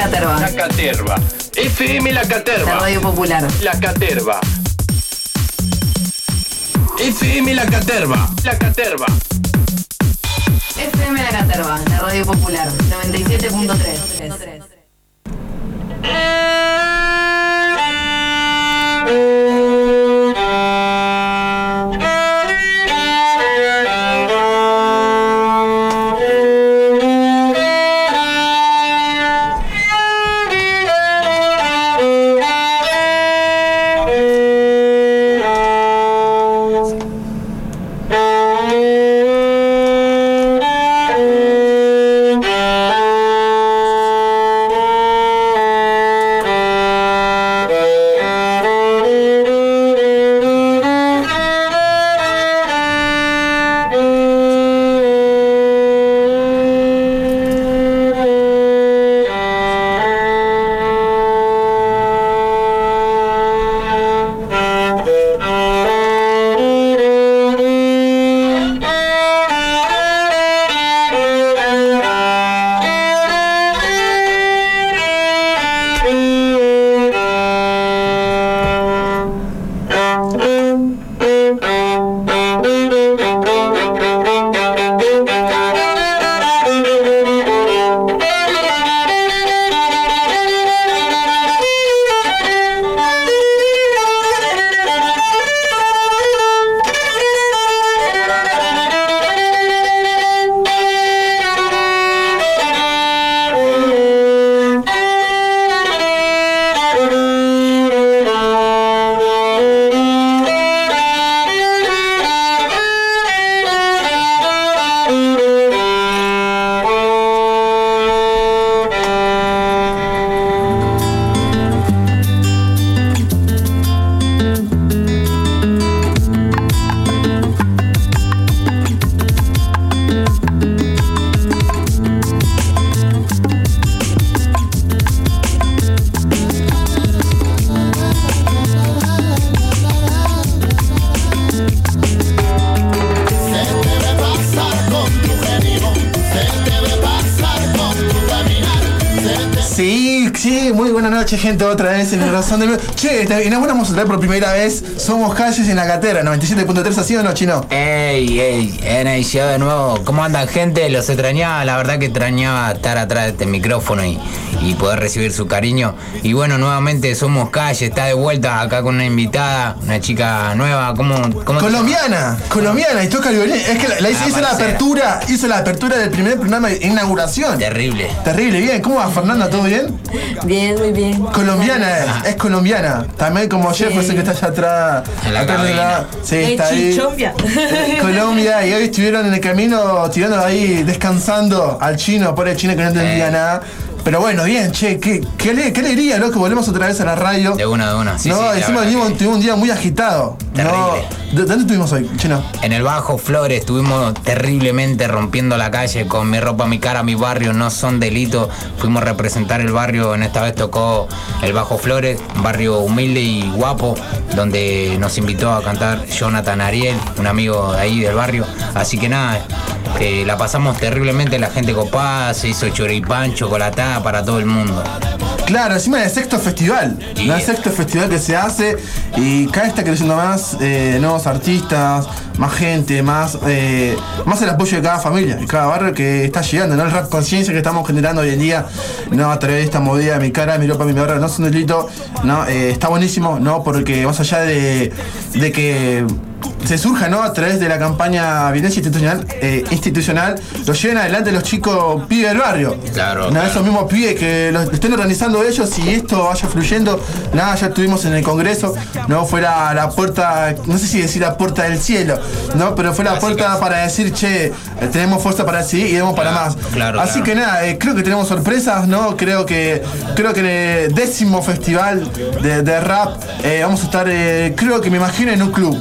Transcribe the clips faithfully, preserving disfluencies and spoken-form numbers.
Caterva. La Caterva. F M La Caterva. La radio popular. La Caterva. F M La Caterva. La Caterva. F M La Caterva, la radio popular. noventa y siete punto tres. Gente, otra vez en el Razón del... Che, inauguramos otra vez por primera vez Somos Calles en la Caterva, noventa y siete punto tres, ¿así o no, Chino? Ey, ey, N yo de nuevo. ¿Cómo andan, gente? Los extrañaba, la verdad que extrañaba estar atrás de este micrófono y, y poder recibir su cariño. Y bueno, nuevamente Somos Calle, está de vuelta acá con una invitada, una chica nueva, ¿cómo? cómo colombiana, colombiana, y toca el violín. Es que la, la hizo, hizo la apertura, hizo la apertura del primer programa de inauguración. Terrible. Terrible, bien. ¿Cómo va, Fernanda? ¿Todo bien? Bien, muy bien. Colombiana es, es colombiana. También como Jeff, ese que está allá atrás. En la atrás de la, sí, está ahí. Chichombia. Colombia, y hoy estuvieron en el camino tirando ahí, descansando al chino, por el chino que no entendía eh. nada. Pero bueno, bien, che, qué, qué, qué alegría, loco, volvemos otra vez a la radio. De una, de una, sí, no, sí. encima venimos, que... tuvimos un día muy agitado. Terrible. No, ¿de dónde estuvimos hoy, Chino? En el Bajo Flores, estuvimos terriblemente rompiendo la calle con Mi Ropa, Mi Cara, Mi Barrio, no son delitos. Fuimos a representar el barrio, en esta vez tocó el Bajo Flores, un barrio humilde y guapo, donde nos invitó a cantar Jonathan Ariel, un amigo de ahí del barrio. Así que nada, eh, la pasamos terriblemente, la gente copada, se hizo choripán, chocolatada para todo el mundo. Claro, encima del sexto festival, sí. ¿no? El sexto festival que se hace y cada vez está creciendo más eh, nuevos artistas, más gente, más eh, más el apoyo de cada familia, de cada barrio que está llegando, ¿no? El rap conciencia que estamos generando hoy en día, ¿no? A través de esta movida, Mi Cara, Mi Ropa, Mi Barrio, no es un delito, ¿no? Eh, está buenísimo, ¿no? Porque más allá de, de que se surja, ¿no? A través de la campaña Violencia Institucional, eh, institucional, lo lleven adelante los chicos pibes del barrio. Claro. ¿no? claro. Esos mismos pibes que lo estén organizando ellos y esto vaya fluyendo. Nada, ya estuvimos en el Congreso, ¿no? Fue la, la puerta, no sé si decir la puerta del cielo, ¿no? Pero fue la casi, puerta casi. para decir, che, tenemos fuerza para seguir y demos claro, para más. Claro, Así claro. que nada, eh, creo que tenemos sorpresas, ¿no? Creo que creo que en el décimo festival de, de rap eh, vamos a estar, eh, creo que me imagino en un club. En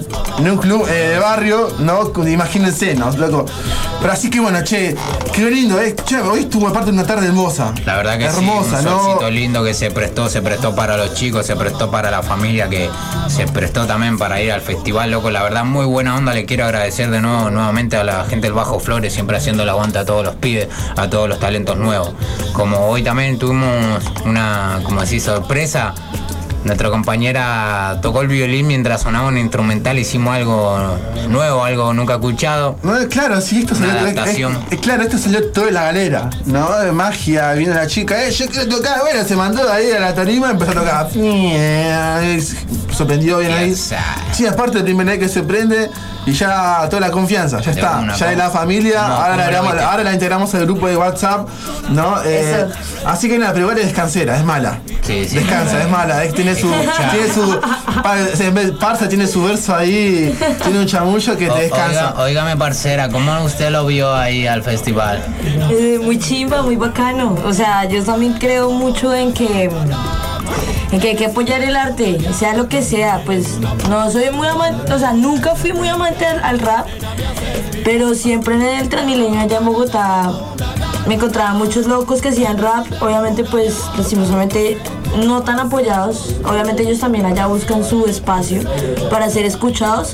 un club eh, de barrio, ¿no? Imagínense, ¿no? Loco. Pero así que bueno, che, qué lindo, ¿eh? Che, hoy estuvo parte de una tarde hermosa. La verdad que hermosa, sí, un ¿no? solcito lindo que se prestó, se prestó para los chicos, se prestó para la familia, que se prestó también para ir al festival, loco. La verdad, muy buena onda. Le quiero agradecer de nuevo, nuevamente a la gente del Bajo Flores, siempre haciendo la aguanta a todos los pibes, a todos los talentos nuevos. Como hoy también tuvimos una, como así, sorpresa. Nuestra compañera tocó el violín mientras sonaba un instrumental, hicimos algo nuevo, algo nunca escuchado. No, claro, sí, esto Una salió. adaptación. Es, es, claro, esto salió todo de la galera, ¿no? De magia, vino la chica, eh, yo quiero tocar, bueno, se mandó de ahí a la tarima y empezó a tocar. Sorprendió bien ahí. Sí, aparte el primer vez que se prende y ya toda la confianza, ya está. Una, ya es la familia, ¿cómo, ahora, cómo la agregamos, viste? ahora la integramos al grupo de WhatsApp, ¿no? Eh, así que nada, pero igual es descansera, es mala. Sí, sí. Descansa, es mala, es, tiene su. tiene su pa, se, Parza tiene su verso ahí, tiene un chamullo que te descansa. Oiga, óigame, parcera, ¿cómo usted lo vio ahí al festival? Eh, muy chimba, muy bacano. O sea, yo también creo mucho en que en que hay que apoyar el arte, sea lo que sea. Pues no soy muy amante, o sea, nunca fui muy amante al, al rap, pero siempre en el Transmilenio allá en Bogotá me encontraba muchos locos que hacían rap. Obviamente, pues lastimosamente no tan apoyados. Obviamente ellos también allá buscan su espacio para ser escuchados,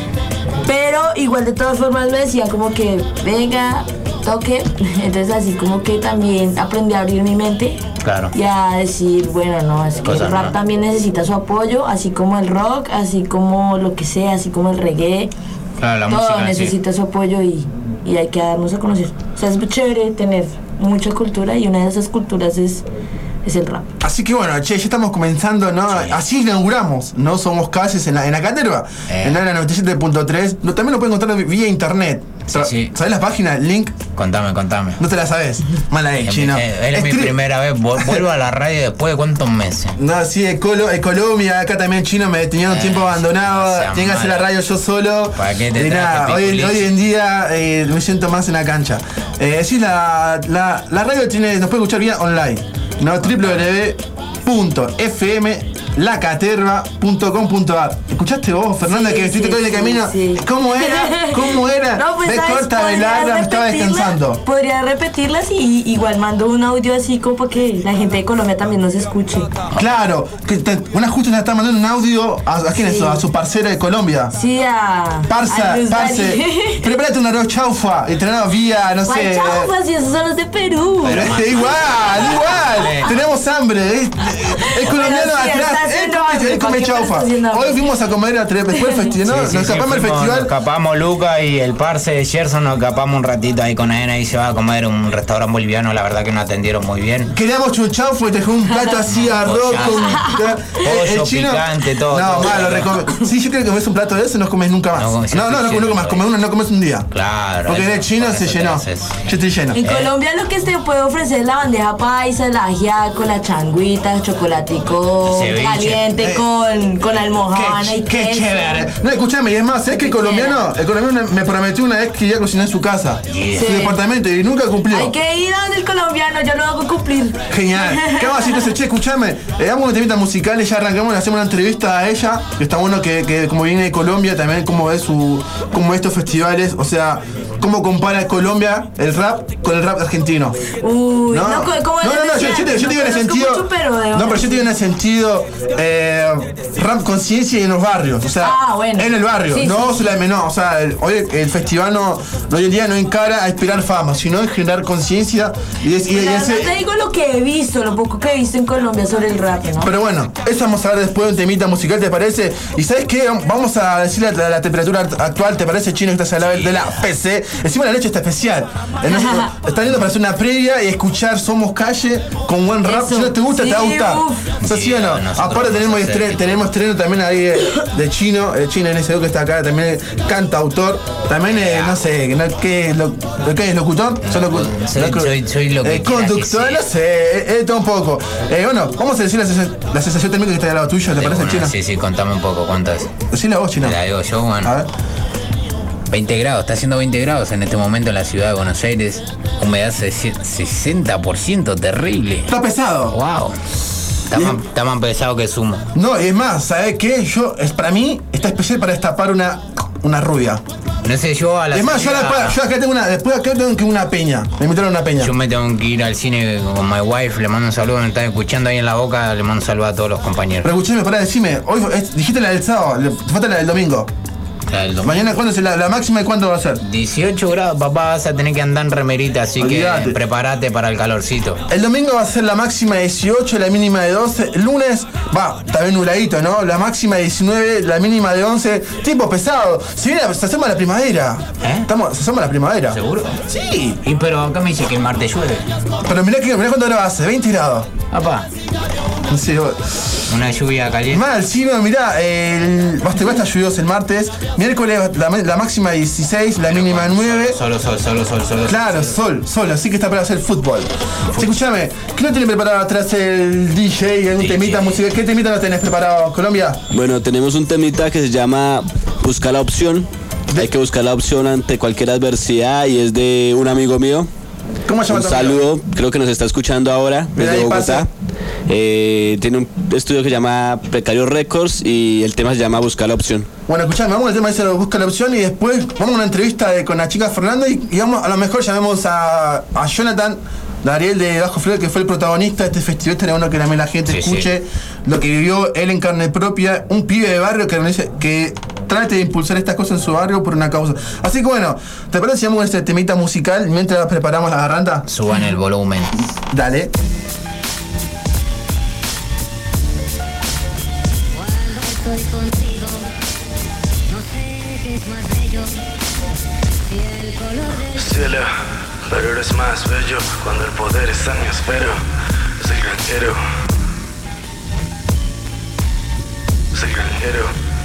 pero igual de todas formas me decían como que venga, toque. Entonces así como que también aprendí a abrir mi mente. Claro. Y a decir, bueno, no, es que Cosas, el rap ¿no? también necesita su apoyo, así como el rock, así como lo que sea, así como el reggae. Claro, la Todo música en sí. necesita su apoyo y, y hay que darnos a conocer. O sea, es chévere tener mucha cultura y una de esas culturas es, es el rap. Así que bueno, che, ya estamos comenzando, ¿no? Sí. Así inauguramos, ¿no? Somos Calles en la, en la Caterva, Eh. en la noventa y siete punto tres. No, también lo pueden encontrar vía internet. Sí, sí. ¿Sabes la página? Link. Contame, contame. No te la sabes. Mala es, Es, chino. mi, es, es mi Escri- primera vez, Vu- vuelvo a la radio después de cuántos meses. No, sí, de, Colo, de Colombia, acá también chino, me tenía un Eh, tiempo abandonado, sea tenía que hacer la malo. radio yo solo. ¿Para qué te y traje nada, hoy, piculichi? hoy en día eh, me siento más en la cancha. Eh, sí, la, la, la radio tiene, nos puede escuchar vía online, ¿no? doble u doble u doble u punto f m la caterva punto com punto a r. ¿Escuchaste vos, Fernanda, Sí, que estuviste sí, todo el sí, camino? sí. ¿Cómo era? ¿Cómo era? No, pues Ve ¿sabes? corta, Podría velada, me estaba repetirla- descansando. Podría repetirlas y igual mando un audio así como para que la gente de Colombia también nos escuche. Claro, que te, una justo nos está mandando un audio a, a quién es Sí. eso, a su parcera de Colombia. Sí, a... Parsa, a Luz parce, Dani. prepárate un arroz chaufa, entrenado vía, no ¿Cuál sé. chaufa? Si esos son los de Perú. Pero es igual, igual. Tenemos hambre. Es, el colombiano sí, atrás, está él haciendo come, hambre, él come ¿para qué chaufa. estás haciendo hambre? Hoy fuimos a comer a tres, después del festival, ¿no? Sí, sí, Nos sí, escapamos del fuimos, festival. Nos escapamos Luca y el parce de Gerson, nos escapamos un ratito ahí con Aena y se va a comer un restaurante boliviano, la verdad que nos atendieron muy bien. Queríamos un chaufa y te dejó un plato así, arroz con. Pollo, picante, todo, No, todo. malo, recom- sí, yo creo que comes un plato de ese no comes nunca más. No, No, comes- no, no, no, sí, no, sí, comes, sí. comes uno, no comes un día. Claro. Porque eso- de chino por se eso te llenó. haces. Yo estoy lleno. En Colombia lo que se puede ofrecer es la bandeja paisa, el ajiaco, la changuita, chocolatico Ceviche. caliente Eh, con, con almohana y Qué, qué queso. chévere. No, escúchame, y es más, ¿sabes que el colombiano, el colombiano me prometió una vez que iba a cocinar en su casa, Yeah. su Sí. departamento, y nunca cumplió? Hay que ir a donde el colombiano, yo lo hago cumplir. Genial. ¿Qué vamos a decir entonces? Che, escúchame, le damos una temita musical y ya arrancamos, le hacemos una entrevista a ella, que está bueno que, que como viene de Colombia, también cómo ve su, cómo ve estos festivales, o sea, cómo compara Colombia, el rap, con el rap argentino. Uy, No, no, no, co- como no, les no, yo, decía, yo te, yo te digo en el conozco sentido. mucho, pero de no, pero yo te digo en el sentido eh, rap conciencia y en los barrios. O sea, Ah, bueno. en el barrio, Sí, no sí. solamente no. O sea, el- hoy el festival no, hoy en día no encara a esperar fama, sino en generar conciencia y, es- y- y La verdad ese- te digo lo que he visto, lo poco que he visto en Colombia sobre el rap, ¿no? Pero bueno, eso vamos a hablar después de un temita musical, ¿te parece? Y ¿sabes qué? Vamos a decirle la, la temperatura actual, ¿te parece, chino? Que estás al lado de la P C. Encima la leche está especial. Eh, no sé, está lindo para hacer una previa y escuchar Somos Calle con buen rap. Eso. Si no te gusta, te va a Sí, gustar. uf. ¿Es así Sí, o no? nosotros Aparte vamos tenemos a hacer estreno, tipo- tenemos estreno también ahí de, de chino, el chino en ese que está acá, también cantautor, también, eh, no sé, ¿no? ¿qué, es lo, ¿qué es locutor? Soy, locu- Soy- locu- soy- soy lo que eh, quieras que conductor, sea. no sé, eh, eh, todo un poco. Eh, bueno, vamos a decir la, sensa- la sensación térmica que está al lado tuyo, ¿te De parece, una, chino? Sí, sí, contame un poco cuánto es. Decile a vos, chino. Te la digo yo, bueno. A ver. veinte grados, está haciendo veinte grados en este momento en la ciudad de Buenos Aires. Humedad sesenta por ciento, terrible. Está pesado. Wow. Está Bien. más, está más pesado que sumo. No, es más, ¿sabes qué? Yo, es, para mí, está especial para destapar una una rubia. No sé, yo a la Es más, yo, salida- la- yo acá tengo una, después acá tengo que una peña. Me invitaron a una peña. Yo me tengo que ir al cine con my wife, le mando un saludo, me están escuchando ahí en la boca, le mando un saludo a todos los compañeros. Pero escuchame, pará, decime, hoy es- dijiste la del sábado, le- te falta la del domingo. La del domingo. Mañana, ¿cuándo es la, la máxima y cuándo va a ser? dieciocho grados, papá, vas a tener que andar en remerita, así Olvídate. que prepárate para el calorcito. El domingo va a ser la máxima de dieciocho, la mínima de doce. El lunes, va, también nubladito, ¿no? La máxima de diecinueve, la mínima de once. Tiempo pesado. Si viene, se asoma la primavera. ¿Eh? Estamos, se asoma la primavera. ¿Seguro? Sí. Y pero acá me dice que el martes llueve. Pero mirá, que, mirá cuánto grado hace, veinte grados. Papá, No sé, vos- una lluvia caliente. mal, sí, no, mirá, el, va a estar va a estar lluvioso el martes. Miércoles, la, la máxima dieciséis, la mínima nueve. Solo sol, solo sol, solo sol. Claro, sol, sol, así que está para hacer fútbol. Sí, escuchame, ¿qué no tiene preparado atrás el D J? ¿Algún D J. temita musical? ¿Qué temita no tenés preparado, Colombia? Bueno, tenemos un temita que se llama Busca la opción. Hay que buscar la opción ante cualquier adversidad y es de un amigo mío. ¿Cómo se llama Un tu amigo? saludo, creo que nos está escuchando ahora Mira, desde ahí Bogotá. pasa. Eh, tiene un estudio que se llama Precario Records y el tema se llama Buscar la opción. Bueno, escuchame, vamos al tema ese de busca la opción y después vamos a una entrevista de- con la chica Fernanda y, y vamos, a lo mejor llamemos a, a Jonathan Dariel de Bajo Flores, que fue el protagonista de este festival. Estaría bueno que también la gente Sí, escuche lo que vivió él en carne propia, un pibe de barrio que, organiza- que trate de impulsar estas cosas en su barrio por una causa. Así que bueno, ¿te parece si vamos a este temita musical mientras preparamos la garganta? Suban el volumen. Dale. Estoy contigo, no sé qué es más bello, si el color del Cielo, pero eres más bello cuando el poder está en mi esfero. Es el granjero. Es el granjero.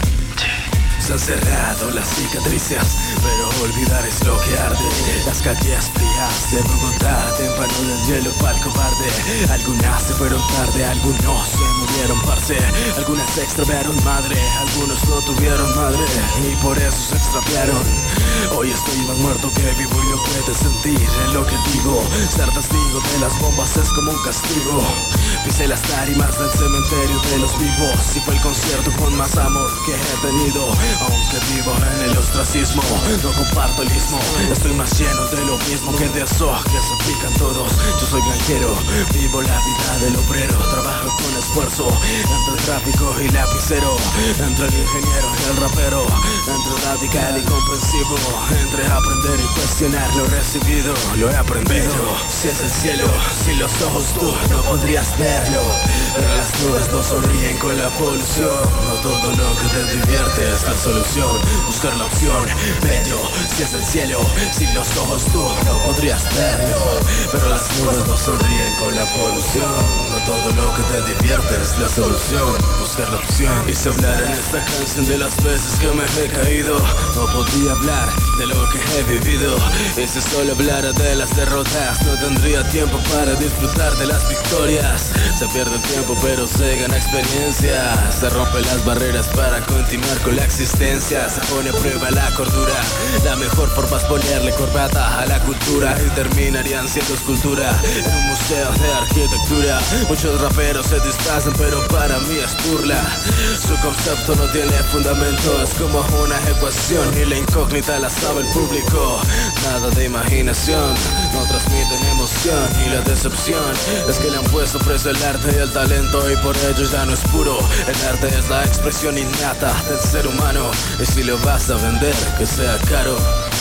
Se han cerrado las cicatrices, pero olvidar es lo que arde. Las calles frías de Bogotá, témpano del hielo pa'l cobarde. Algunas se fueron tarde, algunos se murieron parce. Algunas se extraviaron madre, algunos no tuvieron madre y por eso se extraviaron. Hoy estoy más muerto que vivo y lo puedes sentir en lo que digo. Ser testigo de las bombas es como un castigo. Pisé las tarimas del cementerio de los vivos y fue el concierto con más amor que he tenido. Aunque vivo en el ostracismo, no comparto el ismo. Estoy más lleno de lo mismo que de eso que se pican todos. Yo soy granjero, vivo la vida del obrero. Trabajo con esfuerzo entre el tráfico y lapicero, entre el ingeniero y el rapero, entre radical y comprensivo, entre aprender y cuestionar lo recibido. Lo he aprendido. Si es el cielo, sin los ojos tú no podrías verlo, pero las nubes no sonríen con la polución. No todo lo que te divierte es la solución. Buscar la opción, bello. Si es el cielo, sin los ojos tú no podrías verlo, pero las nubes no sonríen con la polución. No todo lo que te divierte es la solución. Buscar la opción. Hice hablar en esta canción de las veces que me he caído. No podía hablar de lo que he vivido, y si solo hablara de las derrotas no tendría tiempo para disfrutar de las victorias. Se pierde el tiempo pero se gana experiencia. Se rompen las barreras para continuar con la existencia. Se pone a prueba la cordura. La mejor forma es ponerle corbata a la cultura y terminarían siendo escultura en un museo de arquitectura. Muchos raperos se disfrazan pero para mí es burla. Su concepto no tiene fundamento, es como una ecuación y la incógnita la sabe el público. Nada de imaginación, no transmiten emoción y la decepción es que le han puesto precio al arte y al talento y por ello ya no es puro. El arte es la expresión innata del ser humano y si lo vas a vender que sea caro.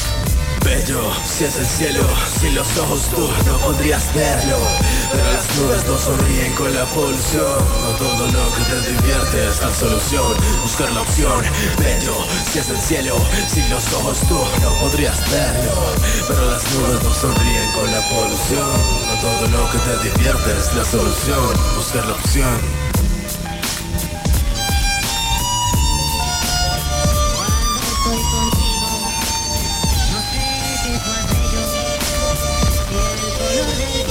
Bello, si es el cielo, sin los ojos tú no podrías verlo, pero las nubes no sonríen con la polución. No todo lo que te divierte es la solución. Buscar la opción, bello, si es el cielo, sin los ojos tú no podrías verlo, pero las nubes no sonríen con la polución. No todo lo que te divierte es la solución. Buscar la opción. estoy contigo, no sé qué es más bello, si el color del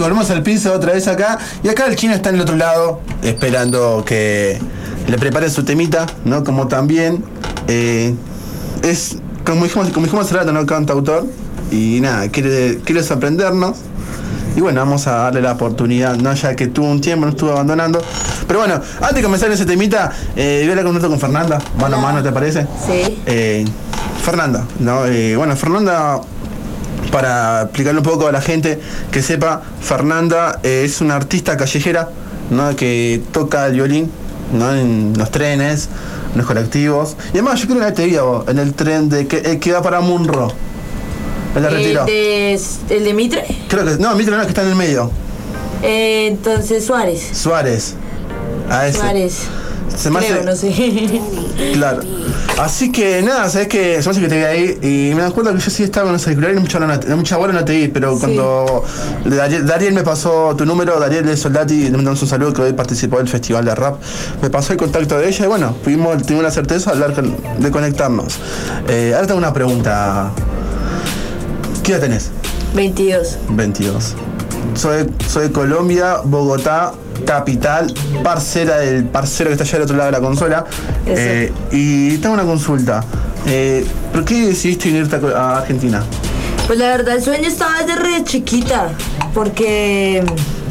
volvemos al piso otra vez acá. Y acá el chino está en el otro lado, esperando que le prepare su temita, ¿no? Como también eh, es, como dijimos, como dijimos hace rato, ¿no? Cantautor. Y nada, quiere, quiere sorprendernos. Y bueno, vamos a darle la oportunidad, ¿no? Ya que tuvo un tiempo, nos estuvo abandonando. Pero bueno, antes de comenzar ese temita, eh, voy a hablar con, con Fernanda, mano a mano, ¿te parece? Sí. Eh, Fernanda, ¿no? Eh, bueno, Fernanda, para explicarle un poco a la gente que sepa, Fernanda eh, es una artista callejera, ¿no? Que toca el violín, ¿no? En los trenes, en los colectivos. Y además, yo creo que una vez te vi a vos, en el tren de que, el que va para Munro. ¿El de Retiro? ¿El de, el de Mitre? Creo que no, Mitre no, es que está en el medio. Eh, entonces Suárez. Suárez. A ese. Suárez. Se me Creo, hace... no sé. Claro. Así que nada, sabes que se me hace que te vi ahí y me dan cuenta que yo sí estaba con los auriculares y mucha, no, mucha bola no te vi, pero Sí. cuando Dariel, Dariel me pasó tu número, Dariel de Soldati, le mandamos un saludo, que hoy participó del festival de rap, me pasó el contacto de ella y bueno, pudimos, tuvimos la certeza de hablar con, de conectarnos. Eh, ahora tengo una pregunta. ¿Qué edad tenés? veintidós. veintidós. Soy, soy de Colombia, Bogotá, capital, parcera del parcero que está allá al otro lado de la consola. Eh, y tengo una consulta. Eh, ¿Por qué decidiste irte a, a Argentina? Pues la verdad el sueño estaba desde re chiquita, porque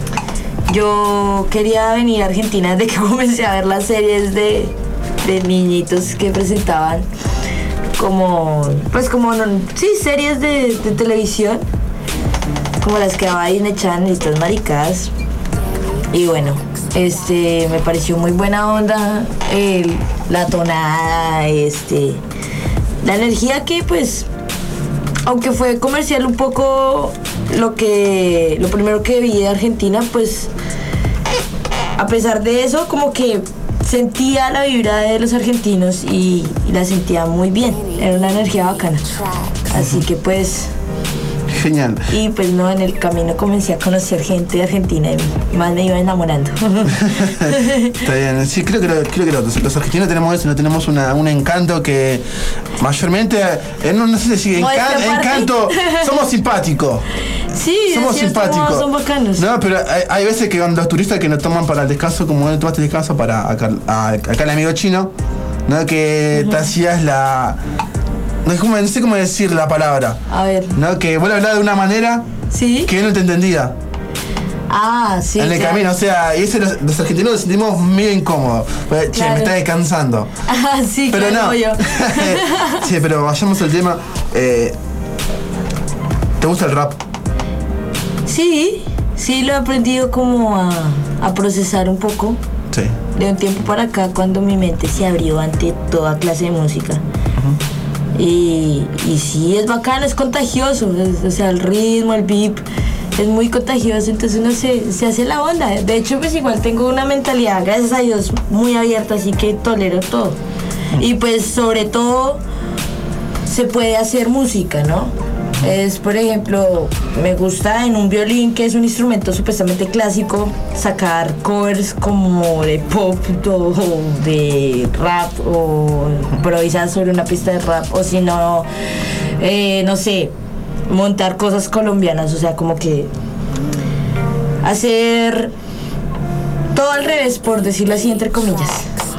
yo quería venir a Argentina desde que comencé a ver las series de, de niñitos que presentaban como, pues como, sí, series de, de televisión, como las que daba Disney Channel y estas maricadas. Y bueno, este, me pareció muy buena onda, el, la tonada, este, la energía que pues, aunque fue comercial un poco lo que, lo primero que vi de Argentina, pues, a pesar de eso, como que sentía la vibra de los argentinos y, y la sentía muy bien, era una energía bacana. Así que pues... Genial. Y pues no, en el camino comencé a conocer gente de Argentina y más me iba enamorando. Está bien, sí, creo que, lo, creo que lo, los argentinos tenemos eso, no tenemos una, un encanto que mayormente, eh, no, no sé si encan, encanto, somos simpáticos. Sí, somos es cierto, simpáticos. son bacanos. No, pero hay, hay veces que cuando los turistas que nos toman para el descanso, como vos tomaste descanso para acá, a, acá el amigo chino, ¿no? Que uh-huh. te hacías la... No, es como, no sé cómo decir la palabra. A ver. ¿No? Que vos le hablabas de una manera ¿sí? que él no te entendía. Ah, sí. En el claro. camino, o sea, y eso los, los argentinos nos sentimos medio incómodos. Che, claro. Me está descansando. Ah, sí, pero claro, no. Yo. Sí, pero vayamos al tema. Eh, ¿Te gusta el rap? Sí, sí, lo he aprendido como a, a procesar un poco. Sí. De un tiempo para acá, cuando mi mente se abrió ante toda clase de música. Uh-huh. Y, y sí, es bacano, es contagioso, es, o sea, el ritmo, el beat, es muy contagioso, entonces uno se, se hace la onda. De hecho, pues igual tengo una mentalidad, gracias a Dios, muy abierta, así que tolero todo. Y pues sobre todo, se puede hacer música, ¿no? Es, por ejemplo, me gusta en un violín, que es un instrumento supuestamente clásico, sacar covers como de pop o de rap o improvisar sobre una pista de rap, o si no, eh, no sé, montar cosas colombianas, o sea, como que hacer todo al revés, por decirlo así, entre comillas.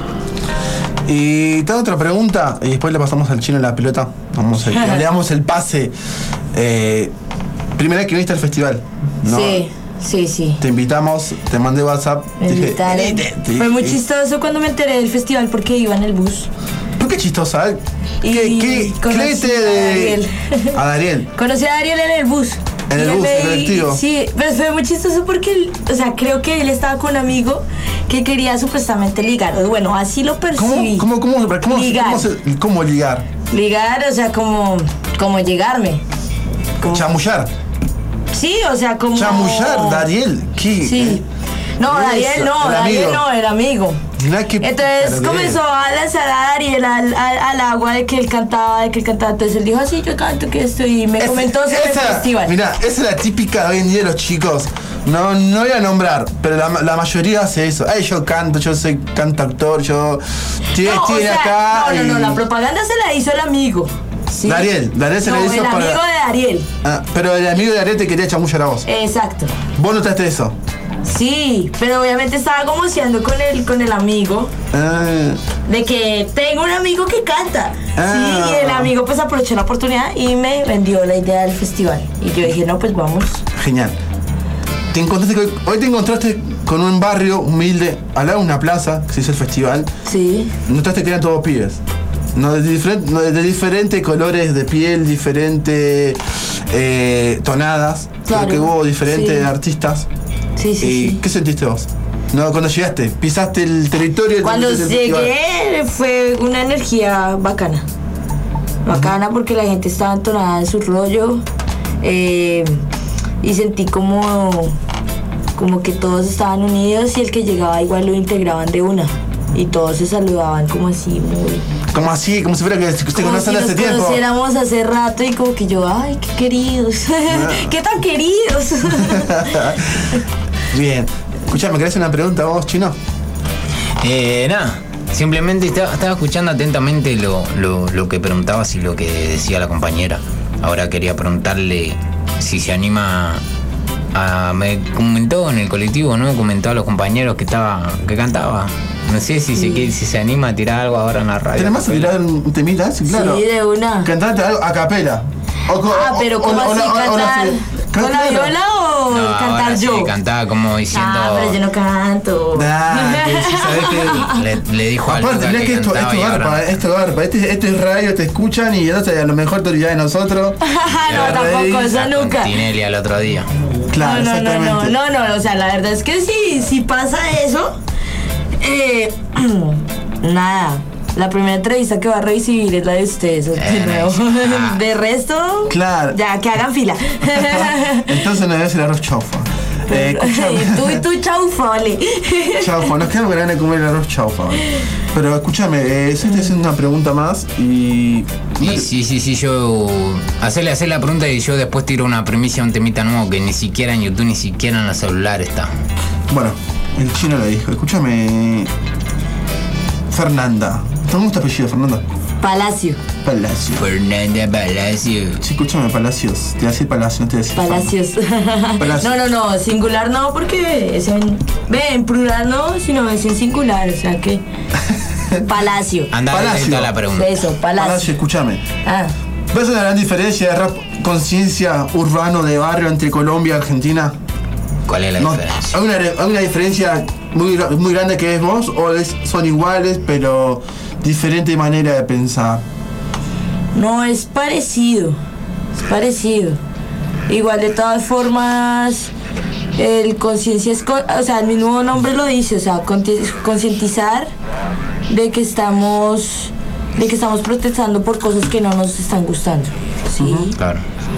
Y tengo otra pregunta, y después le pasamos al chino la pelota. Vamos a, le damos el pase. Eh, primera vez que viniste al festival, ¿no? Sí, sí, sí. Te invitamos, te mandé WhatsApp. Me dije, invitaron. eh, te, te, Fue muy eh. chistoso cuando me enteré del festival porque iba en el bus. ¿Por qué chistosa? Y ¿Qué, qué conocí clase a de Dariel. A Dariel. Conocí a Dariel en el bus. En el Y él bus, me- en el colectivo. Sí, pero fue muy chistoso porque, él- o sea, creo que él estaba con un amigo que quería supuestamente ligar. O bueno, así lo percibí. ¿Cómo, cómo, cómo, cómo, Ligar. cómo, se- cómo ligar? Ligar, o sea, como, como llegarme. Como- Chamullar. Sí, o sea, como... Chamullar, Dariel. ¿Qué? Sí. No, Eso, Dariel no, el Dariel amigo. no, era amigo. Mirá qué Entonces puta comenzó a lanzar a Dariel al, al, al agua de que él cantaba, de que él cantaba. Entonces él dijo, así yo canto, que esto, y me Es- comentó sobre el esa- festival. Mirá, esa es la típica de hoy en día de los chicos. No, no voy a nombrar, pero la, la mayoría hace eso. Ay, yo canto, yo soy cantautor, yo estoy No, o estoy sea, acá. no, no, no, y- la propaganda se la hizo el amigo. ¿sí? Dariel, Dariel se no, le hizo el para. amigo de Ariel. Ah, pero el amigo de Dariel te quería chamullar a vos. Exacto. ¿Vos notaste eso? Sí, pero obviamente estaba gomoseando con el, con el amigo. Ah, De que tengo un amigo que canta. Ah. Sí, y el amigo pues aprovechó la oportunidad y me vendió la idea del festival. Y yo dije, no, pues vamos. genial. Te encontraste con- hoy te encontraste con un barrio humilde, al lado de una plaza, que se hizo el festival. Sí. Notaste que eran todos pibes. No, de, diferen- no, de diferentes colores de piel, diferentes eh, tonadas. Claro, Creo que hubo diferentes sí. artistas. Sí, sí, ¿Y sí. qué sentiste vos? No, cuando llegaste, pisaste el territorio. Cuando te metiste en el llegué fue una energía bacana. Bacana porque la gente estaba entonada en su rollo. eh, y sentí como, como que todos estaban unidos y el que llegaba igual lo integraban de una. Y todos se saludaban como así, muy... festival. Como así, como si fuera que se Como conocen si hace nos tiempo. conociéramos hace rato y como que yo, ay, qué queridos. Qué tan queridos. Bien. Escuchame, ¿querés hacer una pregunta vos, Chino? Eh, nada, simplemente estaba, estaba escuchando atentamente lo, lo, lo que preguntabas y lo que decía la compañera. Ahora quería preguntarle si se anima a... Me comentó en el colectivo, ¿no? Comentó a los compañeros que estaba que cantaba. No sé si, se, que- si se anima a tirar algo ahora en la radio. ¿Tenés más a tirar un temita? Sí, claro. Sí, de una. Cantate algo a capela. O co- Ah, pero o- ¿cómo o- así? o- o- o- ¿Cantar Can- con la claro. viola o No, cantar ahora yo? sí, cantaba como diciendo... Ah, pero yo no canto. Dale, si sabés que. Le, le dijo a Aparte, Luca mirá que esto, cantaba esto y ahora garpa, no. esto garpa. Este, esto es radio, te escuchan y entonces a lo mejor te olvidás de nosotros. no, tampoco, eso Con nunca. Tinelli al otro día. Claro, no, no, no, exactamente. no, no, no, o sea, la verdad es que sí, si pasa eso, eh, nada. La primera entrevista que va a recibir es la de ustedes, de Eh, nuevo. ah. De resto, Claro. ya que hagan fila. Entonces no debes el arroz chaufa. Eh, escuchame. y tú y tú, chaufa, vale. Chaufa, nos quedamos con ganas de comer el arroz chaufa. ¿vale? Pero escúchame, eh, yo estoy haciendo una pregunta más y. Y sí, sí, sí, yo... Hacerle hacer la pregunta y yo después tiro una primicia, un temita nuevo que ni siquiera en YouTube, ni siquiera en el celular está. Bueno, el chino le dijo, escúchame. Fernanda. ¿Cómo es tu apellido, Fernanda? Palacio, Palacio. Fernanda Palacio. Sí, escúchame, Palacios. Te voy a decir Palacio, no te voy a decir Palacios. Palacio. No, no, no, singular no, porque es en, ve, en plural no, sino es en singular, o sea que... Palacio. Anda Palacio. directo a la pregunta. Eso, Palacio, Palacio. escúchame. Ah. ¿Ves una gran diferencia de rap conciencia urbano de barrio entre Colombia y Argentina? ¿Cuál es la No, diferencia? ¿hay, una, ¿Hay una diferencia muy, gra- muy grande que es vos o es- son iguales pero diferente manera de pensar? No, es parecido. Es parecido. Igual de todas formas, el conciencia es, con- o sea, el mismo nombre lo dice, o sea, conti- concientizar de que estamos, de que estamos protestando por cosas que no nos están gustando, ¿sí? Claro.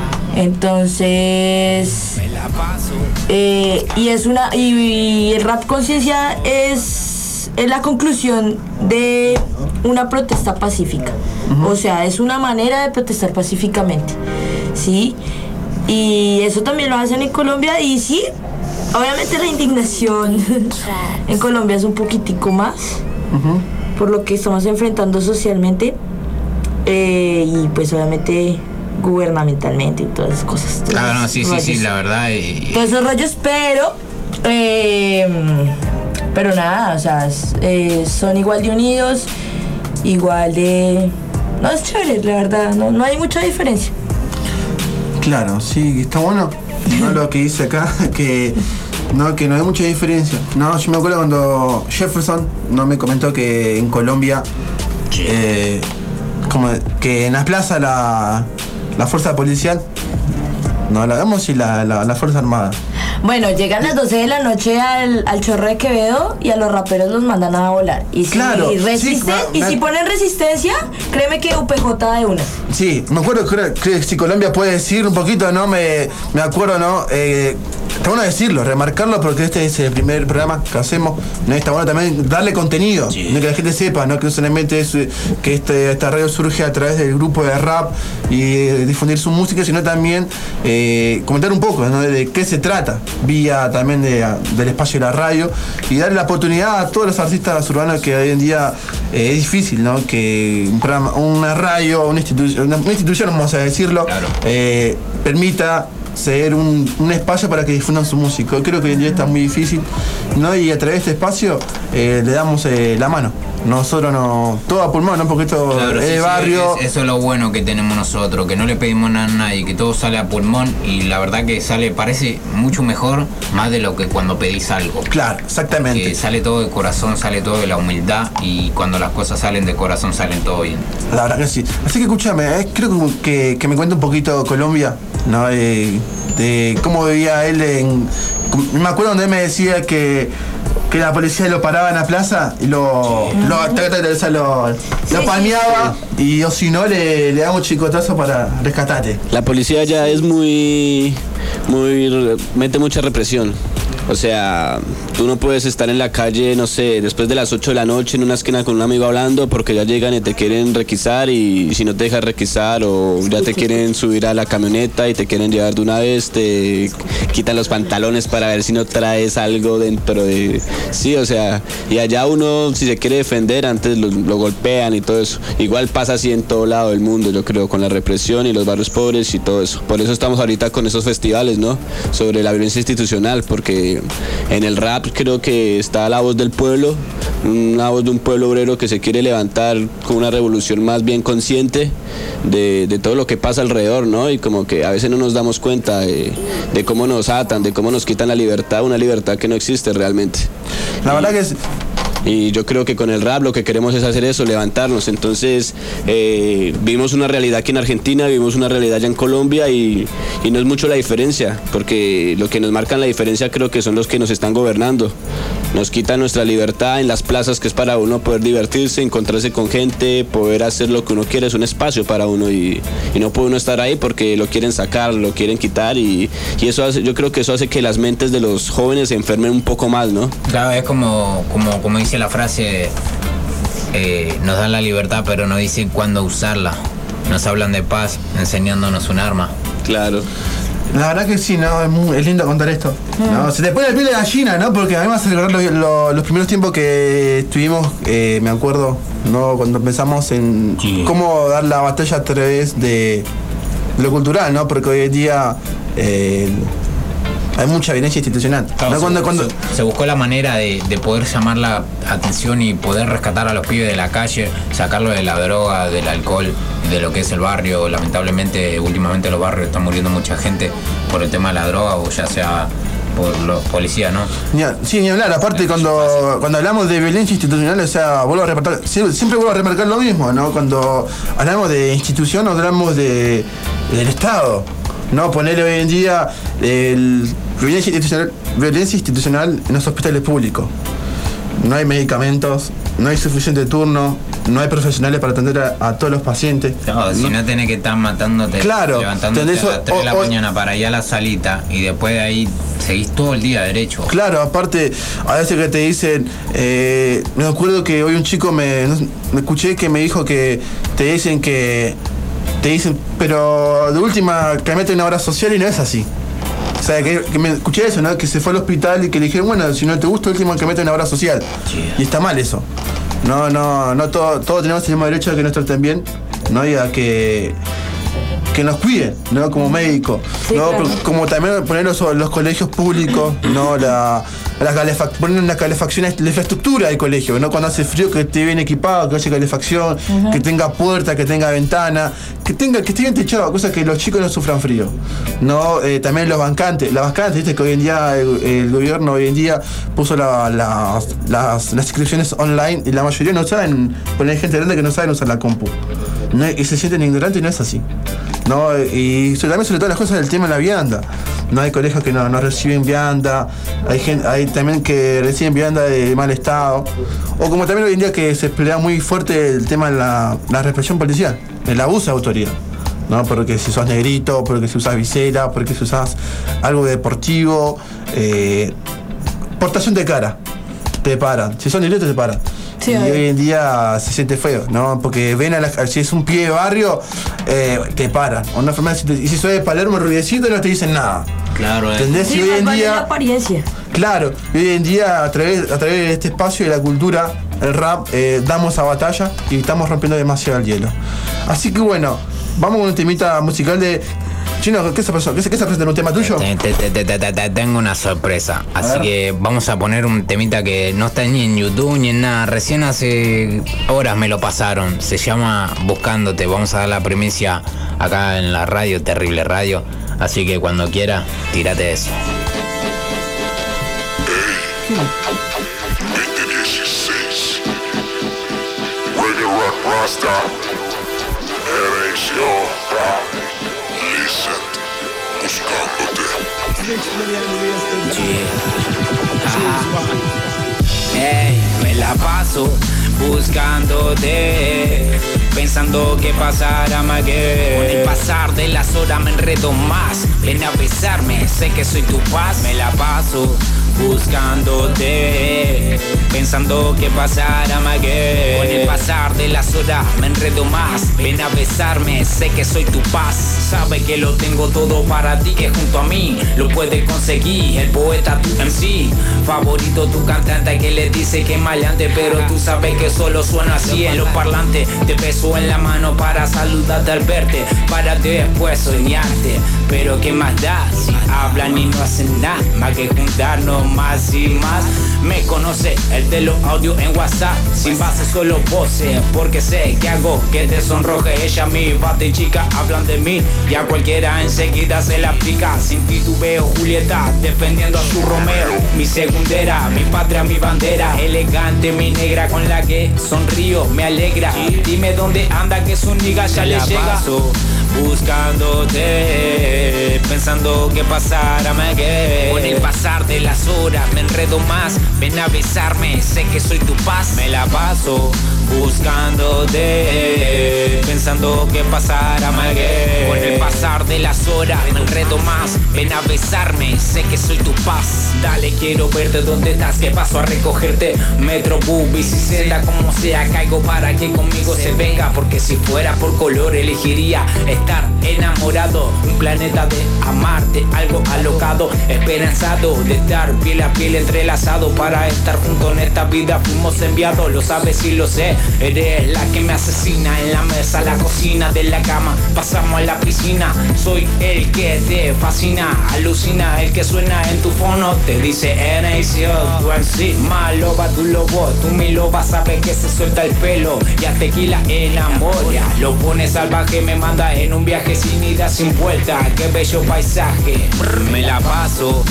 Entonces, eh, y es una, y, y el rap conciencia es, es la conclusión de una protesta pacífica. O sea, es una manera de protestar pacíficamente, ¿sí? Y eso también lo hacen en Colombia y sí, obviamente la indignación en Colombia es un poquitico más por lo que estamos enfrentando socialmente eh, y pues obviamente gubernamentalmente y todas esas cosas. todos Ah, no, sí, sí, esos sí, rollos. la verdad. Y, Todos esos rollos, pero eh, pero nada, o sea, es- eh, son igual de unidos, igual de... No, es chévere, la verdad, no, no hay mucha diferencia. Claro, sí, está bueno. No lo que dice acá, que no, que no hay mucha diferencia. No, yo me acuerdo cuando Jefferson no me comentó que en Colombia, eh, como que en las plazas la, la fuerza policial, no la vemos y la, la, la fuerza armada. Bueno, llegan las doce de la noche al, al Chorro de Quevedo y a los raperos los mandan a volar. Y si, Claro, sí, resisten, ma- y ma- si ponen resistencia, créeme que U P J de una. Sí, me acuerdo que, que si Colombia puede decir un poquito, ¿no? Me, me acuerdo, ¿no? Eh, está bueno decirlo, remarcarlo, porque este es el primer programa que hacemos, ¿no? Está bueno también darle contenido, Sí. ¿no? Que la gente sepa, ¿no? Que no solamente es eh, que este, esta radio surge a través del grupo de rap y eh, difundir su música, sino también eh, comentar un poco, ¿no? De qué se trata, vía también de, del espacio de la radio, y darle la oportunidad a todos los artistas urbanos que hoy en día eh, es difícil, ¿no? Que un programa, una radio, una institución, una institución, vamos a decirlo, Claro. eh, permita ser un, un espacio para que difundan su música. Creo que hoy en día está muy difícil, ¿no? Y a través de este espacio eh, le damos eh, la mano. Nosotros no, todo a pulmón, ¿no? Porque esto Claro, es sí, de sí, barrio. es- eso es lo bueno que tenemos nosotros, que no le pedimos nada a nadie, que todo sale a pulmón y la verdad que sale, parece mucho mejor, más de lo que cuando pedís algo. Claro, exactamente. Que sale todo de corazón, sale todo de la humildad y cuando las cosas salen de corazón salen todo bien. La verdad que sí. Así que escúchame, eh, creo que, que me cuente un poquito Colombia, ¿no? De, de cómo vivía él en. Me acuerdo donde él me decía que, que la policía lo paraba en la plaza y lo. lo, taca, taca, o sea, lo, lo sí, palmeaba y o si no le, le daba un chicotazo para rescatarte. La policía ya es muy, muy, mete mucha represión. O sea, tú no puedes estar en la calle, no sé, después de las ocho de la noche en una esquina con un amigo hablando porque ya llegan y te quieren requisar y si no te dejas requisar o ya te quieren subir a la camioneta y te quieren llevar de una vez, te quitan los pantalones para ver si no traes algo dentro de... Sí, o sea, y allá uno si se quiere defender antes lo, lo golpean y todo eso. Igual pasa así en todo lado del mundo, yo creo, con la represión y los barrios pobres y todo eso. Por eso estamos ahorita con esos festivales, ¿no? Sobre la violencia institucional, porque en el rap creo que está la voz del pueblo, una voz de un pueblo obrero que se quiere levantar con una revolución más bien consciente de, de todo lo que pasa alrededor, ¿no? Y como que a veces no nos damos cuenta de, de cómo nos atan, de cómo nos quitan la libertad, una libertad que no existe realmente. La verdad que es. Y yo creo que con el rap lo que queremos es hacer eso, levantarnos. Entonces, eh, vimos una realidad aquí en Argentina, vimos una realidad allá en Colombia y, y no es mucho la diferencia, porque lo que nos marcan la diferencia creo que son los que nos están gobernando. Nos quitan nuestra libertad en las plazas, que es para uno poder divertirse, encontrarse con gente, poder hacer lo que uno quiere, es un espacio para uno y, y no puede uno estar ahí porque lo quieren sacar, lo quieren quitar y, y eso hace, yo creo que eso hace que las mentes de los jóvenes se enfermen un poco más, ¿no? Claro, es como, como, como dice la frase, eh, nos dan la libertad pero no dicen cuándo usarla. Nos hablan de paz enseñándonos un arma. Claro. La verdad que sí, ¿no? Es, muy, es lindo contar esto. ¿No? Se te pone el piel de gallina, ¿no? Porque a mí me hace recordar los, los, los primeros tiempos que estuvimos, eh, me acuerdo, ¿no? Cuando empezamos en Sí. cómo dar la batalla a través de lo cultural, ¿no? Porque hoy en día eh, hay mucha violencia institucional. Claro, ¿no? se, Cuando, cuando, se- se buscó la manera de, de poder llamar la atención y poder rescatar a los pibes de la calle, sacarlos de la droga, del alcohol, de lo que es el barrio. Lamentablemente, últimamente los barrios están muriendo mucha gente por el tema de la droga o ya sea por los policías, ¿no? Ni a- sí, ni hablar. Aparte, cuando, cuando hablamos de violencia institucional, o sea, vuelvo a remarcar, sie- siempre vuelvo a remarcar lo mismo, ¿no? Cuando hablamos de institución, hablamos de, del Estado, ¿no? Ponerle hoy en día el, violencia institucional, violencia institucional en los hospitales públicos. No hay medicamentos, no hay suficiente turno, no hay profesionales para atender a, a todos los pacientes. No, si no tenés que estar matándote, Claro, levantándote tenés a las tres de la o- o- mañana para ir a la salita y después de ahí seguís todo el día derecho. Claro, aparte, a veces que te dicen, eh, me acuerdo que hoy un chico me, no sé, me escuché que me dijo que te dicen que, te dicen, pero de última que mete una obra social y no es así. O sea, que, que me escuché eso, ¿no? Que se fue al hospital y que le dijeron, bueno, si no te gusta, último que mete una obra social. Sí. Y está mal eso. No, no, no, todo, todos tenemos el mismo derecho a que nos traten bien, ¿no? Y a que, que nos cuiden, ¿no? Como médicos, Sí, ¿no? claro. Como también poner los, los colegios públicos, ¿no? La, las calefac- poner una calefacción, la infraestructura del colegio, ¿no? Cuando hace frío que esté bien equipado, que haya calefacción, que tenga puerta, que tenga ventana, que tenga, que esté bien techado, cosa que los chicos no sufran frío, ¿no? Eh, también los bancantes, las vacantes, viste que hoy en día el, el gobierno hoy en día puso la- la- las, las inscripciones online y la mayoría no saben, poner gente grande que no saben usar la compu, ¿no? Y se sienten ignorantes y no es así. ¿No? Y sobre- también sobre todas las cosas del tema de la vianda. No hay colegios que no, no reciben vianda, hay gente, hay también que reciben vianda de mal estado. O como también hoy en día que se pelea muy fuerte el tema de la, la represión policial, el abuso de autoridad. ¿no? Porque si usas negrito, porque si usas visera, porque si usas algo deportivo, eh, portación de cara, te paran. Si sos negrito, te paran. Sí, y obvio. hoy en día se siente feo, ¿no? Porque ven a la, si es un pie de barrio, eh, te paran. O una enfermedad, y si sos de Palermo, rubiecito, no te dicen nada. Claro, eh. ¿Entendés? Sí, Y hoy más en vale la día, apariencia. claro, y hoy en día a través, a través de este espacio de la cultura, el rap, eh, damos a batalla y estamos rompiendo demasiado el hielo. Así que bueno, vamos con un temita musical de... Chino, ¿qué se pasó? ¿Qué se, qué se presenta en un tema tuyo? Te- te- te- te- te- te- Tengo una sorpresa, así ver. que vamos a poner un temita que no está ni en YouTube ni en nada. Recién hace horas me lo pasaron. Se llama Buscándote. Vamos a dar la primicia acá en la radio, Terrible Radio. Así que cuando quiera, tírate eso. veinte dieciséis Reggae Rock Rasta Erección Listen Buscándote Ey, me la paso buscándote, pensando que pasará más que. Con el pasar de las horas me enredo más. Ven a besarme, sé que soy tu paz. Me la paso buscándote, pensando que pasará más que. Con el pasar de las horas me enredo más. Ven a besarme, sé que soy tu paz. Sabe que lo tengo todo para ti, que junto a mí lo puedes conseguir. El poeta, tu M C favorito, tu cantante que le dice que es maleante, pero tú sabes que solo suena así en los parlantes. Te beso en la mano para saludarte al verte, para después soñarte. Pero qué más da si hablan y no hacen nada más que juntarnos más y más. Me conoce el de los audios en WhatsApp, sin base solo voces, porque sé que hago que te sonroje. Ella mi bate y chica hablan de mí y a cualquiera enseguida se la aplica. Sin titubeo Julieta defendiendo a su Romeo, mi segundera, mi patria, mi bandera. Elegante mi negra con la que sonrío, me alegra. Dime dónde anda que su niga ya le llega. Buscándote, pensando que pasará más que. Con el pasar de las horas me enredo más. Ven a besarme, sé que soy tu paz. Me la paso buscándote, pensando que pasará más que. Con el pasar de las horas me enredo más. Ven a besarme, sé que soy tu paz. Dale, quiero verte dónde estás, que paso a recogerte. Metro, bus, bicicleta, como sea, caigo para que conmigo se venga. Porque si fuera por color elegiría estar enamorado, un planeta de amarte, algo alocado, esperanzado de estar piel a piel entrelazado. Para estar juntos en esta vida fuimos enviados, lo sabes y lo sé. Eres la que me asesina en la mesa, la cocina, de la cama pasamos a la piscina. Soy el que te fascina, alucina, el que suena en tu fono. Te dice N A C O, tú encima loba, tu lobo, tú mi loba, sabes que se suelta el pelo y a tequila enamora. Lo pone salvaje, me manda en un viaje sin ida, sin vuelta. Qué bello paisaje, me la paso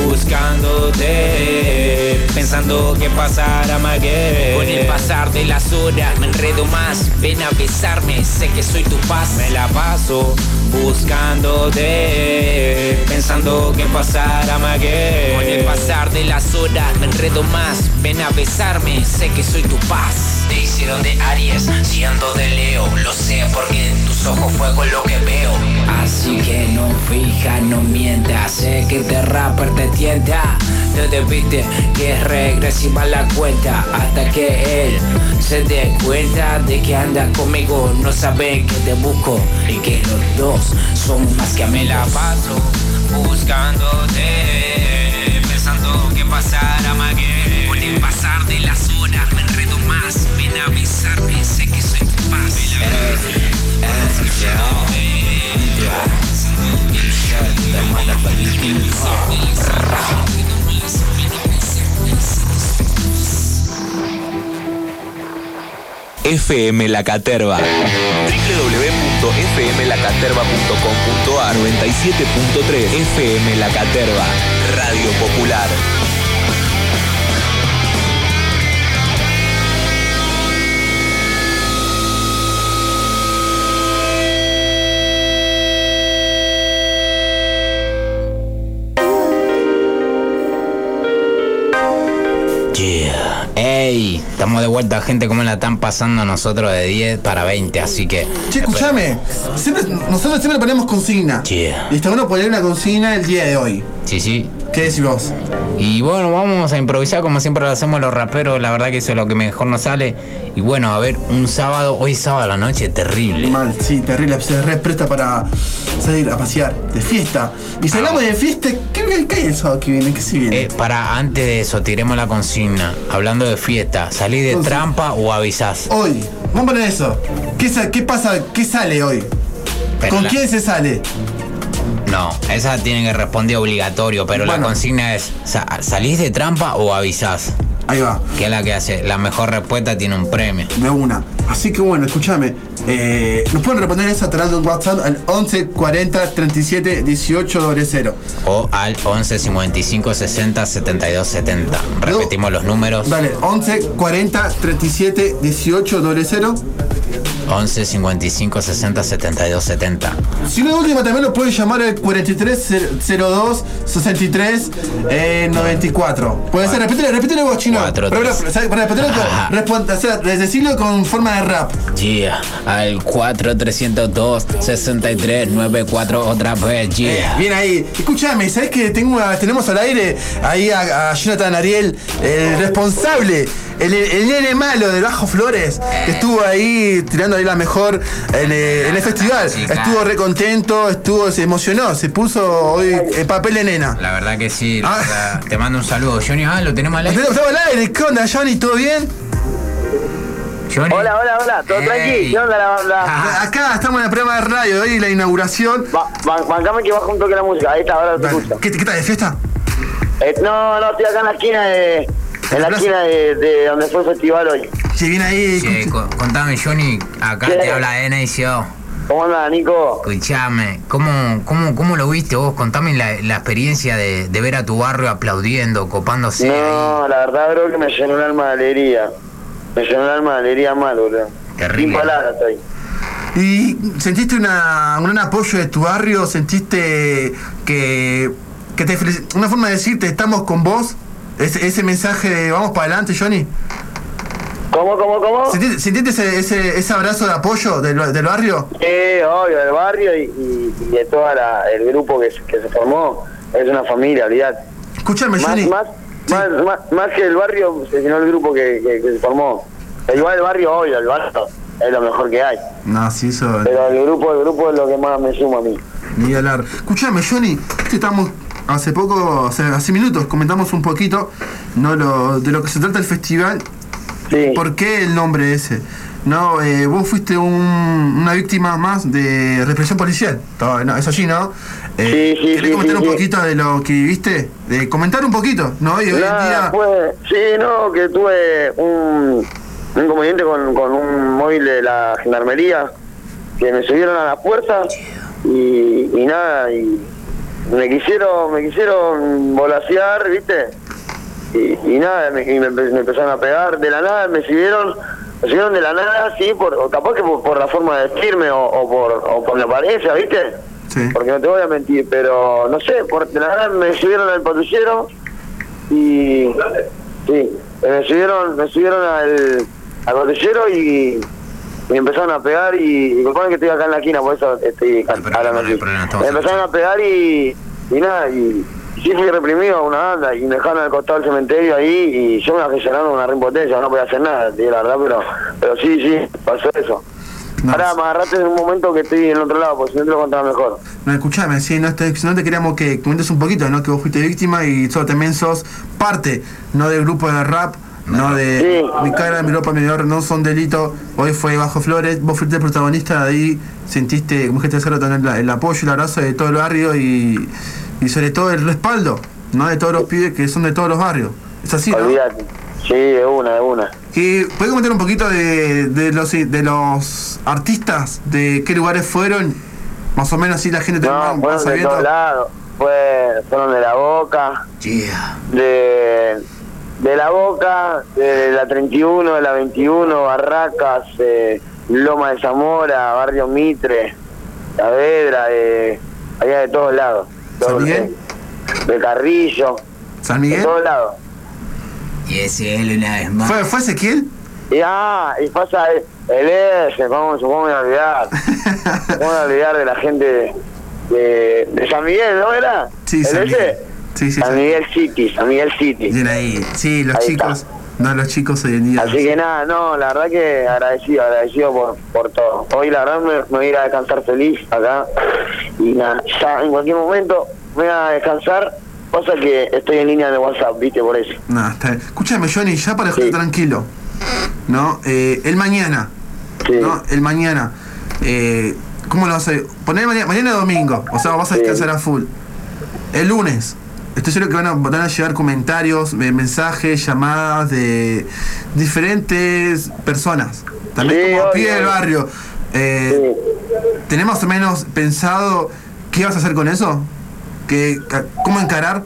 buscándote, pensando que pasará más que. Con el pasar de las horas me enredo más. Ven a besarme, sé que soy tu paz. Me la paso buscándote, pensando que pasará más que. Con el pasar de las horas me enredo más. Ven a besarme, sé que soy tu paz. Te hicieron de Aries, siendo de Leo. Lo sé porque en tus ojos fuego lo que veo. Así que no fijas, no mientas. Sé que este rapper te tienta. No te viste que es regresiva la cuenta, hasta que él se dé cuenta de que andas conmigo. No sabe que te busco y que los dos somos más que me la paso buscándote, pensando que pasará más que. Con el pasar de las horas me enredo más. Ven a besarme, sé que soy tu paz. F M La Caterva. w w w punto f m la caterva punto com punto a r noventa y siete punto tres F M La Caterva, Radio Popular. Yeah. Ey, estamos de vuelta, gente, cómo la están pasando nosotros de diez para veinte, así que... Che, escuchame, siempre, nosotros siempre ponemos consigna. Yeah. Y está bueno poner una consigna el día de hoy. Sí, sí. ¿Qué decís vos? Y bueno, vamos a improvisar como siempre lo hacemos los raperos, la verdad que eso es lo que mejor nos sale. Y bueno, a ver, un sábado, hoy sábado a la noche, terrible. Mal, sí, terrible, se re presta para salir a pasear, de fiesta. Y si hablamos de fiesta, ¿qué, qué, qué hay el sábado que viene? ¿Qué se viene? Eh, para, antes de eso, tiremos la consigna. Hablando de fiesta, ¿salís de Entonces, trampa o avisás? Hoy, vamos a poner eso. ¿Qué, sa- qué pasa? ¿Qué sale hoy? Pero ¿Con la- quién se sale? No, esa tiene que responder obligatorio, pero Bueno. la consigna es, sa- ¿salís de trampa o avisás? Ahí va, Que es la que hace, la mejor respuesta tiene un premio. de una. Así que bueno, escúchame. Eh, nos pueden responder esa tratando un WhatsApp al once cuarenta treinta y siete dieciocho cero. O al once cincuenta y cinco sesenta setenta y dos setenta. Repetimos los números. Dale, once cuarenta treinta y siete dieciocho cero. once cincuenta y cinco sesenta setenta y dos setenta. Si no, de última también lo pueden llamar al cuarenta y tres cero dos sesenta y tres noventa y cuatro. Puede ser, repítelo, repítelo vos, chino. Cuatro, Pero, tres. pero, ¿sabes? Para repetirlo, Ajá. respon- o sea, decirlo con forma de rap. Yeah, al cuatro trescientos dos sesenta y tres noventa y cuatro otra vez, yeah. Bien ahí. Escúchame, ¿sabes que tengo a- tenemos al aire ahí a, a Jonathan Ariel, el responsable, el, el nene malo del Bajo Flores, que estuvo ahí tirando ahí la mejor en, eh, en el festival? Sí, claro. Estuvo re contento, estuvo, se emocionó, se puso hoy el papel de nena. La verdad que sí, la Ah. verdad, te mando un saludo. Johnny, ah, lo tenemos al aire. Estaba al aire, ¿qué onda, Johnny? ¿Todo bien? Johnny. Hola, hola, hola, ¿todo Ey. tranqui? ¿Qué onda la banda? Ah. Acá estamos en la prueba de radio, hoy la inauguración. Va, va- bancame que bajo un toque la música, ahí está, ahora te Dale. escucho. ¿Qué, ¿Qué tal de fiesta? Eh, no, no, estoy acá en la esquina de... ¿En En la la plaza? esquina de, de donde fue el festival hoy. Si viene ahí. Che, co- contame, Johnny, acá ¿Qué? te habla N I C O. ¿Cómo anda, Nico? Escuchame, ¿cómo, cómo, ¿cómo lo viste vos? Contame la, la experiencia de, de ver a tu barrio aplaudiendo, copándose ahí. No, la verdad creo que me llenó el alma de alegría. Me llenó el alma de alegría mal, boludo. Terrible. Sin palabras estoy. ¿Y sentiste una, un gran apoyo de tu barrio? ¿Sentiste que, que te felici- una forma de decirte estamos con vos? Ese, ese mensaje de vamos para adelante, Johnny. ¿Cómo, cómo, cómo? ¿Sentiste, sentiste ese, ese, ese abrazo de apoyo del, del barrio? Sí, obvio, del barrio y, y, y de todo el grupo que, se- que se formó. Es una familia, olvidate. Escúchame, Más, Johnny. más, más, más, más que el barrio, se llenó el grupo que, que, que se formó. Igual el barrio, obvio, el barrio es lo mejor que hay. No, sí, eso. Pero el grupo, el grupo es lo que más me suma a mí. Ni hablar. Escúchame, Johnny. Este estamos hace poco, hace, hace minutos, comentamos un poquito, ¿no? Lo, de lo que se trata el festival. Sí. ¿Por qué el nombre ese? No, eh, vos fuiste un, una víctima más de represión policial. Todo, no, es allí, ¿no? Eh, Sí, sí, ¿Querés sí, comentar sí, un sí. poquito de lo que viviste? De comentar un poquito, ¿no? Y hoy en Nada, día. pues, sí, no, que tuve un, un inconveniente con, con un móvil de la gendarmería, que me subieron a la puerta y, y nada, y me quisieron, me quisieron volasear, ¿viste? Y, y nada, me, y me, empe- me empezaron a pegar de la nada, me siguieron, me siguieron de la nada, sí, por, o capaz que por, por la forma de vestirme o, o por o por la apariencia, ¿viste? Sí. Porque no te voy a mentir, pero no sé, por de la nada me subieron al patrullero y sí, me subieron, me subieron al, al patrullero y, y me empezaron a pegar y, y recuerden que estoy acá en la esquina, por eso estoy problema, hablando no hay así. problema, estamos Me empezaron a pegar y, y nada, y sí fui reprimido a una banda y me dejaron al costado del cementerio ahí y yo me la fui llorando una reimpotencia, no podía hacer nada, te digo la verdad, pero, pero sí, sí, pasó eso. No, Ahora me agarraste en un momento que estoy en el otro lado, porque si no te lo contaba mejor. No, escuchame, sí, no te, no te queríamos que comentes un poquito, ¿no? Que vos fuiste víctima y solo también sos parte, no del grupo de rap, no de Sí. mi cara, mi ropa, mi dolor, no son delitos. Hoy fue Bajo Flores, vos fuiste el protagonista de ahí, sentiste, como dijiste hace rato, el, el apoyo y el abrazo de todo el barrio y, y sobre todo el respaldo, ¿no? De todos los pibes que son de todos los barrios. Es así, ¿no? Olvídate. Sí, de una, de una. Y ¿puedes comentar un poquito de, de los de los artistas, de qué lugares fueron? Más o menos así la gente No, va fueron de sabiendo. todos lados. Fue, fueron de La Boca, Yeah. de, de La Boca, de la treinta y uno, de la veintiuno, Barracas, eh, Loma de Zamora, Barrio Mitre, Saavedra, de, allá de todos lados. ¿San Todos, Miguel? eh, de Carrillo, ¿San de Miguel? todos lados. Y ese él una vez más. ¿Fue, ¿Fue Ezequiel? Y ah, y pasa el, el S, ¿cómo, ¿cómo me voy a olvidar? ¿Cómo me voy a olvidar de la gente de, de, de San Miguel, ¿no era? Sí, ¿El San S? Miguel. Sí, sí, San sí. Miguel City, San Miguel City. Bien ahí. Sí, los Ahí chicos. está. No, los chicos hoy en día. Así que nada, no, la verdad que agradecido, agradecido por, por todo. Hoy la verdad me, me voy a ir a descansar feliz acá. Y nada, ya en cualquier momento me voy a descansar. Cosa que estoy en línea de WhatsApp, viste, por eso. No, está bien. Escúchame, Johnny, ya para dejarte Sí. tranquilo. ¿No? Eh, el mañana. Sí. ¿No? El mañana. Eh, ¿Cómo lo vas a hacer? Poner mañana, mañana es domingo. O sea, vas a Sí. descansar a full. El lunes. Estoy seguro que van a, van a llegar comentarios, eh, mensajes, llamadas de diferentes personas. También Sí, como obvio, pide del obvio. barrio. Eh, ¿Tenés más o menos pensado qué vas a hacer con eso? ¿Qué, ca- ¿Cómo encarar?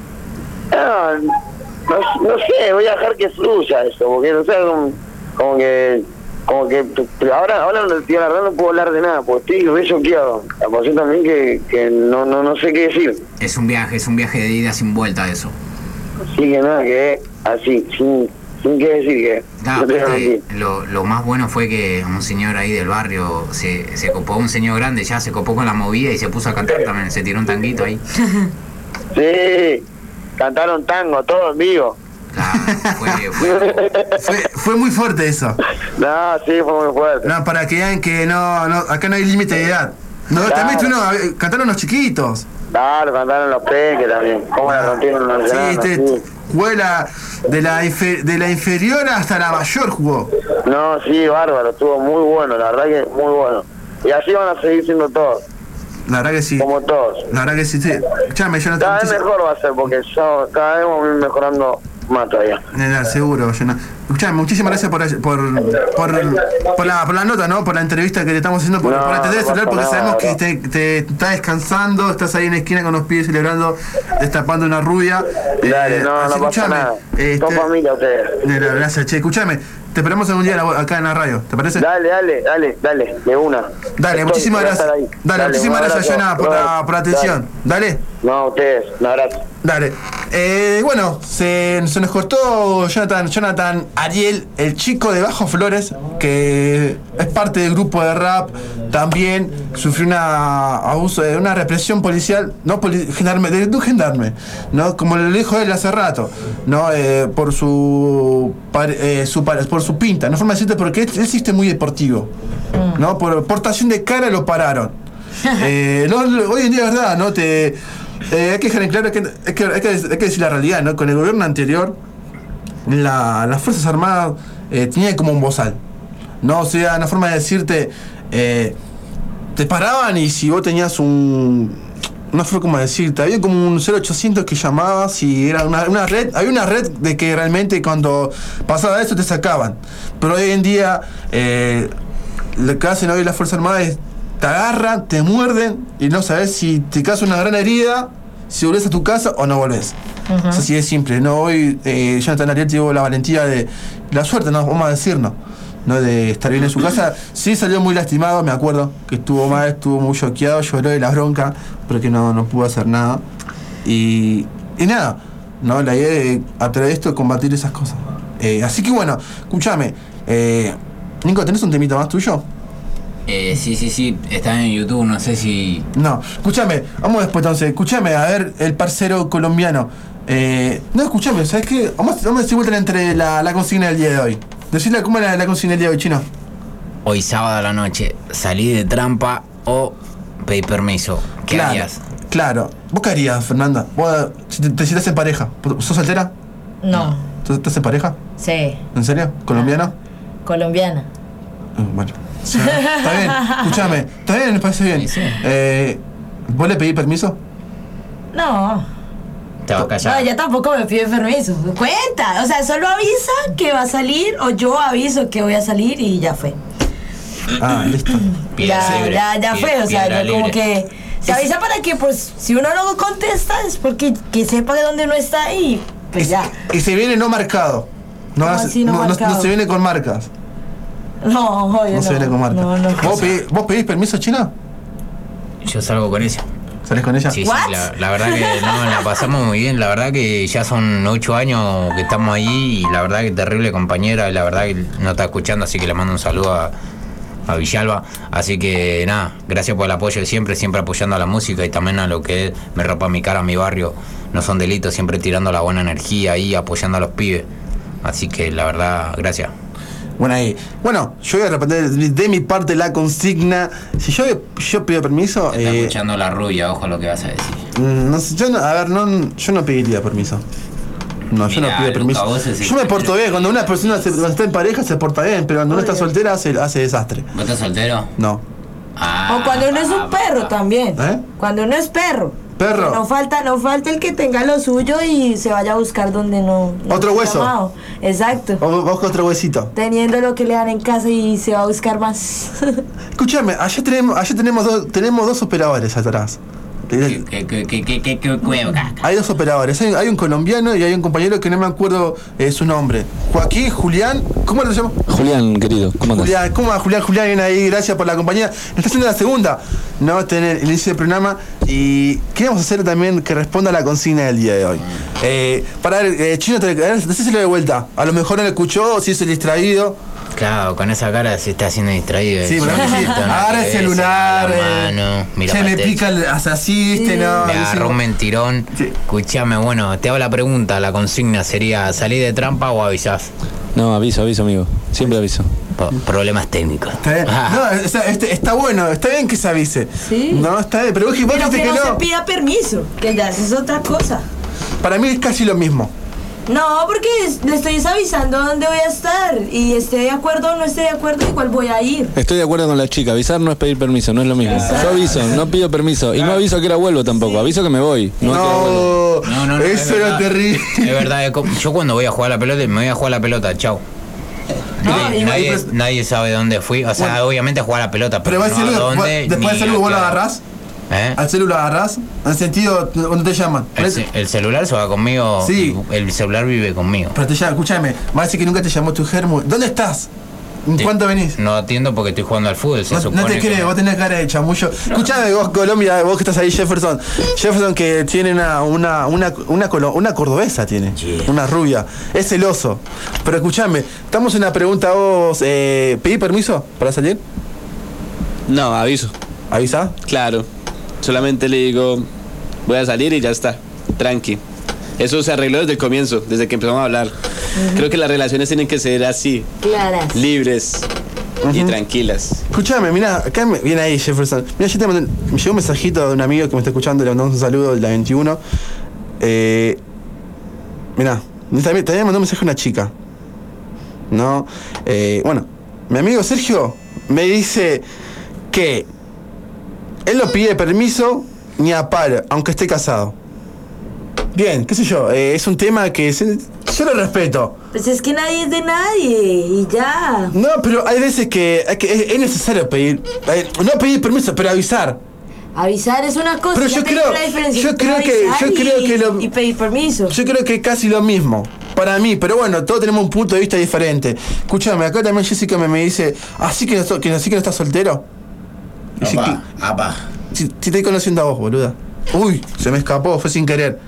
No, no, no sé, voy a dejar que fluya eso, porque no sé, como, como que, como que, pero ahora, ahora no, tío, la verdad no puedo hablar de nada, porque estoy re choqueado. Por eso también que, que no, no, no sé qué decir. Es un viaje, es un viaje de ida sin vuelta eso. Así que nada, que así, sin, sin qué decir que. Claro, no te voy a aparte, mentir. lo, lo más bueno fue que un señor ahí del barrio se, se copó, un señor grande ya se copó con la movida y se puso a cantar también, se tiró un tanguito ahí. Sí, cantaron tango, todo en vivo. Claro, fue, fue, Fue, fue muy fuerte eso. No, sí, fue muy fuerte. No, para que vean que no, no acá no hay límite de edad. No, Claro. también tú no, eh, cantaron los chiquitos. Claro, cantaron los peques también. ¿Cómo la rompieron los Sí, enanos? este, Sí. jugó la, de, la infe- de la inferior hasta la mayor jugó. No, sí, bárbaro, estuvo muy bueno, la verdad que muy bueno. Y así van a seguir siendo todos, La verdad que sí. como todos. La verdad que sí. sí. Escuchame, yo no Cada vez mejor va a ser, porque yo, cada vez vamos a ir mejorando más todavía. Nena, seguro, yo no. Escuchame, muchísimas gracias por, por, por, por, la, por la nota, ¿no? Por la entrevista que te estamos haciendo, por, No, por atender el no celular, pasa porque nada, sabemos que no. te, te estás descansando, estás ahí en la esquina con los pies celebrando, destapando una rubia. Dale, Eh, no, así, no pasa escuchame, nada. este, Son familia ustedes. Nena, gracias, che. Escuchame, te esperamos algún día acá en la radio, ¿te parece? Dale, dale, dale, dale, de una. Dale, Estoy, muchísimas voy a estar gracias. ahí. Dale, muchísimas un gracias, abrazo, Jonah, por la, Robert. por la atención. Dale. No, a ustedes, un abrazo. Dale. Eh, bueno, se, se nos cortó Jonathan, Jonathan Ariel, el chico de Bajo Flores, que es parte del grupo de rap, también sufrió una abuso de una represión policial, no poli, gendarme, de, de un gendarme, ¿no? Como le dijo él hace rato, ¿no? Eh, por su, par- eh, su par- por su pinta, no forma de decirte porque él, él existe muy deportivo, ¿no? Por portación de cara lo pararon. Eh, no, lo- hoy en día es verdad, ¿no? Te, eh, hay que dejar en claro que, hay que, hay que, hay que decir la realidad, ¿no? Con el gobierno anterior, la, las Fuerzas Armadas eh, tenían como un bozal, ¿no? O sea, una forma de decirte, eh, te paraban y si vos tenías un, no fue como decirte, había como un cero ochocientos que llamabas y era una, una red, había una red de que realmente cuando pasaba eso te sacaban, pero hoy en día eh, lo que hacen hoy las Fuerzas Armadas es te agarran, te muerden y no sabes si te caes una gran herida, si volvés a tu casa o no volvés. Ujú. Es así de simple, ¿no? Hoy eh, Jonathan Ariel tuvo la valentía de, la suerte, ¿no? Vamos a decirnos, ¿no? De estar bien en su casa. Sí salió muy lastimado, me acuerdo, que estuvo mal, estuvo muy choqueado, lloró de la bronca, pero que no, no pudo hacer nada. Y, y nada, ¿no? La idea de, a través de esto, combatir esas cosas. Eh, así que bueno, escúchame, eh, Nico, ¿tenés un temita más tuyo? Eh, sí, sí, sí, está en YouTube, no sé si... No, escúchame, vamos después entonces, escúchame, a ver, el parcero colombiano. Eh, no, escúchame, ¿sabes qué? Vamos, vamos a decir vuelta entre la, la consigna del día de hoy. Decirle cómo era la consigna del día de hoy, Chino. Hoy sábado a la noche, ¿salí de trampa o pedí permiso? ¿Qué Claro, harías? claro. ¿Vos qué harías, Fernanda? ¿Vos si te, te sientas en pareja? ¿Sos soltera? No, ¿Tú estás en pareja? sí, ¿En serio? ¿Colombiana? colombiana. Eh, Bueno. Sí, está bien, escúchame, está bien, me parece bien. Sí, sí. Eh, ¿Vos le pedís permiso? No, Te vas a no, callar. ella tampoco me pide permiso. Cuenta, o sea, solo avisa que va a salir o yo aviso que voy a salir y ya fue. Ah, listo. Piedra ya, libre, ya, ya pie- fue, o sea, piedra yo como libre. que se avisa para que, pues, si uno no contesta es porque que sepa de dónde uno está y pues Y- ya. Y se viene no marcado. No, ¿Cómo hace- así no no, no- no marcado? se viene con marcas. No, oye, No, no. se viene con marcas. No, no. ¿Vos, pedís, ¿Vos pedís permiso, China? Yo salgo con eso. ¿Salés con ella? Sí, sí, la, la verdad que no, la pasamos muy bien. La verdad que ya son ocho años que estamos ahí y la verdad que terrible compañera. Y la verdad que no está escuchando, así que le mando un saludo a, a Villalba. Así que nada, gracias por el apoyo de siempre, siempre apoyando a la música y también a lo que es Me Ropa Mi Cara, Mi Barrio. No son delitos, siempre tirando la buena energía ahí, apoyando a los pibes. Así que la verdad, gracias. Bueno, ahí. Bueno, yo voy a responder de mi parte la consigna. Si yo, yo pido permiso. Está eh, escuchando la rubia, ojo lo que vas a decir. No sé, yo no, a ver, no, yo no pediría permiso. No, yo Mirá, no pido permiso. Luca, vos ese- Yo me porto bien. Cuando una persona se, cuando está en pareja se porta bien, pero cuando uno está soltera hace, hace desastre. ¿Vos estás soltero? No. Ah, O cuando uno es un perro también. ¿Eh? Cuando uno es perro. Perro. No falta, no falta el que tenga lo suyo y se vaya a buscar donde no. no Otro está hueso. amado. Exacto. O busca otro huesito. Teniendo lo que le dan en casa y se va a buscar más. Escúchame, allá tenemos, allá tenemos dos, tenemos dos operadores atrás. ¿Qué, qué, qué, qué, qué, qué, qué cueva? Hay dos operadores, hay, hay un colombiano y hay un compañero que no me acuerdo eh, su nombre. Joaquín, Julián, ¿cómo lo llamo? Julián, querido, ¿cómo andás? Julián, ¿cómo va Julián? Julián viene ahí, gracias por la compañía. Nos está haciendo la segunda. No va a tener el inicio del programa y queríamos hacer también que responda a la consigna del día de hoy. Eh, para ver, eh, Chino, te, eh, decíselo de vuelta. A lo mejor no lo escuchó, si es el distraído. Claro, con esa cara se está haciendo distraído. Sí, pero sí. No, Agarra el que celular. la eh, mano, mira se para me el techo. pica el así, ¿viste? No, Me dice- agarró un mentirón. Escuchame, bueno, te hago la pregunta. La consigna sería: ¿salir de trampa o avisás? No, aviso, aviso, amigo. Siempre aviso. Po- problemas técnicos. Está bien. Ah. No, está, este- está bueno, está bien que se avise. Sí. No, está bien, pero vos, vos Pero dijiste que que no se no. pida permiso, que ya eso es otra cosa. Para mí es casi lo mismo. No, porque es- le estoy avisando dónde voy a estar y esté de acuerdo o no esté de acuerdo, igual voy a ir. Estoy de acuerdo con la chica. Avisar no es pedir permiso, no es lo mismo. Yo aviso, no pido permiso. Y no aviso a que era vuelvo tampoco. Aviso que me voy. No, a qué hora vuelvo. No, No, no, no, eso es era verdad. terrible. Es verdad, es como- yo cuando voy a jugar a la pelota, me voy a jugar a la pelota, chau. Nadie, y- nadie, y- nadie sabe dónde fui. O sea, Bueno. obviamente a jugar a la pelota, Pero pero, va el no a celu, dónde. después ni del celu a vos lo qué hora. agarrás. ¿Eh? Al celu lo agarrás. En sentido, cuando te llaman. El, ce- el celular se va conmigo. Sí. y el celular vive conmigo. Pero te llama, escúchame. Va a decir que nunca te llamó tu germo. ¿Dónde estás? ¿En Sí. cuánto venís? No atiendo porque estoy jugando al fútbol. Se No, supone no te que- creo, vos tenés cara de chamullo. Escuchame vos, Colombia, vos que estás ahí, Jefferson. Jefferson que tiene una, una, una, una, colo- una cordobesa, tiene. Yeah. Una rubia. Es celoso. Pero escuchame, estamos en una pregunta a vos. Eh, ¿Pedí permiso para salir? No, aviso. ¿Avisa? Claro. Solamente le digo, voy a salir y ya está. Tranqui. Eso se arregló desde el comienzo, desde que empezamos a hablar. Creo que las relaciones tienen que ser así, Claras. libres y tranquilas. Escuchame, mirá, acá me, viene ahí Jefferson. Mirá, yo te mandé- me llegó un mensajito de un amigo que me está escuchando, le mandamos un saludo de la veintiuno. Eh, mirá, también, también mandó un mensaje a una chica. No, eh, bueno, mi amigo Sergio me dice que él no pide permiso ni a par, aunque esté casado. Bien, qué sé yo, eh, es un tema que se- yo lo respeto. Pues es que nadie es de nadie y ya. No, pero hay veces que, hay que- es, es necesario pedir, eh, no pedir permiso, pero avisar. Avisar es una cosa. Pero ya yo te digo creo- la diferencia yo entre creo que- avisar yo creo y- que lo- y pedir permiso. Yo creo que es casi lo mismo, para mí, pero bueno, todos tenemos un punto de vista diferente. Escúchame, acá también Jessica me, me dice, ¿así que, no, so- que, así que no estás soltero? Y si, Apa, apa. si, si te estoy conociendo a vos, boluda. Uy, se me escapó, fue sin querer.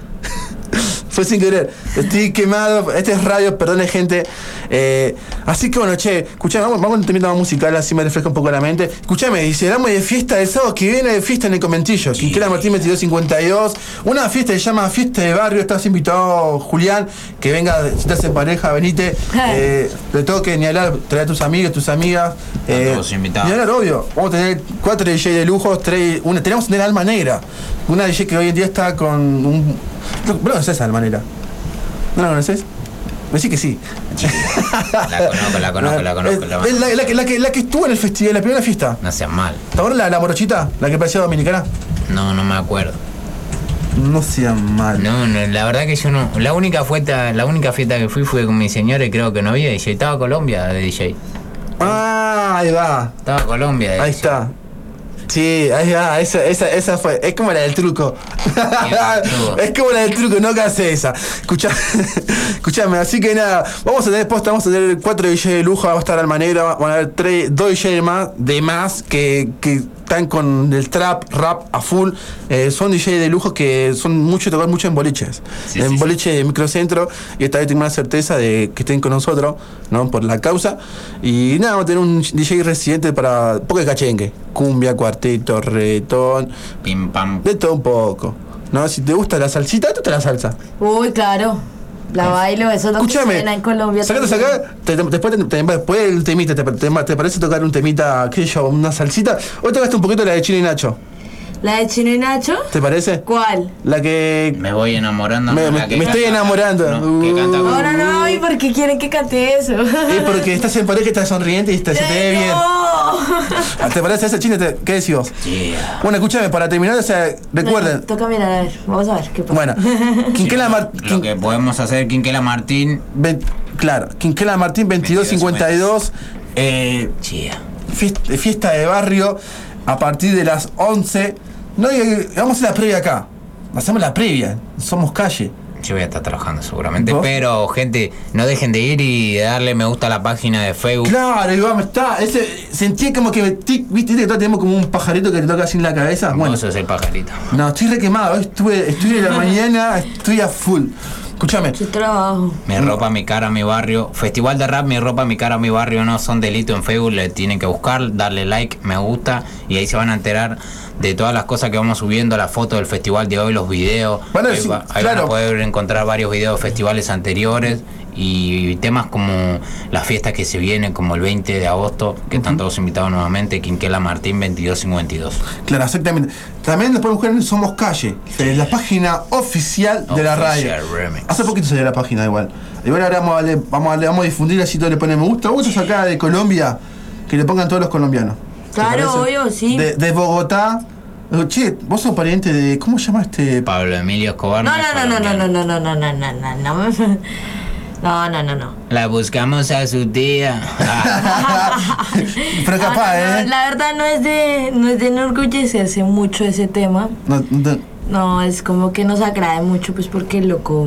Fue sin querer. Estoy quemado. Este es radio, perdone gente. Eh, así que bueno, che, escuchame, vamos, vamos a un tema musical, así me refresca un poco la mente. Escuchame, y si hablamos de fiesta el sábado que viene, de fiesta en el Conventillo, Quinquela Martín veintidós cincuenta y dos. Una fiesta que se llama Fiesta de Barrio. Estás invitado, Julián, que venga, si estás en pareja, venite. Eh, de todo que ni hablar, trae a tus amigos, tus amigas. Eh, todos invitados. Ni hablar, obvio. Vamos a tener cuatro D J de lujo, tres, una, tenemos una Alma Negra. Una D J que hoy en día está con un. ¿Vos no conoces a Alma Negra? ¿No la conoces? Me decís que sí. La conozco, la conozco, la conozco. La, Es la, la que- la que, la que estuvo en el festival, la primera fiesta. No seas mal. ¿Te acuerdas la, la morochita? La que parecía dominicana. No, no me acuerdo. No sea mal. No, no, la verdad que yo no. La única fiesta, la única fiesta que fui fue con mi señora y creo que no había D J. Estaba Colombia de D J. Ah, ahí va. Estaba Colombia de Ahí D J. está. Sí, ahí va, esa, esa, esa fue. Es como la del truco. Es como la del truco, no que hace esa. Escuchá, escuchame, así que nada, vamos a tener posta, vamos a tener cuatro D J de lujo, va a estar Alma Negra, van a haber tres, dos D J más, de más que, que están con el trap, rap a full. Eh, son D J de lujo que son mucho, tocar mucho en boliches. Sí, en sí, boliches de microcentro. Y esta vez tengo una certeza de que estén con nosotros, ¿no? Por la causa. Y nada, vamos a tener un D J residente para poco de cachengue. Cumbia, cuarteto, reggaetón. Pim pam. De todo un poco. ¿No? Si te gusta la salsita, ¿te gusta la salsa? Uy, claro. La bailo, eso es lo que Escúchame, suena en Colombia. sacate también. acá, te- te- después, te- te- después el temita, te, te, te parece tocar un temita, qué sé yo, una salsita? Hoy tocaste un poquito la de Chino y Nacho, ¿La de Chino y Nacho? ¿te parece? ¿Cuál? La que... Me voy enamorando. Me, ¿no? me- La que me estoy canta- enamorando. ¿no? Que canta Uh, No, no, no, ¿y por qué quieren que cante eso? Es porque estás en pareja, estás sonriente y te, se te ve bien. No. ¿Te parece esa Chino? Te- ¿Qué decís vos? Yeah. Bueno, escúchame, para terminar, o sea, recuerden. No, toca mirar, a ver, vamos a ver qué pasa. Bueno, Quinquela Martín. Lo que podemos hacer, Quinquela Martín. Claro, Quinquela Martín veintidós cincuenta y dos. Eh, Yeah. fiesta, fiesta de barrio a partir de las once. No, y- vamos a hacer la previa acá. Hacemos la previa. Somos calle. Yo voy a estar trabajando seguramente. ¿Vos? Pero, gente, no dejen de ir y de darle me gusta a la página de Facebook. Claro, y vamos, está. Ese, sentí como que, tic, viste, que todos tenemos como un pajarito que te toca así en la cabeza. Bueno, Vos sos el pajarito. no, estoy re quemado. Hoy Estuve, estuve en la mañana, estoy a full. Escúchame. Qué trabajo. Mi ropa, mi cara, mi barrio. Festival de rap, mi ropa, mi cara, mi barrio no son delito en Facebook. Le tienen que buscar, darle like, me gusta. Y ahí se van a enterar de todas las cosas que vamos subiendo, la foto del festival de hoy, los videos. Bueno, ahí sí, va- ahí claro. van a poder encontrar varios videos de festivales anteriores. Y temas como las fiestas que se vienen, como el veinte de agosto, que están todos invitados nuevamente. Quinquela Martín veintidós cincuenta y dos. Claro, exactamente. También después buscar en Somos Calle, eh, la página oficial de la radio. Official Remix. Hace poquito salió la página igual. Igual ahora vamos a, darle- vamos a, darle- vamos a difundir así todo le ponen me gusta. Vos sos acá de Colombia, que le pongan todos los colombianos. ¿Te Claro, parece? obvio, sí. De, de Bogotá. Eh, Che, vos sos pariente de. ¿Cómo se llama este? Pablo Emilio Escobar. No, no es no, no, no, no, colombiano. no, no, no, no, no, no, no. No, no, no, no. La buscamos a su tía. Pero No, capaz, no, no, ¿eh? La verdad no es de, no es de enorgullecerse mucho ese tema. No, no, No, es como que nos agrade mucho, pues porque el loco.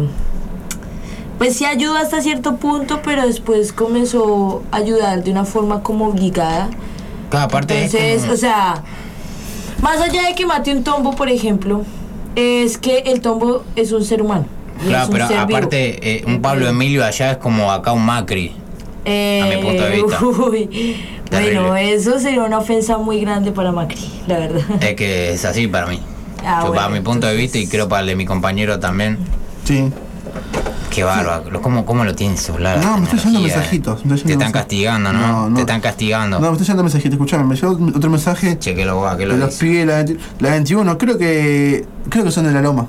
Pues sí ayuda hasta cierto punto, pero después comenzó a ayudar de una forma como obligada. Claro, aparte es Entonces, como- o sea, más allá de que mate un tombo, por ejemplo, es que el tombo es un ser humano. y Claro, es un pero ser vivo. aparte, eh, un Pablo Emilio allá es como acá un Macri. Eh, a mi punto de vista. Uy, Terrible. bueno, eso sería una ofensa muy grande para Macri, la verdad. Es que es así para mí. Ah, Yo, bueno, para mi punto de vista y creo para el de mi compañero también. Sí. Qué bárbaro. ¿Cómo, ¿Cómo lo tienes celular? No, me estoy llegando Energía, mensajitos. eh. me estoy Te llegando están mensajitos. castigando, ¿no? No, no. Te están castigando. No, me estoy llegando mensajitos. Escuchame, me llegó otro mensaje. Che, que lo va, que lo De los dice. pibes de la, veinti- la veintiuno, creo que creo que son de la Loma.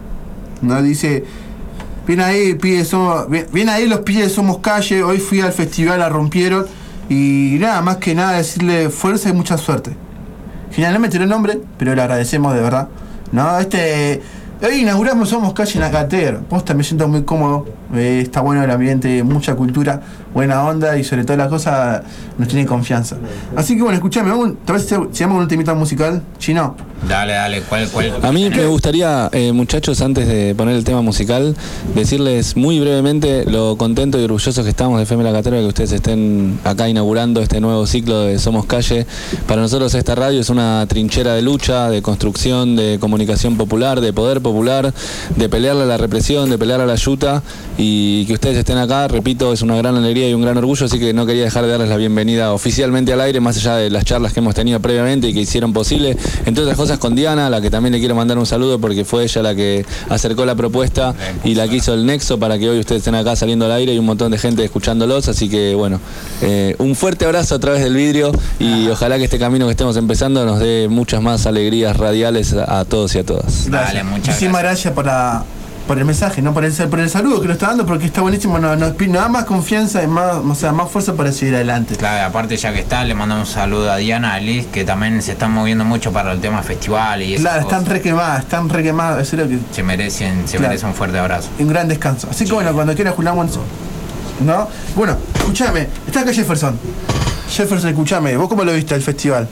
No dice, bien ahí, pibes, somos, bien, bien ahí los pibes somos calle, hoy fui al festival, la rompieron y nada más que nada decirle fuerza y mucha suerte. Generalmente no el nombre, pero le agradecemos de verdad. No, este hoy inauguramos Somos Calle en la Catedra. Posta, me siento muy cómodo. Eh, está bueno el ambiente, mucha cultura, buena onda y sobre todo la cosa nos tiene confianza. Así que bueno, escuchame, vamos- tal vez se, se llama un temita musical chino. Dale, dale, ¿cuál, cuál? A mí me gustaría, eh, muchachos, antes de poner el tema musical, decirles muy brevemente lo contento y orgullosos que estamos de F M La Catedra, que ustedes estén acá inaugurando este nuevo ciclo de Somos Calle. Para nosotros esta radio es una trinchera de lucha, de construcción, de comunicación popular, de poder popular, de pelearle a la represión, de pelear a la yuta, y que ustedes estén acá, repito, es una gran alegría y un gran orgullo, así que no quería dejar de darles la bienvenida oficialmente al aire, más allá de las charlas que hemos tenido previamente y que hicieron posible, entre otras cosas con Diana, a la que también le quiero mandar un saludo porque fue ella la que acercó la propuesta y la que hizo el nexo para que hoy ustedes estén acá saliendo al aire y un montón de gente escuchándolos, así que bueno, eh, un fuerte abrazo a través del vidrio y ojalá que este camino que estemos empezando nos dé muchas más alegrías radiales a, a todos y a todas. Dale, muchas Muchísimas gracias por, la- por el mensaje, no por el, por el saludo que lo está dando, porque está buenísimo, nos, nos pide nada más confianza y más, o sea, más fuerza para seguir adelante. Claro, aparte ya que está, le mandamos un saludo a Diana, a Liz, que también se están moviendo mucho para el tema festival y esas Claro, están cosas. re quemadas, están re quemadas, es serio que Se merecen, se Claro. merecen un fuerte abrazo. un gran descanso. Así que bueno, cuando quieras Julián, ¿no? Bueno, escúchame, está acá Jefferson. Jefferson, escúchame, ¿vos cómo lo viste el festival?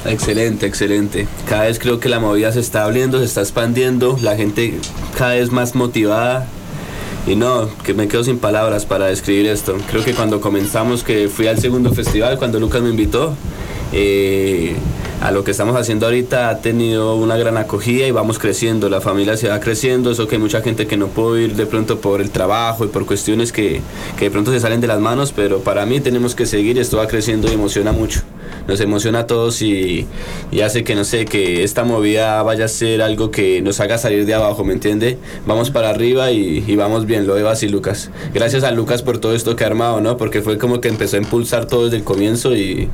Excelente, excelente. Cada vez creo que la movida se está abriendo, se está expandiendo, la gente cada vez más motivada. Y no, que me quedo sin palabras para describir esto. Creo que cuando comenzamos, que fui al segundo festival, cuando Lucas me invitó, eh, a lo que estamos haciendo ahorita ha tenido una gran acogida y vamos creciendo, la familia se va creciendo, eso que hay mucha gente que no puede ir de pronto por el trabajo y por cuestiones que, que de pronto se salen de las manos, pero para mí tenemos que seguir, esto va creciendo y emociona mucho. Nos emociona a todos y, y hace que, no sé, que esta movida vaya a ser algo que nos haga salir de abajo, ¿me entiende? Vamos para arriba y, y vamos bien, lo Evas y Lucas. Gracias a Lucas por todo esto que ha armado, ¿no? Porque fue como que empezó a impulsar todo desde el comienzo y,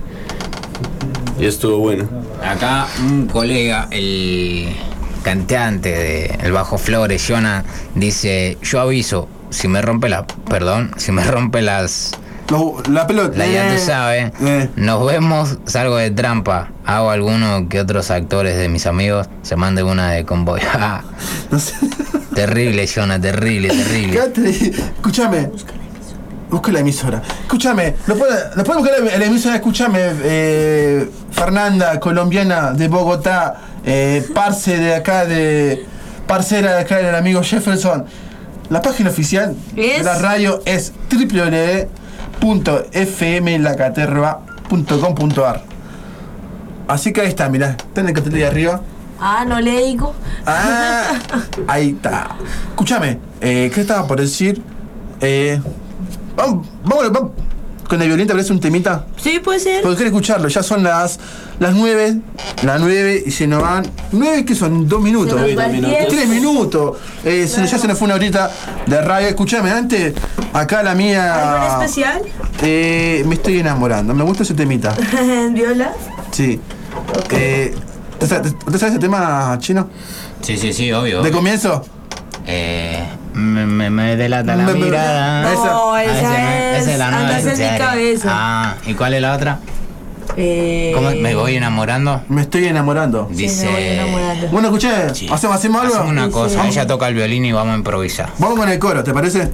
y estuvo bueno. Acá un colega, el cantante de El Bajo Flores, Jonah, dice, yo aviso, si me rompe la, perdón, si me rompe las... No, la pelota. La ya eh, tú sabes. eh. Nos vemos, salgo de trampa. Hago alguno que otros actores de mis amigos se manden una de convoy. No sé. Terrible, Jonah, terrible, terrible. Quédate ahí. Escúchame. Busca la emisora. Escúchame. ¿Lo puedes lo puede buscar la, la emisora? Escúchame. Eh, Fernanda, colombiana de Bogotá. Eh, parce de acá de. Parcera de acá del amigo Jefferson. La página oficial ¿Es? de la radio es doble u doble u doble u punto f m la caterva punto com punto a r. Así que ahí está, mirá, está en el cartel de arriba. Ah, no le digo. Ah, ahí está. Escúchame, eh, ¿qué estaba por decir? Eh, vamos, vamos, vamos. Con el violín, ¿te parece un temita? Sí, puede ser. Porque quiero escucharlo, ya son las las nueve, las nueve y se nos van. ¿Nueve que son? Dos minutos. Se nos va el tiempo. Tres minutos. Eh, se- ya se nos fue una horita de radio. Escúchame, antes, acá la mía. ¿Algo en especial? Eh, me estoy enamorando, me gusta ese temita. ¿Viola? Sí. Eh, ¿te, sa- te- te sabes ese tema, Chino? Sí, sí, sí, obvio. ¿De comienzo? Eh, me, me, me delata la Me- me- mirada. No, Ah, esa ese me- es esa es la nueva Andas en mi serie. cabeza. Ah, ¿y cuál es la otra? Eh, ¿Cómo me voy enamorando? Me estoy enamorando. sí, me voy Dice. enamorando. Bueno, escuché, Sí. hacemos, hacemos algo. Hacemos una Sí, cosa, sí. ella toca el violín y vamos a improvisar. Vamos con el coro, ¿te parece?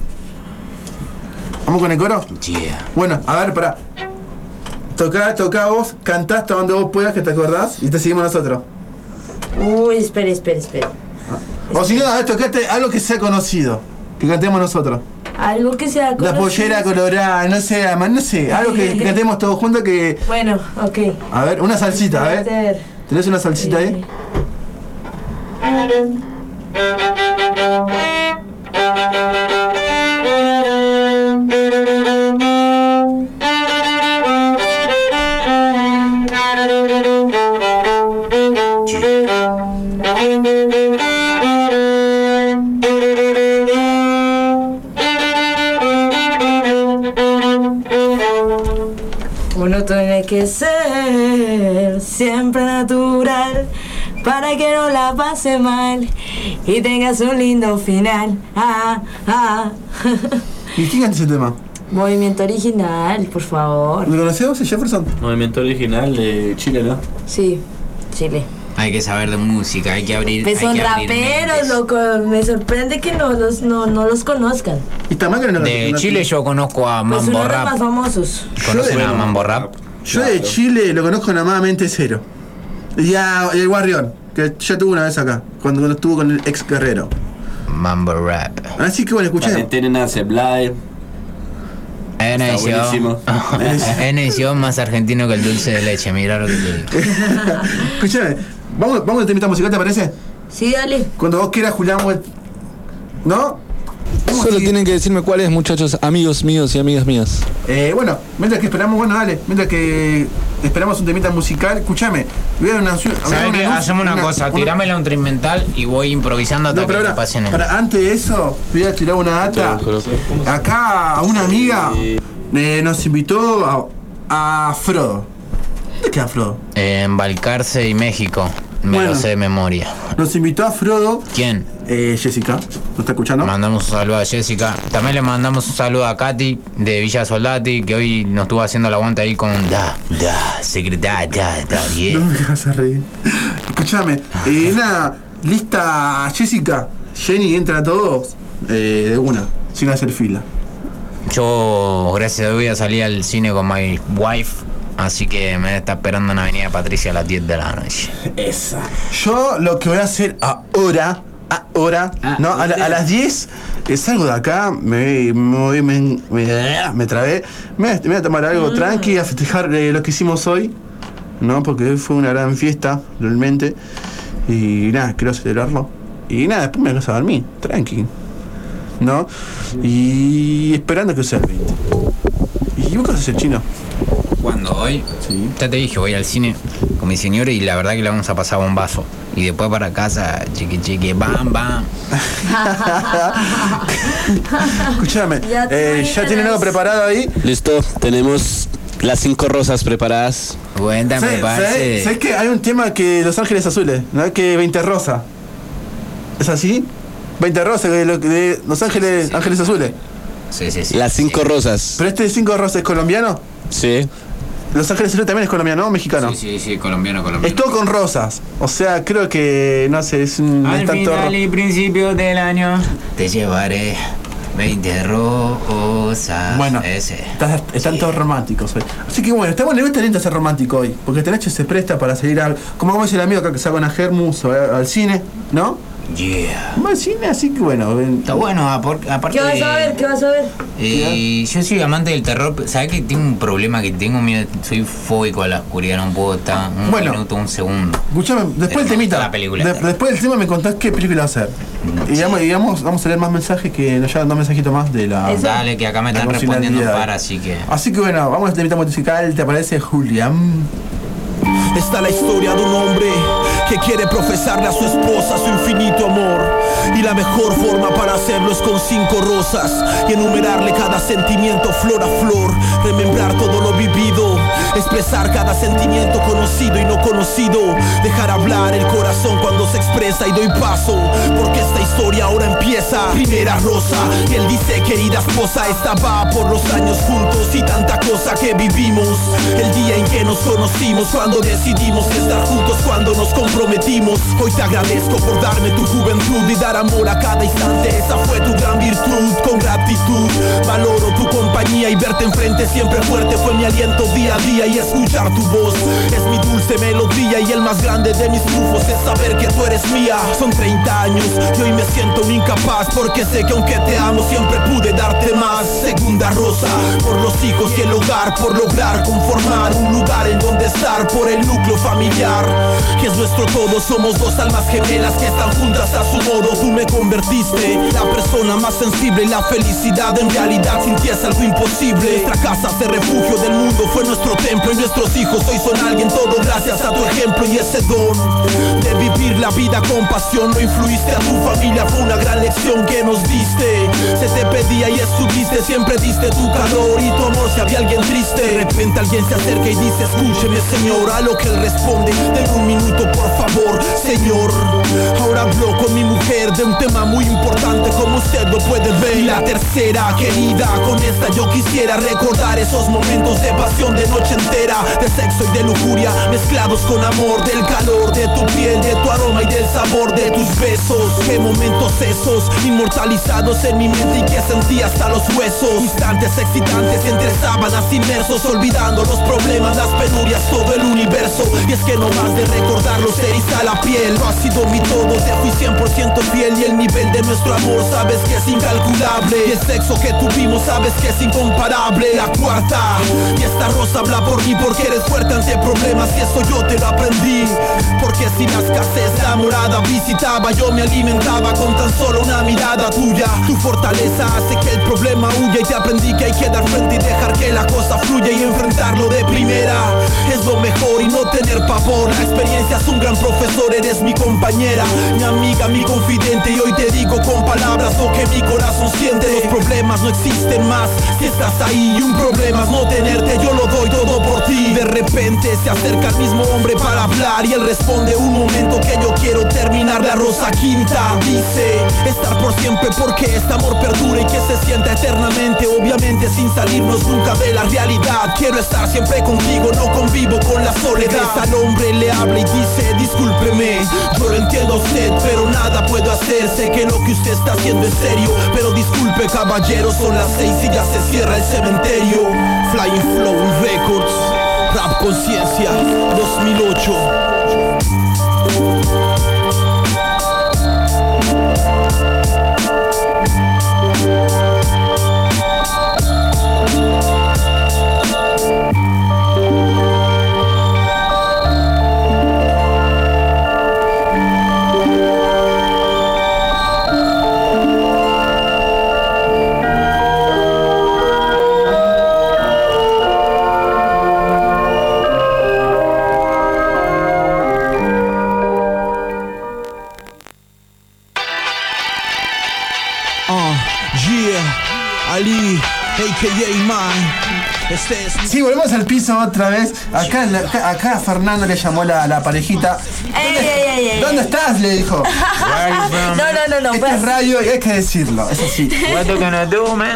¿Vamos con el coro? Yeah. Bueno, a ver, pará. Tocá, tocá vos, cantá hasta donde vos puedas, que te acordás, y te seguimos nosotros. Uy, espera, espera, espera. O si no, a ver, tocate algo que sea conocido, que cantemos nosotros. Algo que sea La conocido. pollera colorada, no sé, ama- no sé, algo que, que cantemos todos juntos que... Bueno, ok. A ver, una salsita, a ver. ver. ¿Tenés una salsita ahí? Uno tiene que ser siempre natural para que no la pase mal y tengas un lindo final. Ah, ah. ¿Y quién canta ese tema? Movimiento original, por favor. ¿Lo conocemos, Jefferson? Movimiento original de Chile, ¿no? Sí, Chile. Hay que saber de música, hay que abrir. Pues hay son que abrir raperos, mentes. loco. Me sorprende que no los, no, no los conozcan. ¿Y Tamanga no De Chile yo conozco a Pues Mambo uno de los Rap. más famosos. ¿Conocen Yo a de- Mambo Rap? Yo de Chile lo conozco nada más mente cero. Y a y el Guardión, que ya tuvo una vez acá, cuando, cuando estuvo con el ex guerrero. Mambo Rap. Así que bueno, escuché. También tienen a Zeblay. N S buenísimo. O N S O más argentino que el dulce de leche, mira lo que te digo. Escuchame, vamos, vamos a temita musical, ¿te parece? Sí, dale. Cuando vos quieras, Julián, vos- ¿no? Vamos Solo así. tienen que decirme cuáles, muchachos, amigos míos y amigas mías. Eh, bueno, mientras que esperamos, bueno, dale, mientras que esperamos un temita musical, escúchame, voy a dar una, voy a dar ¿Sabes qué? anuncio- Hacemos una, cosa, tirámela un instrumental y voy improvisando hasta No, pero que ahora, te pasen el. para, antes de eso, voy a tirar una data. Acá a una amiga eh, nos invitó a, a Frodo. ¿Dónde queda Frodo? En Balcarce y México. Me Bueno. lo sé de memoria. Nos invitó a Frodo, ¿Quién? eh, Jessica, ¿nos está escuchando? Mandamos un saludo a Jessica. También le mandamos un saludo a Katy de Villa Soldati, que hoy nos estuvo haciendo el aguante ahí con da, da, secretaria, da, da, No yeah. me vas a reír. Escúchame, eh, nada, lista Jessica, Jenny, entra a todos eh, de una, sin hacer fila. Yo, gracias a Dios, voy a salir al cine con my wife Así que me está esperando en Avenida Patricia a las diez de la noche. Esa. Yo lo que voy a hacer ahora, ahora, Ah, no, a, la- a las diez, eh, salgo de acá, me, me, me, me, me trabé, me, me voy a tomar algo tranqui, a festejar eh, lo que hicimos hoy, ¿no? Porque hoy fue una gran fiesta, realmente. Y nada, quiero celebrarlo. Y nada, después me voy a dormir, tranqui, ¿no? Y esperando que sea el veinte. ¿Y vos qué haces, Chino? ¿Cuándo? ¿Hoy? Sí. Ya te dije, voy al cine con mi señora y la verdad que le vamos a pasar bombazo. Y después para casa, chiqui chiqui, bam, bam. Escúchame, Ya te eh, ¿ya tienen algo imaginas. preparado ahí? Listo, tenemos las cinco rosas preparadas. Cuéntame, ¿Sabes parce. ¿sabes que hay un tema que Los Ángeles Azules? ¿No? Que veinte Rosa. ¿Es así? veinte Rosa, que lo- de Los Ángeles, Sí, sí. Ángeles Azules. Sí, sí, sí. Las cinco sí. rosas. Pero este de cinco Rosas es colombiano. Sí. Los Ángeles Azules también es colombiano, ¿no? Mexicano. Sí, sí, sí, colombiano, colombiano. Es todo con rosas. O sea, creo que, no sé, es un... Al es tanto final ro- y principio del año te llevaré veinte rosas. Bueno, Ese. estás- están todos románticos hoy. Así que bueno, estamos en talento a ser romántico hoy. Porque Tenacho se presta para salir a... Como vamos a decir el amigo acá que salga a Germus o a- al cine, ¿no? Yeah. Vamos al cine, así que bueno. ven- Está bueno, apor- aparte. ¿Qué vas a ver? ¿Qué vas a ver? Eh, yo soy amante del terror. ¿Sabes que tengo un problema que tengo? Mira, soy fóbico a la oscuridad, no puedo estar un Bueno. minuto, un segundo. Escuchame, después Pero del me temita. gusta la película de- esta. después del tema me contás qué película va a hacer. Y, vamos, y vamos, vamos a leer más mensajes que nos llegan dos mensajitos más de la. Eso. Dale, que acá me la están respondiendo un emocionalidad. par, así que. Así que bueno, vamos al temita musical. ¿Te aparece Julián? Está la historia de un hombre que quiere profesarle a su esposa su infinito amor. Y la mejor forma para hacerlo es con cinco rosas y enumerarle cada sentimiento flor a flor. Remembrar todo lo vivido, expresar cada sentimiento conocido y no conocido. Dejar hablar el corazón cuando se expresa y doy paso, porque esta historia ahora empieza. Primera rosa, y él dice: querida esposa, esta va por los años juntos y tanta cosa que vivimos. El día en que nos conocimos, cuando decidimos estar juntos, cuando nos comprometimos. Hoy te agradezco por darme tu juventud y dar amor a cada instante. Esa fue tu gran virtud, con gratitud valoro tu compañía y verte enfrente siempre fuerte fue mi aliento día a día. Y escuchar tu voz es mi dulce melodía, y el más grande de mis triunfos es saber que tú eres mía. Son treinta años y hoy me siento un incapaz, porque sé que aunque te amo siempre pude darte más. Segunda rosa, por los hijos y el hogar, por lograr conformar un lugar en donde estar, por el núcleo familiar que es nuestro todo. Somos dos almas gemelas que están juntas a su modo. Tú me convertiste la persona más sensible, y la felicidad en realidad sin ti es algo imposible. Nuestra casa de refugio del mundo fue nuestro templo, y nuestros hijos hoy son alguien, todo gracias a tu ejemplo y ese don de vivir la vida con pasión. No influiste a tu familia, fue una gran lección que nos diste. Se te pedía y estuviste, siempre diste tu calor y tu amor si había alguien triste. De repente alguien se acerca y dice: escúcheme, señor. A lo que él responde: denme un minuto por favor, señor. Ahora hablo con mi mujer de un tema muy importante, como usted lo puede ver. Y la tercera, querida, con esta yo quisiera recordar esos momentos de pasión, de noche entera, de sexo y de lujuria, mezclados con amor, del calor de tu piel, de tu aroma y del sabor de tus besos. Qué momentos esos, inmortalizados en mi mente y que sentí hasta los huesos. Instantes excitantes entre sábanas inmersos, olvidando los problemas, las penurias, todo el universo. Y es que no más de recordarlo se eriza la piel. No has sido mi todo, te fui cien por ciento fiel, y el nivel de nuestro amor sabes que es incalculable. Y el sexo que tuvimos sabes que es incomparable. La cuarta, y esta rosa habla por mí, porque eres fuerte ante problemas y eso yo te lo aprendí. Porque si la escasez la morada visitaba, yo me alimentaba con tan solo una mirada tuya. Tu fortaleza hace que el problema huya, y te aprendí que hay que dar frente y dejar que la cosa fluya y enfrentarlo de primera. Es lo mejor y no tener pavor. La experiencia es un gran profesor, eres mi compañera, mi amiga, mi confidente, y hoy te digo con palabras lo que mi corazón siente. Los problemas no existen más si estás ahí, y un problema es no tenerte, yo lo doy todo por ti. De repente se acerca el mismo hombre para hablar, y él responde: un momento que yo quiero terminar la rosa quinta. Dice: estar por siempre, porque este amor perdure y que se sienta eternamente, obviamente sin salirnos nunca de la realidad. Quiero estar siempre contigo, no convivo con la soledad. Al hombre le habla y dice: discúlpeme, yo lo entiendo a usted, pero nada puedo hacer. Sé que lo que usted está haciendo es serio, pero disculpe caballero, son las seis y ya se cierra el cementerio. Flying Flow Records. Rap Conciencia dos mil ocho. A K A Man. Este es... Sí, volvemos al piso otra vez. Acá, la- acá, acá Fernando le llamó la, la parejita. Ey, ey, ey, ey. ¿Dónde estás? Le dijo. No, no, no, no. Este Pues, es radio y hay que decirlo, es así. What you gonna do, man?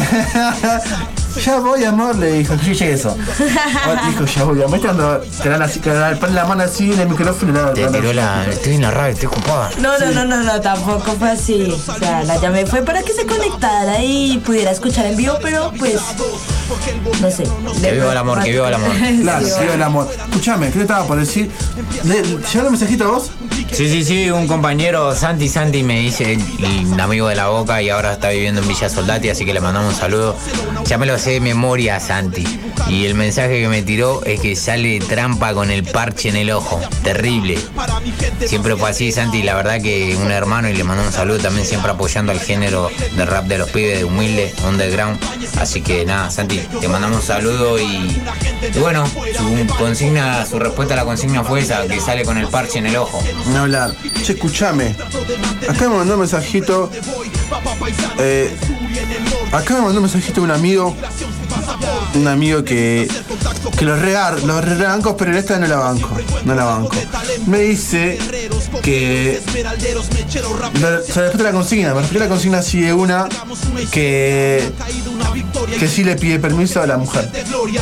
Ya voy, amor, le dijo. Yo llegué eso. Dijo, ya voy, amor. Cuando te dan así, te dan- ponen la mano así en el micrófono y le dan- Te tiró la. Estoy en la radio, estoy ocupada. no, no, no, no, no, tampoco fue así. O sea, la llamé fue para que se conectara y pudiera escuchar en vivo, pero pues, no sé. Que viva el amor, que viva el amor. Claro, Sí, sí, el amor. Escuchame, ¿qué te estaba por decir? ¿Le, ¿Llegaron un mensajito a vos? Sí, sí, sí, un compañero, Santi Santi, me dice, el amigo de la Boca, y ahora está viviendo en Villa Soldati, así que le mandamos un saludo. Ya me lo sé de memoria, Santi. Y el mensaje que me tiró es que sale trampa con el parche en el ojo. Terrible. Siempre fue así, Santi, la verdad que un hermano, y le mandamos un saludo también, siempre apoyando al género de rap de los pibes, de humilde, underground. Así que nada, Santi, te mandamos un saludo y, y bueno, su consigna, su respuesta a la consigna fue esa, que sale con el parche en el ojo. No hablar. Che, escuchame. Acá me mandó un mensajito. Eh, acá me mandó un mensajito un amigo. Un amigo que. Que los regar, los rebancos, pero en esta no la banco. No la banco. Me dice que. La, se respeto la consigna. Me respeto la consigna así de una. Que. Que sí le pide permiso a la mujer.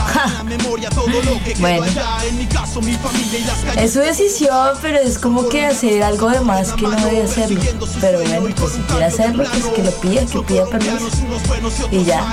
Bueno, es su decisión, pero es como que hacer algo de más que no debe hacerlo. Pero bueno, pues si quiere hacerlo, pues que lo pida, que pida permiso. Y ya.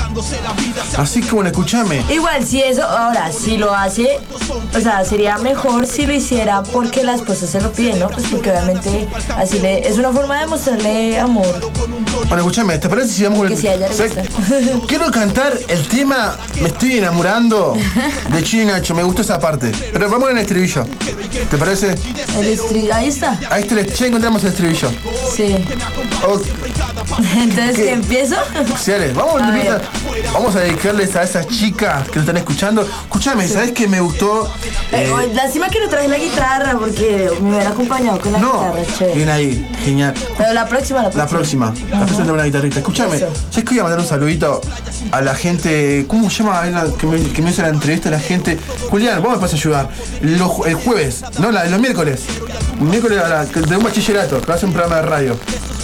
Así que bueno, escúchame. Igual, si eso, ahora, si lo hace, o sea, sería mejor si lo hiciera porque la esposa se lo pide, ¿no? Pues porque obviamente así le, es una forma de mostrarle amor. Bueno, escúchame, ¿te parece si vamos con Que el... si a ella le ¿sabes? gusta. Quiero cantar el tema Me estoy enamorando de Chino y Nacho, me gustó esa parte. Pero vamos en el estribillo. ¿Te parece? El estri- ahí está. Ahí está, el- ya encontramos el estribillo. Sí. Oh, Entonces, ¿Qué? ¿qué empiezo? sí, dale, vamos, A a, ver. vamos a dedicarles a esas chicas que lo están escuchando. Escúchame, ¿sabes qué me gustó? Eh, Eh, oh, lástima que no traje la guitarra porque me hubiera acompañado con la no, guitarra, chévere. bien ahí, genial. Pero la próxima, la próxima. La próxima, la próxima de una guitarrita. Escúchame, Eso. ¿sabes que voy a mandar un saludito a la gente? ¿Cómo se llama la- que me, que me hizo la entrevista? La gente. Julián, vos me vas a ayudar. Los ju- el jueves, no, la, los miércoles. El miércoles a la- de un bachillerato, que va a hacer un programa de radio.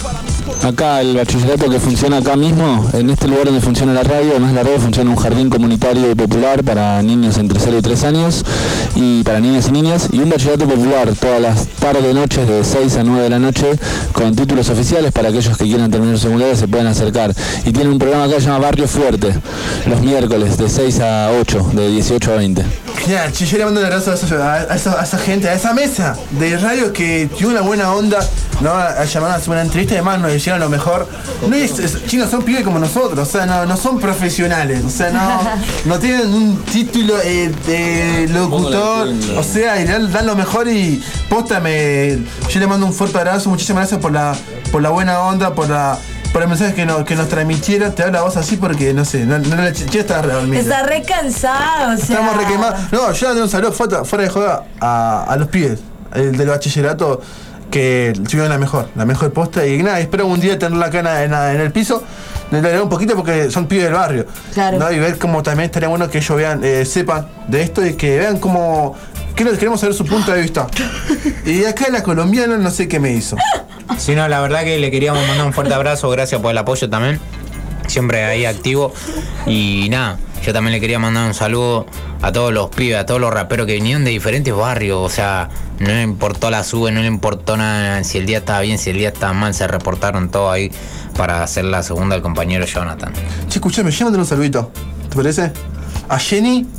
Acá el bachillerato que funciona acá mismo, en este lugar donde funciona la radio, además la radio funciona un jardín comunitario y popular para niños entre cero y tres años y para niñas y niñas, y un bachillerato popular todas las tardes, noches de seis a nueve de la noche con títulos oficiales para aquellos que quieran terminar su secundaria se pueden acercar. Y tiene un programa acá que se llama Barrio Fuerte, los miércoles de seis a ocho, de dieciocho a veinte. Genial, che, yo le mando un abrazo a esa, a, esa, a esa gente, a esa mesa de radio que tiene una buena onda, ¿no? A llamar a hacer una entrevista y además nos hicieron lo mejor. No es, es- chicos, son pibes como nosotros, o sea, no, no son profesionales, o sea, no, no tienen un título eh, de locutor, o sea, y le dan, dan lo mejor y póstame. Yo le mando un fuerte abrazo, muchísimas gracias por la, por la buena onda, por la. Por el mensaje que nos, que nos transmitieron. Te habla voz así porque, no sé, no, no, la chica está dormida. Está re cansado, o sea. Estamos re quemados. No, yo le doy un saludo fuera, fuera de joda a, a los pibes el del bachillerato que tuvieron la mejor, la mejor posta. Y nada, espero un día tenerla acá en, en, en el piso. Le daré un poquito porque son pibes del barrio. Claro. ¿no? Y ver cómo también estaría bueno que ellos vean, eh, sepan de esto y que vean cómo. Que queremos saber su punto de vista. Y acá la colombiana no sé qué me hizo. Sí, no, la verdad que le queríamos mandar un fuerte abrazo, gracias por el apoyo también. Siempre ahí activo. Y nada, yo también le quería mandar un saludo a todos los pibes, a todos los raperos que vinieron de diferentes barrios. O sea, no le importó la sube, no le importó nada. Si el día estaba bien, si el día estaba mal, se reportaron todos ahí para hacer la segunda del compañero Jonathan. Che, escuchame, llámate un saludito. ¿Te parece? A Jenny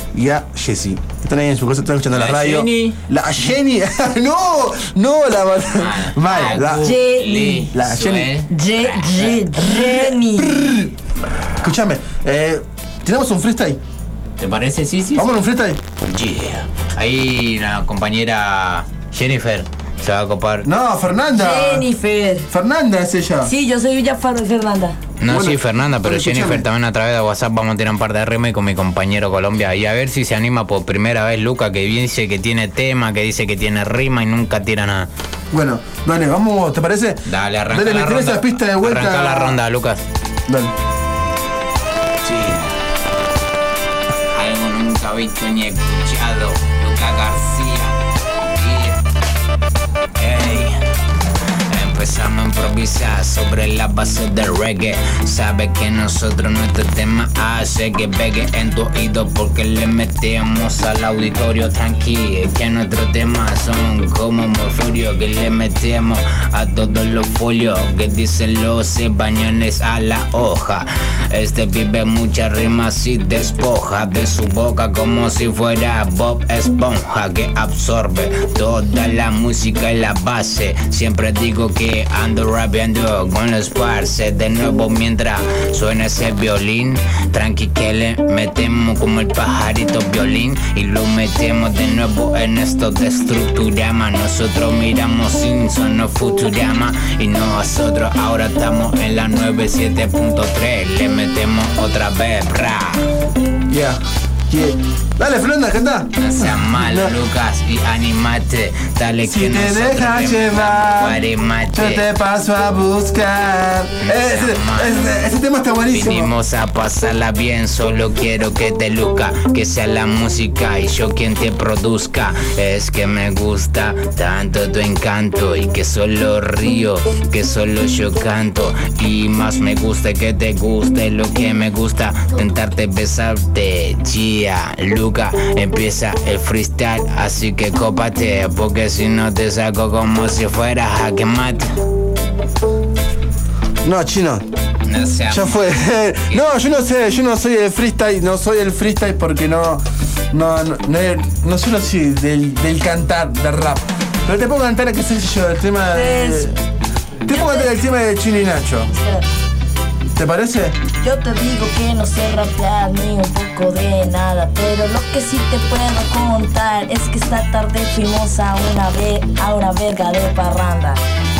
y a Jessy. Están ahí en su casa, están escuchando la, La radio. Jenny. La Jenny. no, no, la mal. La Jenny. La Jenny. Je- Je- Jenny. Escúchame, eh, ¿tenemos un freestyle? ¿Te parece? Sí, sí. ¿Vamos a un freestyle? Yeah. Ahí la compañera Jennifer se va a copar. No, Fernanda. Jennifer. Fernanda es ella. Sí, yo soy Villa Far- Fernanda. No, Bueno, sí, Fernanda, pero bueno, Jennifer escuchame. también a través de WhatsApp vamos a tirar un par de rimas y con mi compañero Colombia. Y a ver si se anima por primera vez Luca, que dice que tiene tema, que dice que tiene rima y nunca tira nada. Bueno, dale, vamos, ¿te parece? Dale, arranca Dale, la me tenés ronda. esa pista de vuelta. Arranca la ronda, Lucas. Dale. Sí. Algo nunca visto ni escuchado. Luca García. Yeah. Ey. Empezamos a improvisar sobre la base del reggae. Sabes que nosotros nuestro tema hace que pegue en tu oído porque le metemos al auditorio tranqui. Que nuestros temas son como morfurio que le metemos a todos los folios que dicen los españoles a la hoja. Este vive muchas rimas y despoja de su boca como si fuera Bob Esponja que absorbe toda la música y la base. Siempre digo que ando rapeando con los parce de nuevo mientras suena ese violín. Tranqui que le metemos como el pajarito violín y lo metemos de nuevo en esto de estructurama. Nosotros miramos Simpson, no Futurama y nosotros ahora estamos en la noventa y siete punto tres. Le metemos otra vez, bra. Yeah. Yeah. Dale, Fernanda, canta. No seas malo, No. Lucas, y animate. Dale Si que te nosotros dejas le llevar, metemos yo te paso a buscar. No Eh, ese, seas malo. ese- ese tema está buenísimo. Vinimos a pasarla bien, solo quiero que te luzca, que sea la música y yo quien te produzca. Es que me gusta tanto tu encanto y que solo río, que solo yo canto. Y más me gusta que te guste lo que me gusta, tentarte besarte. Yeah, Luca, empieza el freestyle, así que cópate, porque si no te saco como si fuera jaque mate. No, chino. No sea Ya fue. No, yo no sé, yo no soy el freestyle, no soy el freestyle porque no. No, no, no, no soy así del, del cantar, del rap. Pero te puedo cantar, qué sé yo, el tema de. Te puedo cantar el tema de Chino y Nacho. ¿Te parece? Yo te digo que no sé rapear ni un poco de nada, pero lo que sí te puedo contar es que esta tarde fuimos a una, ve a una verga de parranda.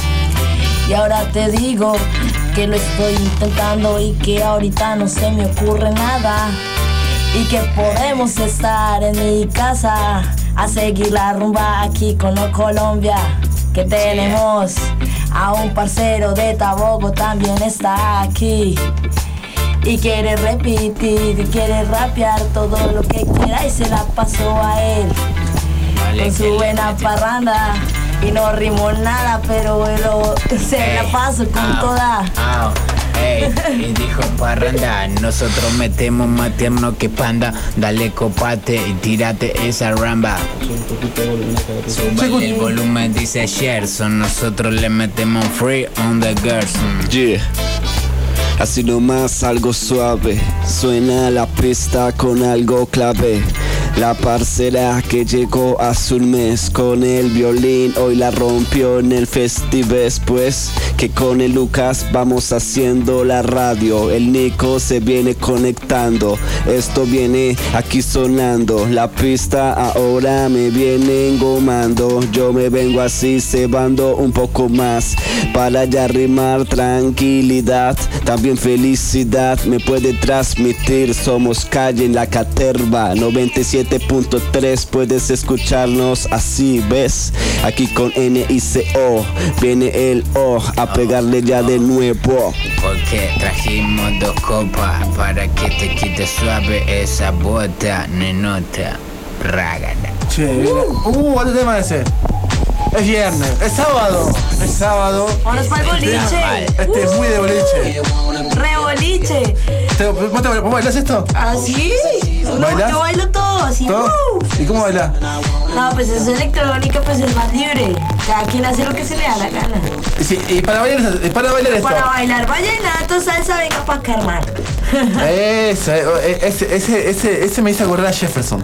Y ahora te digo que lo estoy intentando y que ahorita no se me ocurre nada. Y que podemos estar en mi casa a seguir la rumba aquí con los Colombia. Que tenemos a un parcero de Tabogo también está aquí. Y quiere repetir, y quiere rapear todo lo que quiera y se la pasó a él. Vale, Con que su le buena mete. parranda. Y no rimó nada, pero lo, se la pasó con Au, toda. au, ey, y dijo parranda, nosotros metemos más tierno que panda. Dale copate y tírate esa ramba. Súbale el volumen, dice Sherson. Nosotros le metemos free on the girls. Yeah. Así nomás algo suave, suena la pista con algo clave. La parcera que llegó hace un mes con el violín hoy la rompió en el festives, pues que con el Lucas vamos haciendo la radio. El Nico se viene conectando, esto viene aquí sonando. La pista ahora me viene engomando, yo me vengo así cebando un poco más para ya rimar tranquilidad. También felicidad me puede transmitir. Somos Calle en la Caterva noventa y siete punto tres, puedes escucharnos así, ¿ves? Aquí con N I C O viene el O a pegarle ya de nuevo. Porque trajimos dos copas para que te quite suave esa bota, nenota, rágana. Che, uh, ¿cuál tema ese? Es viernes, es sábado, es sábado. Ahora es para el boliche. Este es muy de boliche. Re boliche. Te- ¿Vos, te, ¿Vos bailás esto? ¿Ah, sí? No, ¿Bailás? yo bailo todo así. ¿Todo? ¡uh! ¿Y cómo bailás? No, pues es electrónica, pues es más libre. Cada quien hace lo que se le da la gana. Sí, y para bailar, y para bailar esto. Para bailar vallenato, salsa, venga pa' acá, hermano. Ese, ese, ese, ese, ese me hizo acordar a Jefferson.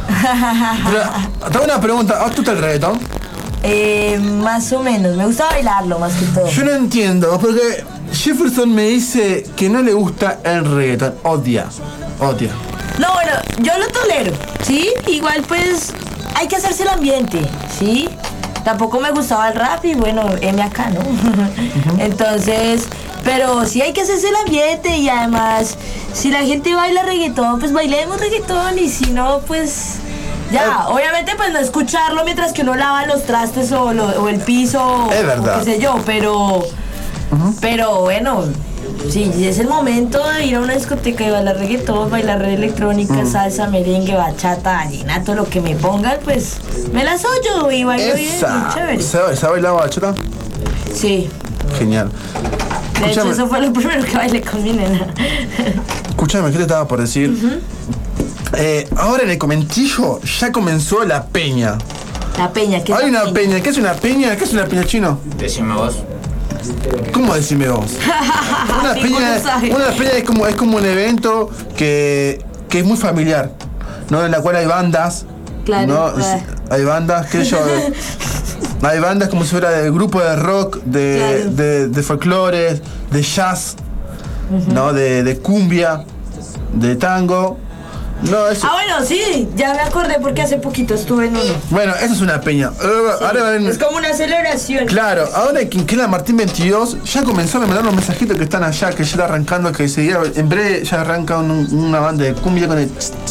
Pero, te hago una pregunta, ¿a tú te el reggaetón? Eh, más o menos, me gusta bailarlo más que todo. Yo no entiendo, porque Jefferson me dice que no le gusta el reggaetón, odia, odia. No, bueno, yo lo tolero, ¿sí? Igual pues hay que hacerse el ambiente, ¿sí? Tampoco me gustaba el rap y bueno, M acá, ¿no? Uh-huh. Entonces, pero sí hay que hacerse el ambiente y además, si la gente baila reggaetón, pues bailemos reggaetón y si no, pues... Ya, obviamente pues no escucharlo mientras que uno lava los trastes o, lo, o el piso es verdad. O qué sé yo, pero... Uh-huh. Pero bueno... Sí, es el momento de ir a una discoteca y bailar reggaetón, bailar electrónica, mm. salsa, merengue, bachata, vallenato, lo que me pongan, pues me las oyo y bailo bien, chévere. ¿Sabes ¿Sabe bailar bachata? Sí. Genial. De Escúchame. hecho, eso fue lo primero que bailé con mi nena. Escúchame, ¿qué te estaba por decir? Uh-huh. eh, ahora en el Comentillo ya comenzó la peña. La peña, ¿qué es Hay la una peña? peña, ¿qué es una peña? ¿Qué es una peña, Chino? Decime vos. ¿Cómo decime vos? Una peña, una peña es como es como un evento que, que es muy familiar, ¿no? En la cual hay bandas, claro, ¿no? Claro. Hay bandas que yo hay bandas como si fuera de grupo de rock, de, claro. de, de folclore, de jazz, uh-huh. ¿no? De, de cumbia, de tango. No, eso... Ah, bueno, sí, ya me acordé porque hace poquito estuve en uno. Bueno, eso es una peña. Sí, ahora en... Es como una celebración. Claro, ahora en Quinquela Martín veintidós ya comenzó a mandar los mensajitos que están allá, que ya está arrancando, que seguía, en breve ya arranca un, una banda de cumbia con el...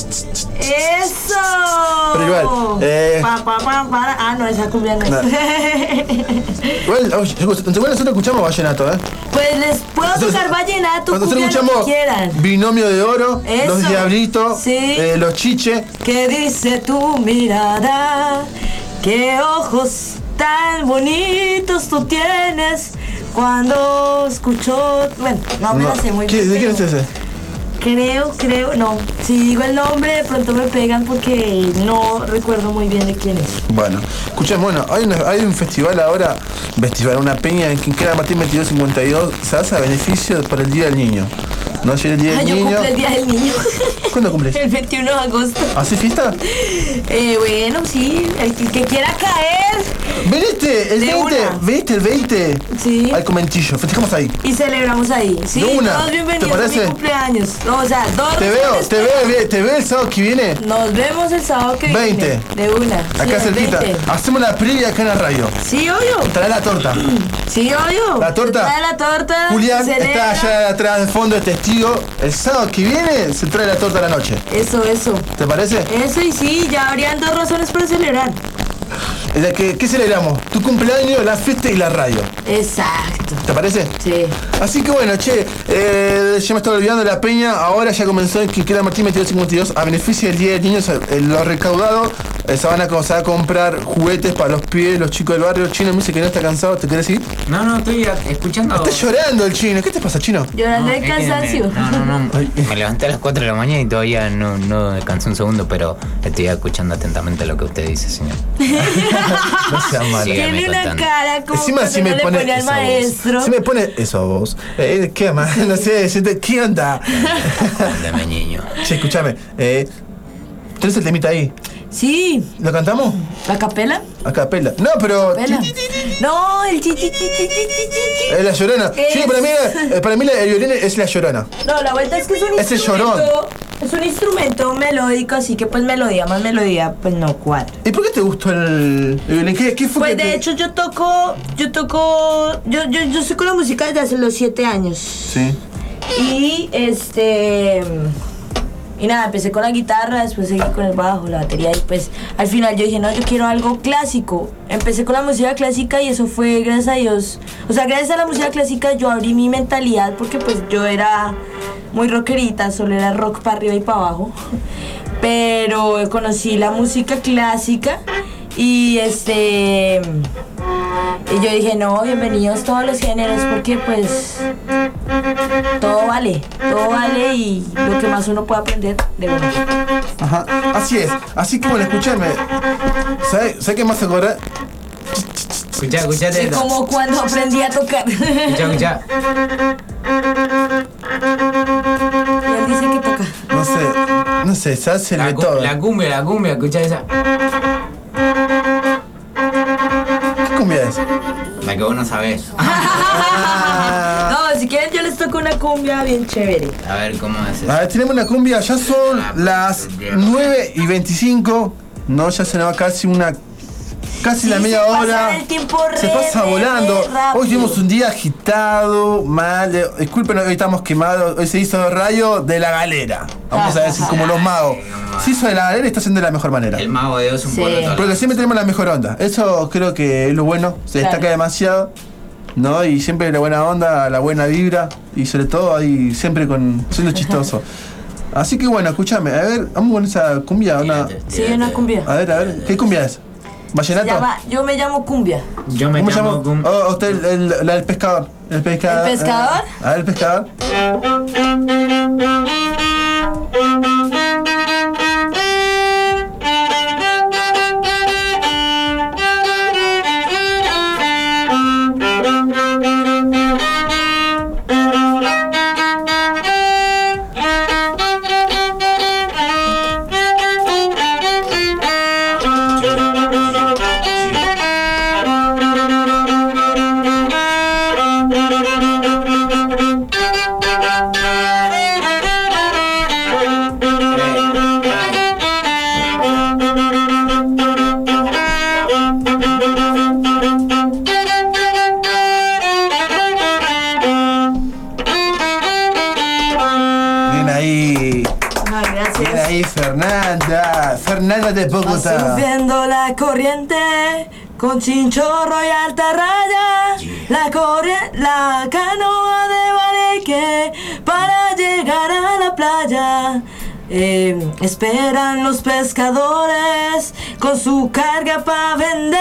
¡Eso! Pero igual, eh... Pa, pa, pa, pa. Ah, no, esa cumbia no es. No. Igual, oye, igual nosotros escuchamos vallenato, ¿eh? Pues les puedo nosotros, tocar vallenato, nosotros cumbia, escuchamos lo que quieran. Binomio de Oro, Eso. Los Diablitos, sí. eh, Los Chiches. ¿Qué dice tu mirada? ¿Qué ojos tan bonitos tú tienes? Cuando escucho... Bueno, no me no. la sé muy ¿Qué, bien. ¿De quién es ese? Creo, creo, no. Si digo el nombre, de pronto me pegan porque no recuerdo muy bien de quién es. Bueno, escuchen, bueno, hay, una, hay un festival ahora, festival, una peña en Quinquela Martín veintidós cincuenta y dos, se hace a beneficio para el Día del Niño. No llega el Día del ah, Niño. Yo cumple el Día del Niño. ¿Cuándo cumples? El veintiuno de agosto. ¿Hace fiesta? Eh, bueno, sí, el que, que quiera caer. ¿Veniste el de veinte? Una. ¿Veniste el veinte? Sí. Al Comentillo, festejamos ahí. Y celebramos ahí. Sí, de una. todos bienvenidos ¿Te parece? a mi cumpleaños. No, o sea, dos Te veo, te veo, te veo el sábado que viene. Nos vemos el sábado que veinte. viene. De una. Acá sí, cerquita. Hacemos la previa acá en la radio. Sí, obvio. Trae la torta. Sí, obvio. La torta. Trae la torta. Julián celebra. está allá atrás del fondo de testigo. El sábado que viene se trae la torta a la noche. Eso, eso. ¿Te parece? Eso y sí, ya habrían dos razones para celebrar. ¿Qué, ¿Qué celebramos? Tu cumpleaños, la fiesta y la radio. Exacto. ¿Te parece? Sí. Así que bueno, che, eh, ya me estaba olvidando de la peña. Ahora ya comenzó en Quinquela Martín veintidós cincuenta y dos a beneficio del Día del Niño. Eh, lo recaudado eh, se, van a, se va a comprar juguetes para los pibes, los chicos del barrio. Chino me dice que no está cansado. ¿Te querés ir? No, no, estoy escuchando. Está llorando el Chino. ¿Qué te pasa, Chino? Llorando no, de cansancio. Me, no, no, no. Me levanté a las cuatro de la mañana y todavía no, no descansé un segundo, pero estoy escuchando atentamente lo que usted dice, señor. No sea malo. Tiene una contando. cara como encima si no me le pone, pone al eso maestro. Si me pone eso a vos. Eh, ¿Qué más? No sé, ¿qué onda? Dame, niño. Che, escúchame. Eh, ¿Tenés el temita ahí? Sí. ¿Lo cantamos? ¿La capela? A capela. No, pero... ¿Capela? No, el chi chi chi chi chi chi. Es la Llorona. Es... Sí, para mí, para mí el violín es la Llorona. No, la vuelta es que es un es instrumento... el llorón. Es un instrumento melódico, así que pues melodía más melodía, pues no cuadra. ¿Y por qué te gustó el, el violín? ¿Qué, qué fue Pues que de te... hecho yo toco... Yo toco... Yo, yo, yo soy con la música desde hace los siete años. Sí. Y este... Y nada, empecé con la guitarra, después seguí con el bajo, la batería y pues al final yo dije, no, yo quiero algo clásico. Empecé con la música clásica y eso fue gracias a Dios. O sea, gracias a la música clásica yo abrí mi mentalidad porque pues yo era muy rockerita, solo era rock para arriba y para abajo. Pero conocí la música clásica y este... Y yo dije, no, bienvenidos todos los géneros porque pues todo vale, todo vale y lo que más uno puede aprender de uno. Ajá, así es. Así que bueno, escuchame. ¿Sabes ¿sabe qué más se acuerda? Escuchá, escuchate Es esto. como cuando aprendí a tocar. Escuchá, escuchá. Y él dice que toca. No sé, no sé, se hace La, de cu- todo. la cumbia, la cumbia, escuchá esa. ¿Qué cumbia es? La que vos no sabés. No, si quieren yo les toco una cumbia bien chévere. A ver cómo haces. A ver, tenemos una cumbia, ya son las nueve y veinticinco. No, ya se nos va casi una. Casi Sí, la media se pasa hora. el tiempo Se re, pasa re, volando. re rápido. Hoy tuvimos un día agitado, mal. eh, Disculpen, hoy estamos quemados. Hoy se hizo rayo de la galera. Vamos a decir como los magos. Se hizo de la galera y está haciendo de la mejor manera. El mago de Oz un Sí. pueblo total. Porque siempre tenemos la mejor onda. Eso creo que es lo bueno. Se Claro. destaca demasiado. ¿No? Y siempre la buena onda, la buena vibra. Y sobre todo ahí siempre con siendo chistoso. Así que bueno, escúchame. A ver, vamos con esa cumbia. Una, Sí, una cumbia. a ver, a ver. ¿Qué cumbia es? Se ¿Vallenato? llama, yo me llamo cumbia. Yo me ¿Cómo se llamo llama? cum- Oh, usted, el, el- la del pescador. El pescador. ¿El pescador? A ver, el pescador. Bien ahí. Ah, Bien gracias. ahí, Fernanda. Fernanda de Va Bogotá. subiendo la corriente con chinchorro y alta raya. La corre- la canoa de Bareque para llegar a la playa. Eh, esperan los pescadores con su carga para vender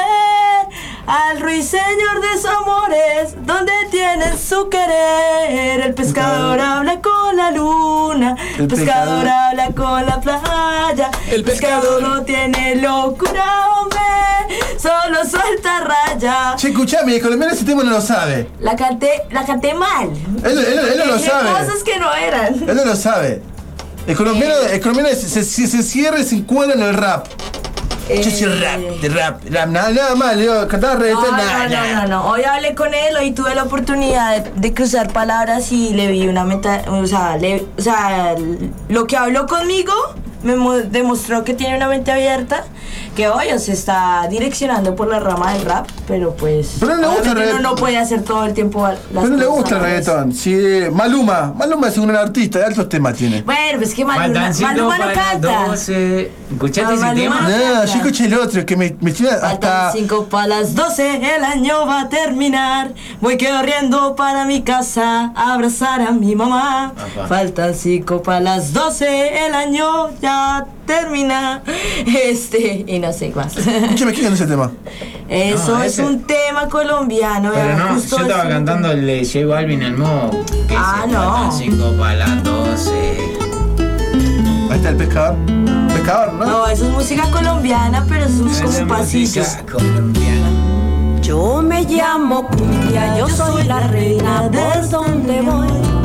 al ruiseñor de sus amores, donde tienen su querer. El pescador habla con la luna, el El pescador pescador- habla con la playa. El pescador no tiene locura, hombre, solo suelta raya. Che, escuchame, el colombiano ese tema no lo sabe. La canté, la canté mal. Él, él- él no lo Dije sabe. cosas que no eran. Él no lo sabe. El colombiano, el colombiano se, se, se- se cierra y se encuadra en el rap. Yo soy rap, de rap, rap, nada, nada más, le digo, cantar No, reggaetón, no, nada, no, nada. no, no. Hoy hablé con él, hoy tuve la oportunidad de, de cruzar palabras y le vi una meta, o sea, le- o sea, lo que habló conmigo me mo- demostró que tiene una mente abierta, que hoy se está direccionando por la rama del rap, pero pues Pero no le gusta el obviamente reggaetón. uno no puede hacer todo el tiempo las Pero no le cosas gusta a el la vez. reggaetón. Si Maluma, Maluma es un artista, de altos temas tiene. Bueno, pues que Maluma, Faltancito Maluma no para canta. doce. ¿Escuchaste ese Maluma tema? no No, canta. yo escuché el otro que me, me tiene Faltan hasta. cinco para las doce, el año va a terminar. Voy corriendo para mi casa a abrazar a mi mamá. Papá. Faltan cinco para las doce, el año ya termina. Este, y no sé más. Escúchame, ¿quién es ese tema? Eso No, es ese- un tema colombiano. Pero eh, no, justo yo estaba es un- cantando el de J Balvin, el modo. Que Ah, dice, no. faltan cinco para las doce. Ahí está el pescador. Pescador, ¿no? No, eso es música colombiana, pero eso es Esa como pasillos. música colombiana. Yo me llamo Cumbia, yo soy la reina por donde voy.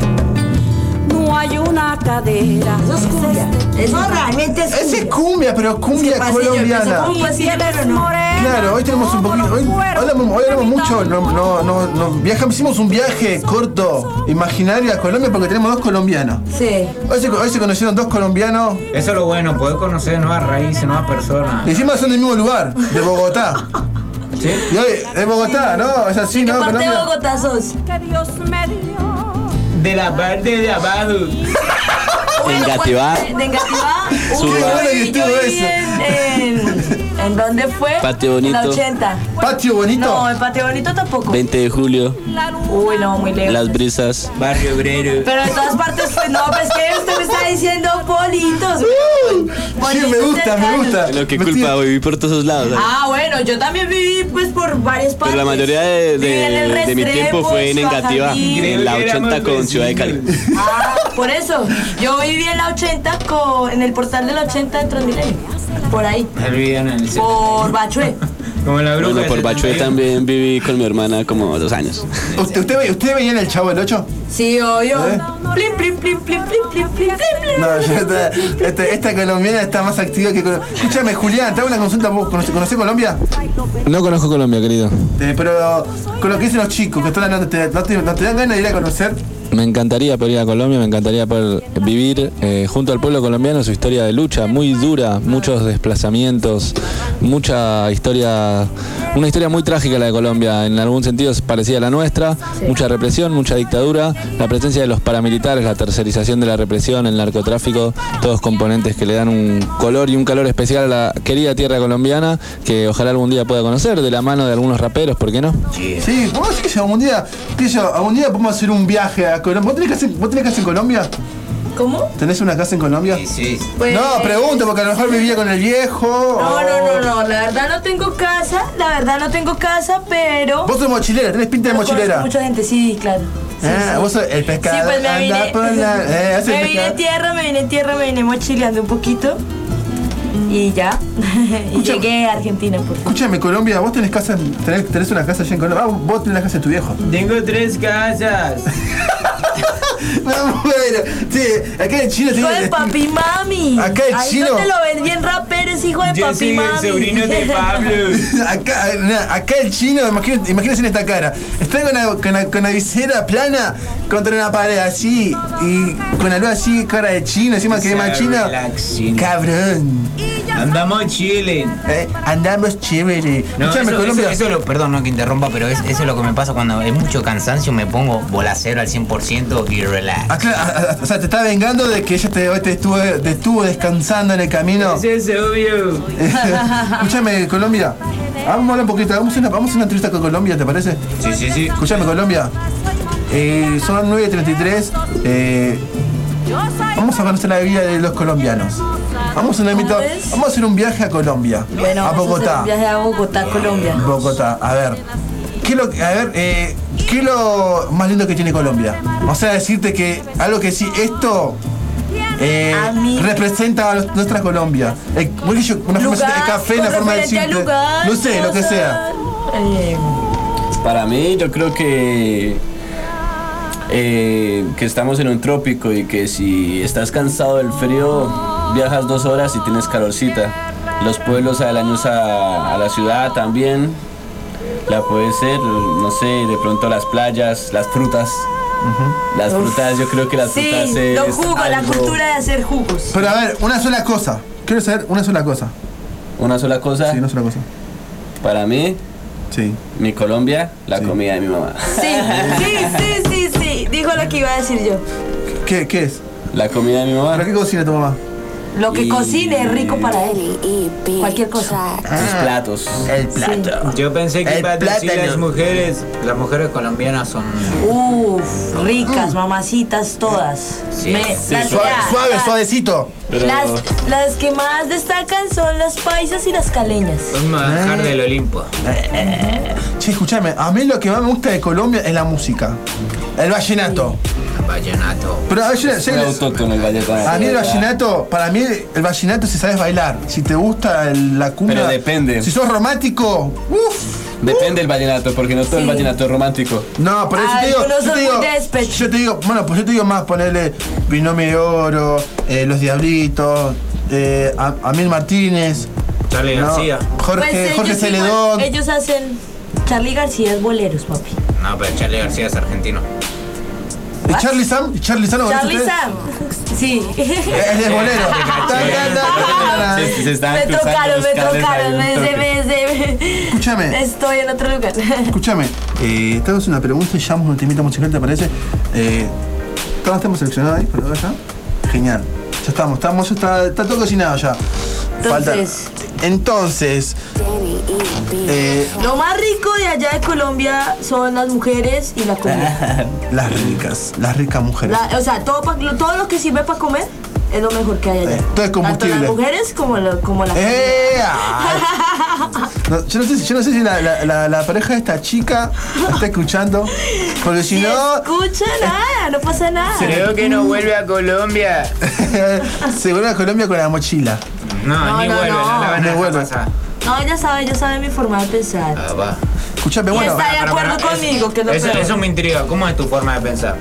No hay una cadera. Eso es cumbia. Eso realmente es Ese es cumbia. cumbia, pero cumbia pasillo, colombiana. empezó como pasillo, pero no. Claro, hoy tenemos un poquito. Hoy, hoy hablamos, hoy hablamos mucho. No, no, no, no, viajamos, hicimos un viaje corto, imaginario a Colombia porque tenemos dos colombianos. Sí. Hoy se, hoy se conocieron dos colombianos. Eso es lo bueno, poder conocer nuevas raíces, nuevas personas. Y encima son del mismo lugar, de Bogotá. ¿Sí? Y hoy, de Bogotá, ¿no? Es así, ¿Qué ¿no? parte de Colombia. Bogotá sos? Que Dios me dio. De la parte de abajo. Engativá. De Engativá. Qué Uy, bueno que yo estuvo viví eso. en, en, ¿En dónde fue? Patio En la Bonito. ochenta. ¿Patio Bonito? No, en Patio Bonito tampoco. veinte de julio, Uy, no, muy lejos. Las Brisas. Barrio Obrero. Pero en todas partes fue, no, pues que usted me está diciendo politos. Sí, me gusta, me gusta. Lo que Me culpa, estoy- viví por todos esos lados. ¿sabes? Ah, bueno, yo también viví pues por varias partes. Pero la mayoría de, Viví en el de, de mi Restrepo, tiempo fue en Engativá, Suajardín. en la ochenta con Ciudad de Cali. Ah, por eso. Yo viví en la ochenta con, en el portal de la ochenta de Transmilenio. Por ahí. El video en el Por Bachué. Como la bruja. Bueno, por Bachué también viví con mi hermana como dos años. ¿Usted, usted, ¿Usted veía en el Chavo del ocho? Sí, obvio. ¿Eh? Plim, plim, plim, plim, plim, plim, plim, plim. No, yo esta, esta, esta colombiana está más activa que... Colo- Escúchame, Julián, te hago una consulta. ¿Vos conoce- ¿Conocés Colombia? No conozco Colombia, querido. Eh, pero con lo que dicen los chicos que están hablando, ¿te, no, te, ¿no te dan ganas de ir a conocer? Me encantaría poder ir a Colombia, me encantaría poder vivir eh, junto al pueblo colombiano su historia de lucha muy dura, muchos desplazamientos, mucha historia, una historia muy trágica la de Colombia, en algún sentido es parecida a la nuestra, mucha represión, mucha dictadura, la presencia de los paramilitares, la tercerización de la represión, el narcotráfico, todos componentes que le dan un color y un calor especial a la querida tierra colombiana que ojalá algún día pueda conocer de la mano de algunos raperos, ¿por qué no? Sí, vamos a decir que algún día, que yo, algún día podemos hacer un viaje a Colombia. ¿Vos tenés casa, ¿Vos tenés casa en Colombia? ¿Cómo? ¿Tenés una casa en Colombia? Sí, sí. Pues- No, pregunto, porque a lo mejor vivía con el viejo. No, o- no, no, no, la verdad no tengo casa, la verdad no tengo casa, pero... Vos sos mochilera, tenés pinta de Pero conozco mochilera. mucha gente, sí, claro. Sí, Ah, sí. vos sos el Sí, pescador. pues me anda vine, por la- eh, hace me el vine pescador. en tierra, me vine en tierra, me vine mochileando un poquito y ya, y llegué a Argentina por favor. Escúchame, Colombia, vos tenés casa, tenés, tenés una casa allá en Colombia. Ah, vos tenés la casa de tu viejo. Tengo tres casas. No, bueno, sí, acá en Chile Hijo tiene- de papi mami. Acá el Ahí chino- donde lo ves bien rapero es hijo de Yo papi soy el mami. sobrino de Pablo. Acá, na, acá el chino, imagínense, imagínense en esta cara. Está con la, con, la, con la visera plana contra una pared así y con la luz así, cara de chino, encima que es más chino. Relax, chino. Cabrón. Andamos chile. Eh, andamos chévere. No, Escuchame, eso, Colombia. eso, eso lo, perdón, no que interrumpa, pero es, eso es lo que me pasa cuando hay mucho cansancio, me pongo bolacero al cien por ciento y relax. Ah, claro, ah, ah, o sea, te está vengando de que ella te, te, estuvo, te estuvo descansando en el camino. Eso es obvio. Escúchame, Colombia. Vamos a hablar un poquito, vamos a, una, vamos a una entrevista con Colombia, ¿te parece? Sí, sí, sí. Escúchame, Colombia. Eh, son nueve y treinta y tres. Eh, vamos a conocer la vida de los colombianos. Vamos a, una invita- es? vamos a hacer un viaje a Colombia. Bueno, a vamos hacer Bogotá. un viaje a Bogotá, Colombia. Bogotá, a ver. ¿Qué es lo, a ver, eh, ¿qué es lo más lindo que tiene Colombia? O sea, decirte que algo que sí, esto eh, A mí- representa a los- nuestra Colombia. Eh, ¿cómo que yo? Una forma de Lugar, café, una con forma de referente al decirte. lugar, No sé, lo que cosa, sea. eh, Para mí, yo creo que eh, que estamos en un trópico y que si estás cansado del frío, viajas dos horas y tienes calorcita. Los pueblos aledaños a, a la ciudad también. La puede ser, no sé, de pronto las playas, las frutas. Las Uf. frutas, yo creo que las sí, frutas es los jugos, la algo- cultura de hacer jugos. Pero a ver, una sola cosa. Quiero saber una sola cosa. Una sola cosa. Sí, una sola cosa. Para mí, Sí. mi Colombia, la comida de mi mamá. Sí, sí, sí, sí, sí. Dijo lo que iba a decir yo. ¿Qué, qué es? La comida de mi mamá. ¿Para qué cocina tu mamá? Lo que Y- cocine es rico para él. Cualquier cosa. Sus platos. El plato. Yo pensé que El iba a decir plátano. las mujeres, las mujeres colombianas son... Uf, ricas, mamacitas todas. Sí. Me- Sí, las, Suave, ya, suave, ya. suavecito. Pero Las, las que más destacan son las paisas y las caleñas. Un manjar del Olimpo. Che, escúchame, a mí lo que más me gusta de Colombia es la música. El vallenato. Vallenato. Pero a ver, yo- soy yo- autóctono el vallenato. a mí el vallenato, para mí el vallenato si sabes bailar, si te gusta el- la cumbia. Pero depende. Si sos romántico, uff. Depende del vallenato, porque no todo el Sí. vallenato es romántico. No, por eso te digo, Algunos yo te son digo, muy de despecho. yo te digo, bueno, pues yo te digo más, ponerle Binomio de Oro, eh, Los Diablitos, eh, A- Amil Martínez, Charlie ¿no? García. Jorge, Pues Jorge ellos Celedón. igual, ellos hacen Charlie García es boleros, papi. No, pero Charlie García es argentino. ¿Y Charlie Sam? ¿Y Charlie Sam? ¿lo conoces Charlie ustedes? Sam. Sí. Es de bolero. Ta, ta, ta, ta. Se, se estaban Me cruzando trocaron, los me cables trocaron, ahí, me, un se toque. me, se me- Escúchame. Estoy en otro lugar. Escúchame, eh, te hago una pregunta y llamamos un temita musical, ¿te parece? Eh, ¿Todos temas seleccionados ahí para allá? Genial. Ya estamos, estamos, está, está todo cocinado ya. Entonces. Falta. Entonces. Eh, Lo más rico de allá de Colombia son las mujeres y la comida. las ricas, las ricas mujeres. La- o sea, todo, pa- lo- todo lo que sirve para comer es lo mejor que hay allá. Eh, todo es combustible. Tanto las mujeres como, lo, como la ¡Eh! No, yo, no sé, si- yo no sé si la, la, la, la pareja de esta chica la está escuchando. Porque si Si no. escucha nada, no pasa nada. Creo que no vuelve a Colombia. Se vuelve a Colombia con la mochila. No, No, ni no, vuelve, no, no. la van a No dejar vuelve. pasar. No, ella sabe, ella sabe mi forma de pensar. Ah, va. Escuchame, Y bueno. está de Pero, acuerdo pero, conmigo, que es lo eso, peor. eso me intriga. ¿Cómo es tu forma de pensar?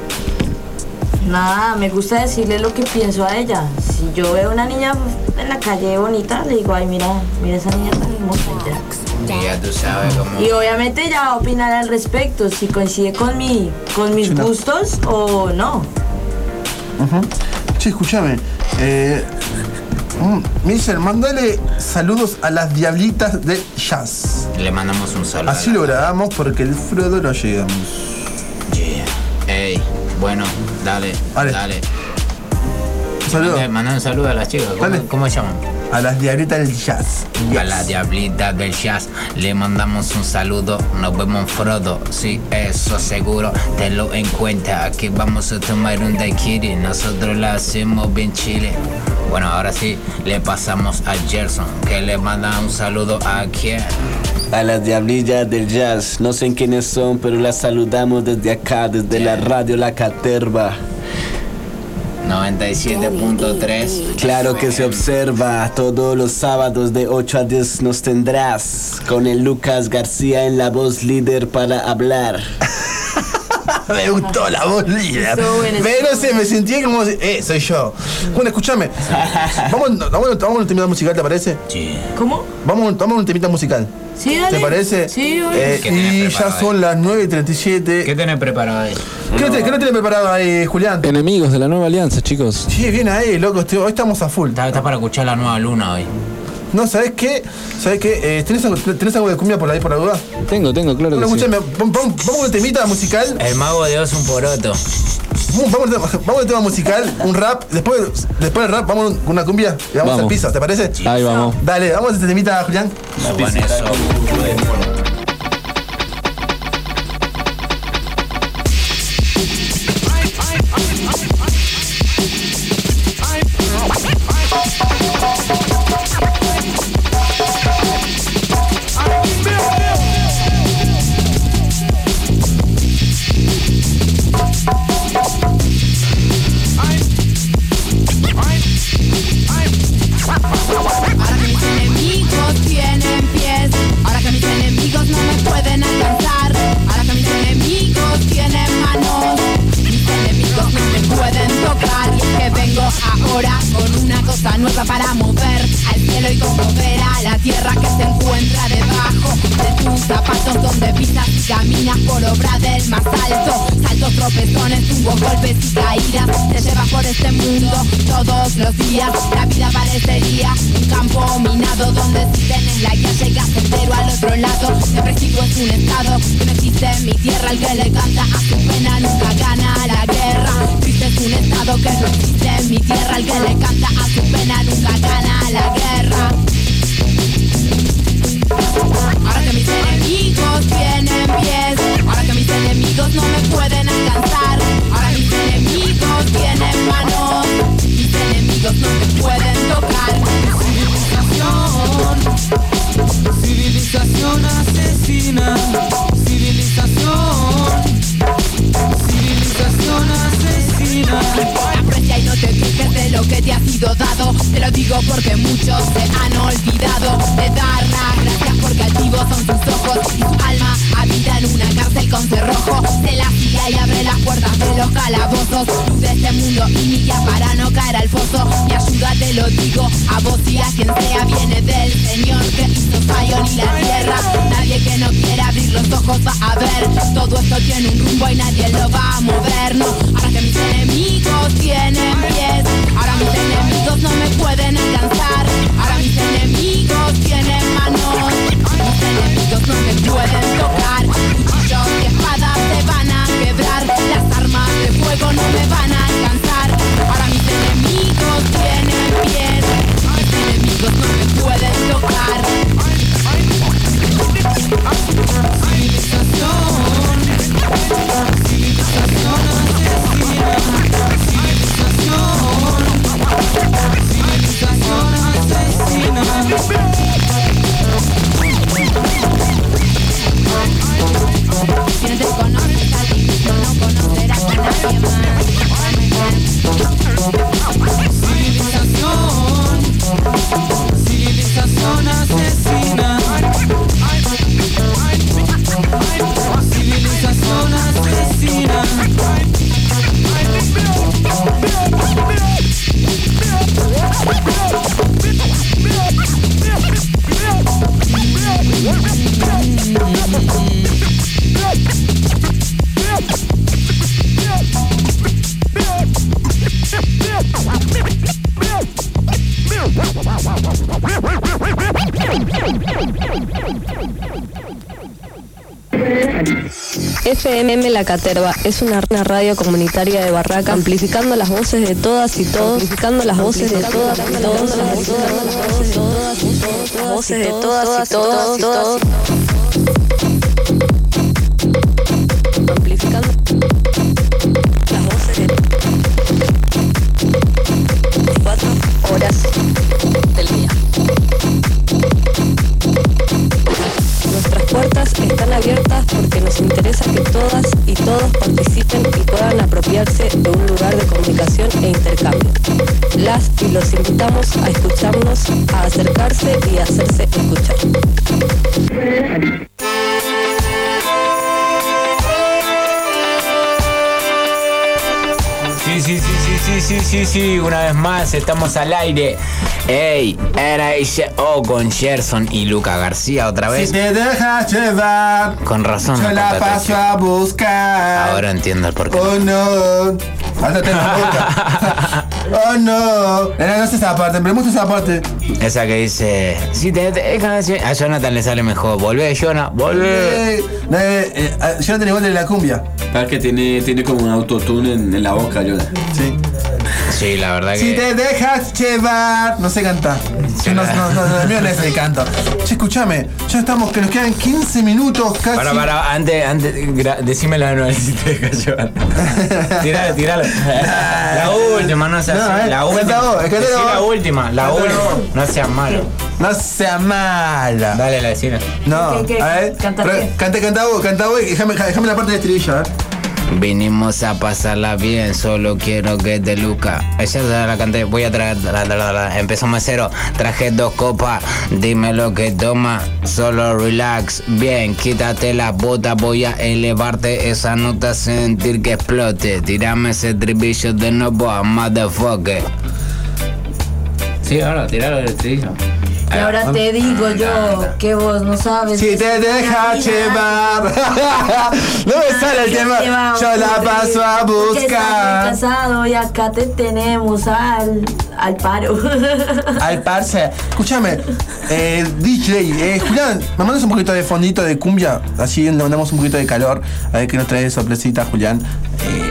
Nada, me gusta decirle lo que pienso a ella. Si yo veo una niña en la calle bonita, le digo, ay, mira, mira esa niña tan hermosa. ya. Y ya tú sabes cómo. Y obviamente ella va a opinar al respecto, si coincide con mi, con mis Sí, no. gustos o no. Ujú. Che, escúchame. Eh, mm, me dicen, mándale saludos a las diablitas de jazz. Le mandamos un saludo. Así lo grabamos porque el Frodo no llegamos. Yeah. Ey, bueno, dale, Dale. dale. Un saludo. Manda, manda un saludo a las chicas. ¿Cómo, Dale. ¿cómo se llaman? A las diablitas del jazz. A la diablita del jazz le mandamos un saludo. Nos vemos Frodo, sí, eso seguro. Tenlo en cuenta, aquí vamos a tomar un daiquiri. Nosotros la hacemos bien chile. Bueno, ahora sí, le pasamos a Gerson, que le manda un saludo a quién. A las diablillas del jazz, no sé quiénes son, pero las saludamos desde acá, desde la radio La Caterva. noventa y siete punto tres. Claro que se observa, todos los sábados de ocho a diez nos tendrás, con el Lucas García en la voz líder para hablar. Me gustó la voz líder. Estuvo bueno, Pero estuvo no sé, me sentí como. si- Eh, soy yo. Bueno, escúchame. Vamos, vamos, vamos a un temita musical, ¿te parece? Sí. ¿Cómo? Vamos, vamos a un temita musical. Sí, dale. ¿Te parece? Sí, obvio. Eh, ¿Qué tenés y ya preparado son las nueve y treinta y siete. ¿Qué tenés preparado ahí? ¿Qué no, te- qué no tenés preparado ahí, Julián? Enemigos de la nueva alianza, chicos. Sí, bien ahí, loco. estoy- Hoy estamos a full. Está, está para escuchar la nueva luna hoy. No, ¿sabes qué? ¿Sabes qué? Eh, ¿tenés, algo, ¿Tenés algo de cumbia por ahí, por la duda? Tengo, tengo, claro Bueno, que sí. escúchame, vam- vam- vamos a un temita musical. El mago de Oz un poroto. Vamos, vamos, al tema- vamos al tema musical, un rap. Después, después del rap, vamos con una cumbia y vamos, Vamos. al piso, ¿te parece? Ahí vamos. Dale, vamos a este temita, Julián. Suban eso. Ahora que mis enemigos tienen pies, ahora que mis enemigos no me pueden alcanzar, ahora que mis enemigos tienen manos, mis enemigos no me pueden tocar. Y es que vengo ahora con una cosa nueva para mover al cielo y conmover a la tierra que se encuentra debajo de tus zapatos, donde pisas y caminas por obra del más alto. Saltos, tropezones, tumbos, golpes y caídas, te llevas por este mundo todos los días. La vida parecería un campo minado donde si tenés la guía llegas entero al otro lado. Depresivo es un estado que no existe en mi tierra. El que le canta a su pena nunca gana la guerra. Triste es un estado que no existe en mi tierra. El que le canta a su pena nunca gana la guerra. Ahora que mis enemigos tienen pies, ahora que mis enemigos no me pueden alcanzar, ahora mis enemigos tienen manos, mis enemigos no me pueden tocar. Civilización, civilización asesina, civilización, civilización asesina. Aprecia y no te quejes de lo que te ha sido dado. Te lo digo porque muchos se han olvidado de dar las gracias, porque altivos son sus ojos y su alma habita en una cárcel con cerrojo. Se la guía y abre las puertas de los calabozos. Luz de este mundo y mi guía para no caer al foso. Mi ayuda te lo digo a vos y a quien sea, viene del Señor que hizo Zion y la tierra. Nadie que no quiera abrir los ojos va a ver. Todo esto tiene un rumbo y nadie lo va a mover, no. Ahora que mis enemigos tienen pies, ahora mis enemigos no me pueden alcanzar, ahora mis enemigos tienen manos, mis enemigos no me pueden tocar. Cuchillos y espadas se van a quebrar, las armas de fuego no me van a alcanzar. Ahora mis enemigos tienen F M La Caterva es una, una radio comunitaria de Barraca, amplificando las voces de todas y todos, amplificando las voces de todas y todos, las voces de todas y todos, todos, amplificando las voces de cuatro horas del día. Nuestras puertas están abiertas porque nos interesa que todas y todos participen y puedan apropiarse de un lugar de comunicación e intercambio. Las y los invitamos a escucharnos, a acercarse y a hacerse escuchar. Sí, sí, sí, sí, sí, sí, sí, sí, una vez más estamos al aire. Ey, era ella O con Gerson y Luca García otra vez. Si te dejas llevar, con razón. yo la paso a buscar. Ahora entiendo el porqué. Oh no. Falta la boca. Oh no. No, no sé esa parte, me gusta esa parte. Esa que dice, si te dejas llevar. A Jonathan le sale mejor. Volvé, Jonah, volvé. Eh, no, eh, eh, Jonathan igual de la cumbia. Claro que tiene, tiene como un autotune en, en la boca, Jonathan. Sí. Sí, la verdad que. Si te dejas llevar. No sé cantar. Sí, no, no, no, no, el mío no es el canto. Che, escúchame, ya estamos, que nos quedan quince minutos casi. Para, para, antes, antes, gra- decímelo de nuevo si te dejas llevar. Tiralo, tiralo. La última, no seas No, eh, la última. canta vos, canta Decí vos. la última, la Canta última. vos. No seas malo. No sea mala. Dale, la decina. No, ¿Qué, qué? a ver. ¿Canta pero- qué? Canta, canta vos, canta vos y déjame, déjame la parte de estribillo, a ver. Vinimos a pasarla bien, solo quiero que te luca. Esa ya la canté, voy a traer. La, la, la, la. Empezamos de cero, traje dos copas, dime lo que toma, solo relax. Bien, quítate la bota, voy a elevarte esa nota, sentir que explote. Tirame ese tribillo de nuevo, motherfucker. Sí, ahora, tiralo del estribillo. Y ahora te digo yo que vos no sabes. Si te dejas llevar. No me sale el tema. Yo la paso a Porque estás buscar. casado y acá te tenemos al, al paro. Al parce. Escúchame, eh, D J, eh, Julián, me mandas un poquito de fondito de cumbia. Así le mandamos un poquito de calor. A ver que nos trae sorpresita, Julián. Eh,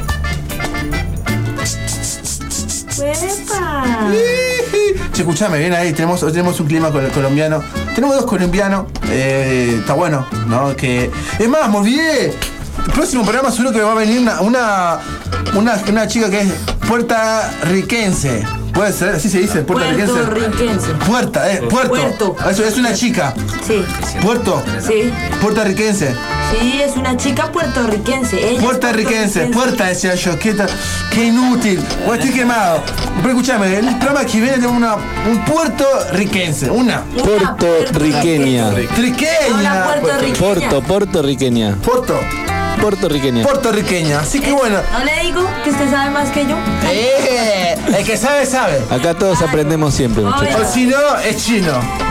¡Epa! Che, escuchame, bien ahí, tenemos, hoy tenemos un clima col- colombiano. Tenemos dos colombianos, eh, está bueno, ¿no? Que. Es más, me olvidé. El próximo programa seguro que va a venir una, una, una, una chica que es puertorriquense. Puede ser, así se dice, puertorriquense. Puertorriquense. Puerta, eh, puerto. Puerto. Eso es una chica. Sí. Puerto. Sí. Puertorriquense. Sí, es una chica puertorriquense. Ella es Puertorriquense, puerta decía yo, qué, ta- qué inútil, o estoy quemado. Pero escúchame, el programa que viene tenemos una, un puertorriquense, una. Puertorriqueña. Triqueña. Una puertorriqueña. Porto, puertorriqueña. Porto. Puertorriqueña. Puertorriqueña, así que bueno. ¿No le digo que usted sabe más que yo? Eh, el que sabe, sabe. Acá todos aprendemos siempre, muchachos. O si no, es chino.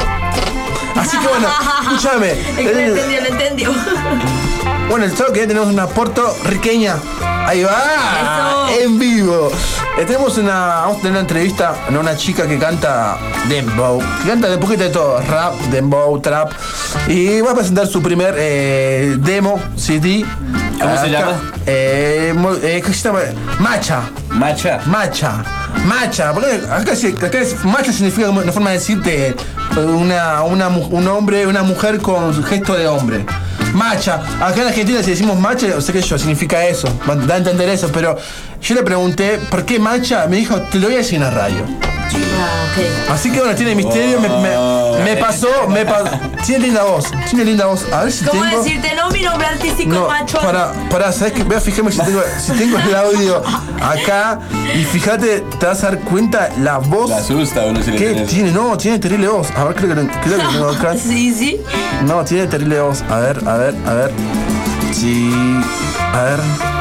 Así que bueno, escúchame. El que lo entendió, lo entendió. Bueno, el sábado que viene tenemos una puertorriqueña. Ahí va. Eso. En vivo. Eh, tenemos una. Vamos a tener una entrevista a una chica que canta dembow. Que canta de un poquito de todo. Rap, dembow, trap. Y va a presentar su primer eh, demo, C D. ¿Cómo se llama? Eh, mo- eh, ¿Qué se llama? Macha. Macha. Macha. Macha. Porque acá, se- acá es- macha significa como una forma de decirte una, una, mu- un hombre, una mujer con gesto de hombre. Macha. Acá en Argentina si decimos macha, o sea que yo, significa eso. Da a entender eso, pero yo le pregunté, ¿por qué macha? Me dijo, te lo voy a decir en la radio. Ah, ok. Así que bueno, tiene misterio, me, me, me pasó, me pasó. Tiene linda voz, tiene linda voz. A ver si ¿Cómo tengo. decirte no? Mi nombre artístico No, es Macho. para, para, ¿sabes qué? Voy a fijarme si tengo, si tengo el audio acá. Y fíjate, te vas a dar cuenta la voz. La asusta uno si le ¿Qué tenés. tiene? No, tiene terrible voz. A ver, creo que, lo- creo que lo tengo acá. Sí, sí. No, tiene terrible voz. A ver, a ver, a ver. Sí. A ver.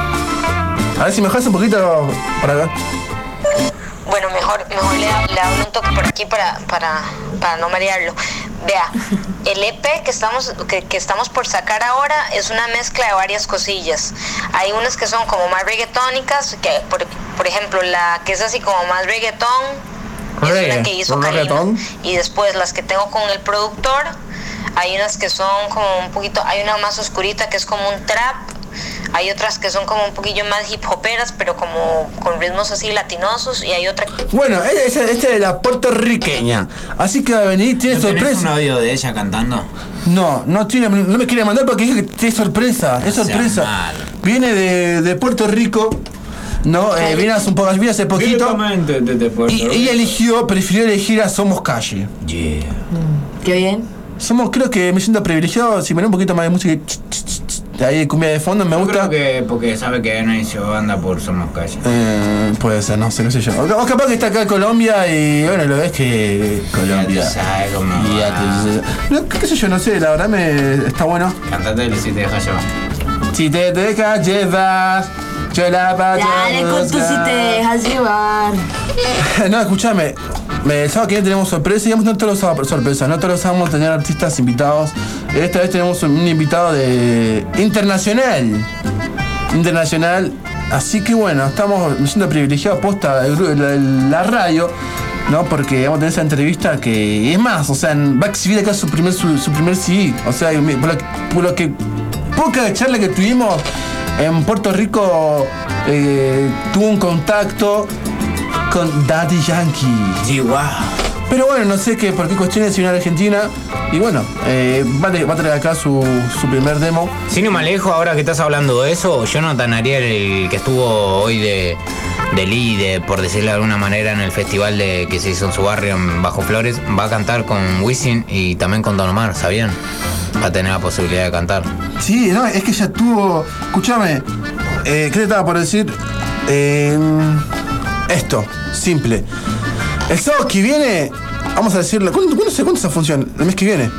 A ver si me dejas un poquito para acá. Bueno, mejor, mejor le, le hablo un toque por aquí para, para, para no marearlo. Vea, el E P que estamos, que, que estamos por sacar ahora es una mezcla de varias cosillas. Hay unas que son como más reggaetónicas, que por, por ejemplo la que es así como más reggaetón, es Reggae, una que hizo ¿un Karina. reggaetón? Y después las que tengo con el productor, hay unas que son como un poquito, hay una más oscurita que es como un trap. Hay otras que son como un poquillo más hip hoperas, pero como con ritmos así latinosos. Y hay otra que... Bueno, esta esta es la puertorriqueña. Así que va a venir, tiene ¿No tenés sorpresa. un audio de ella cantando? No, no tiene, no me quiere mandar porque dije que tiene sorpresa, es No seas sorpresa. malo. Viene de, de Puerto Rico, no, eh, viene hace un poco, viene hace poquito. Directamente desde Puerto Y Rico. ella eligió, prefirió elegir a Somos Calle. Yeah. Qué bien. Somos, creo que me siento privilegiado, si me da un poquito más de música, ahí de cumbia de fondo, me Yo gusta. creo que porque sabe que no hizo banda por Somos Calle. Eh, puede ser, no sé, no sé yo. O, o capaz que está acá en Colombia y bueno, lo ves que Colombia. Ya te sabe cómo Y ya te- no, qué sé yo, no sé, la verdad me está bueno. Cantate el Si te deja llevar. Si te dejas llevar, yo la paso. Dale con tu si te dejas llevar. No, escúchame. El sábado que viene tenemos sorpresa y vamos a tener todos los sábados sorpresas. No todos los sábados vamos a tener artistas invitados. Esta vez tenemos un, un invitado de internacional. Internacional. Así que bueno, estamos me siento privilegiado posta el gru- la, la radio, ¿no? Porque vamos a tener esa entrevista que es más, o sea, va a exhibir acá su primer su, su primer C D. O sea, por lo, que- por lo que poca charla que tuvimos en Puerto Rico, eh, tuvo un contacto con Daddy Yankee. Sí, wow. Pero bueno, no sé qué, por qué cuestiones vino a Argentina. Y bueno, eh, va, a, va a traer acá su, su primer demo. Sin ir más lejos, ahora que estás hablando de eso, Jonathan Ariel, el que estuvo hoy de, de líder, por decirlo de alguna manera, en el festival de, que se hizo en su barrio, en Bajo Flores, va a cantar con Wisin y también con Don Omar, ¿sabían? Va a tener la posibilidad de cantar. Sí, no, es que ya tuvo. Escúchame, eh, ¿qué te estaba por decir? Eh, esto, simple. El sábado que viene, vamos a decirle. ¿Cuándo, cuándo, se- cuándo es esa función? ¿El mes que viene?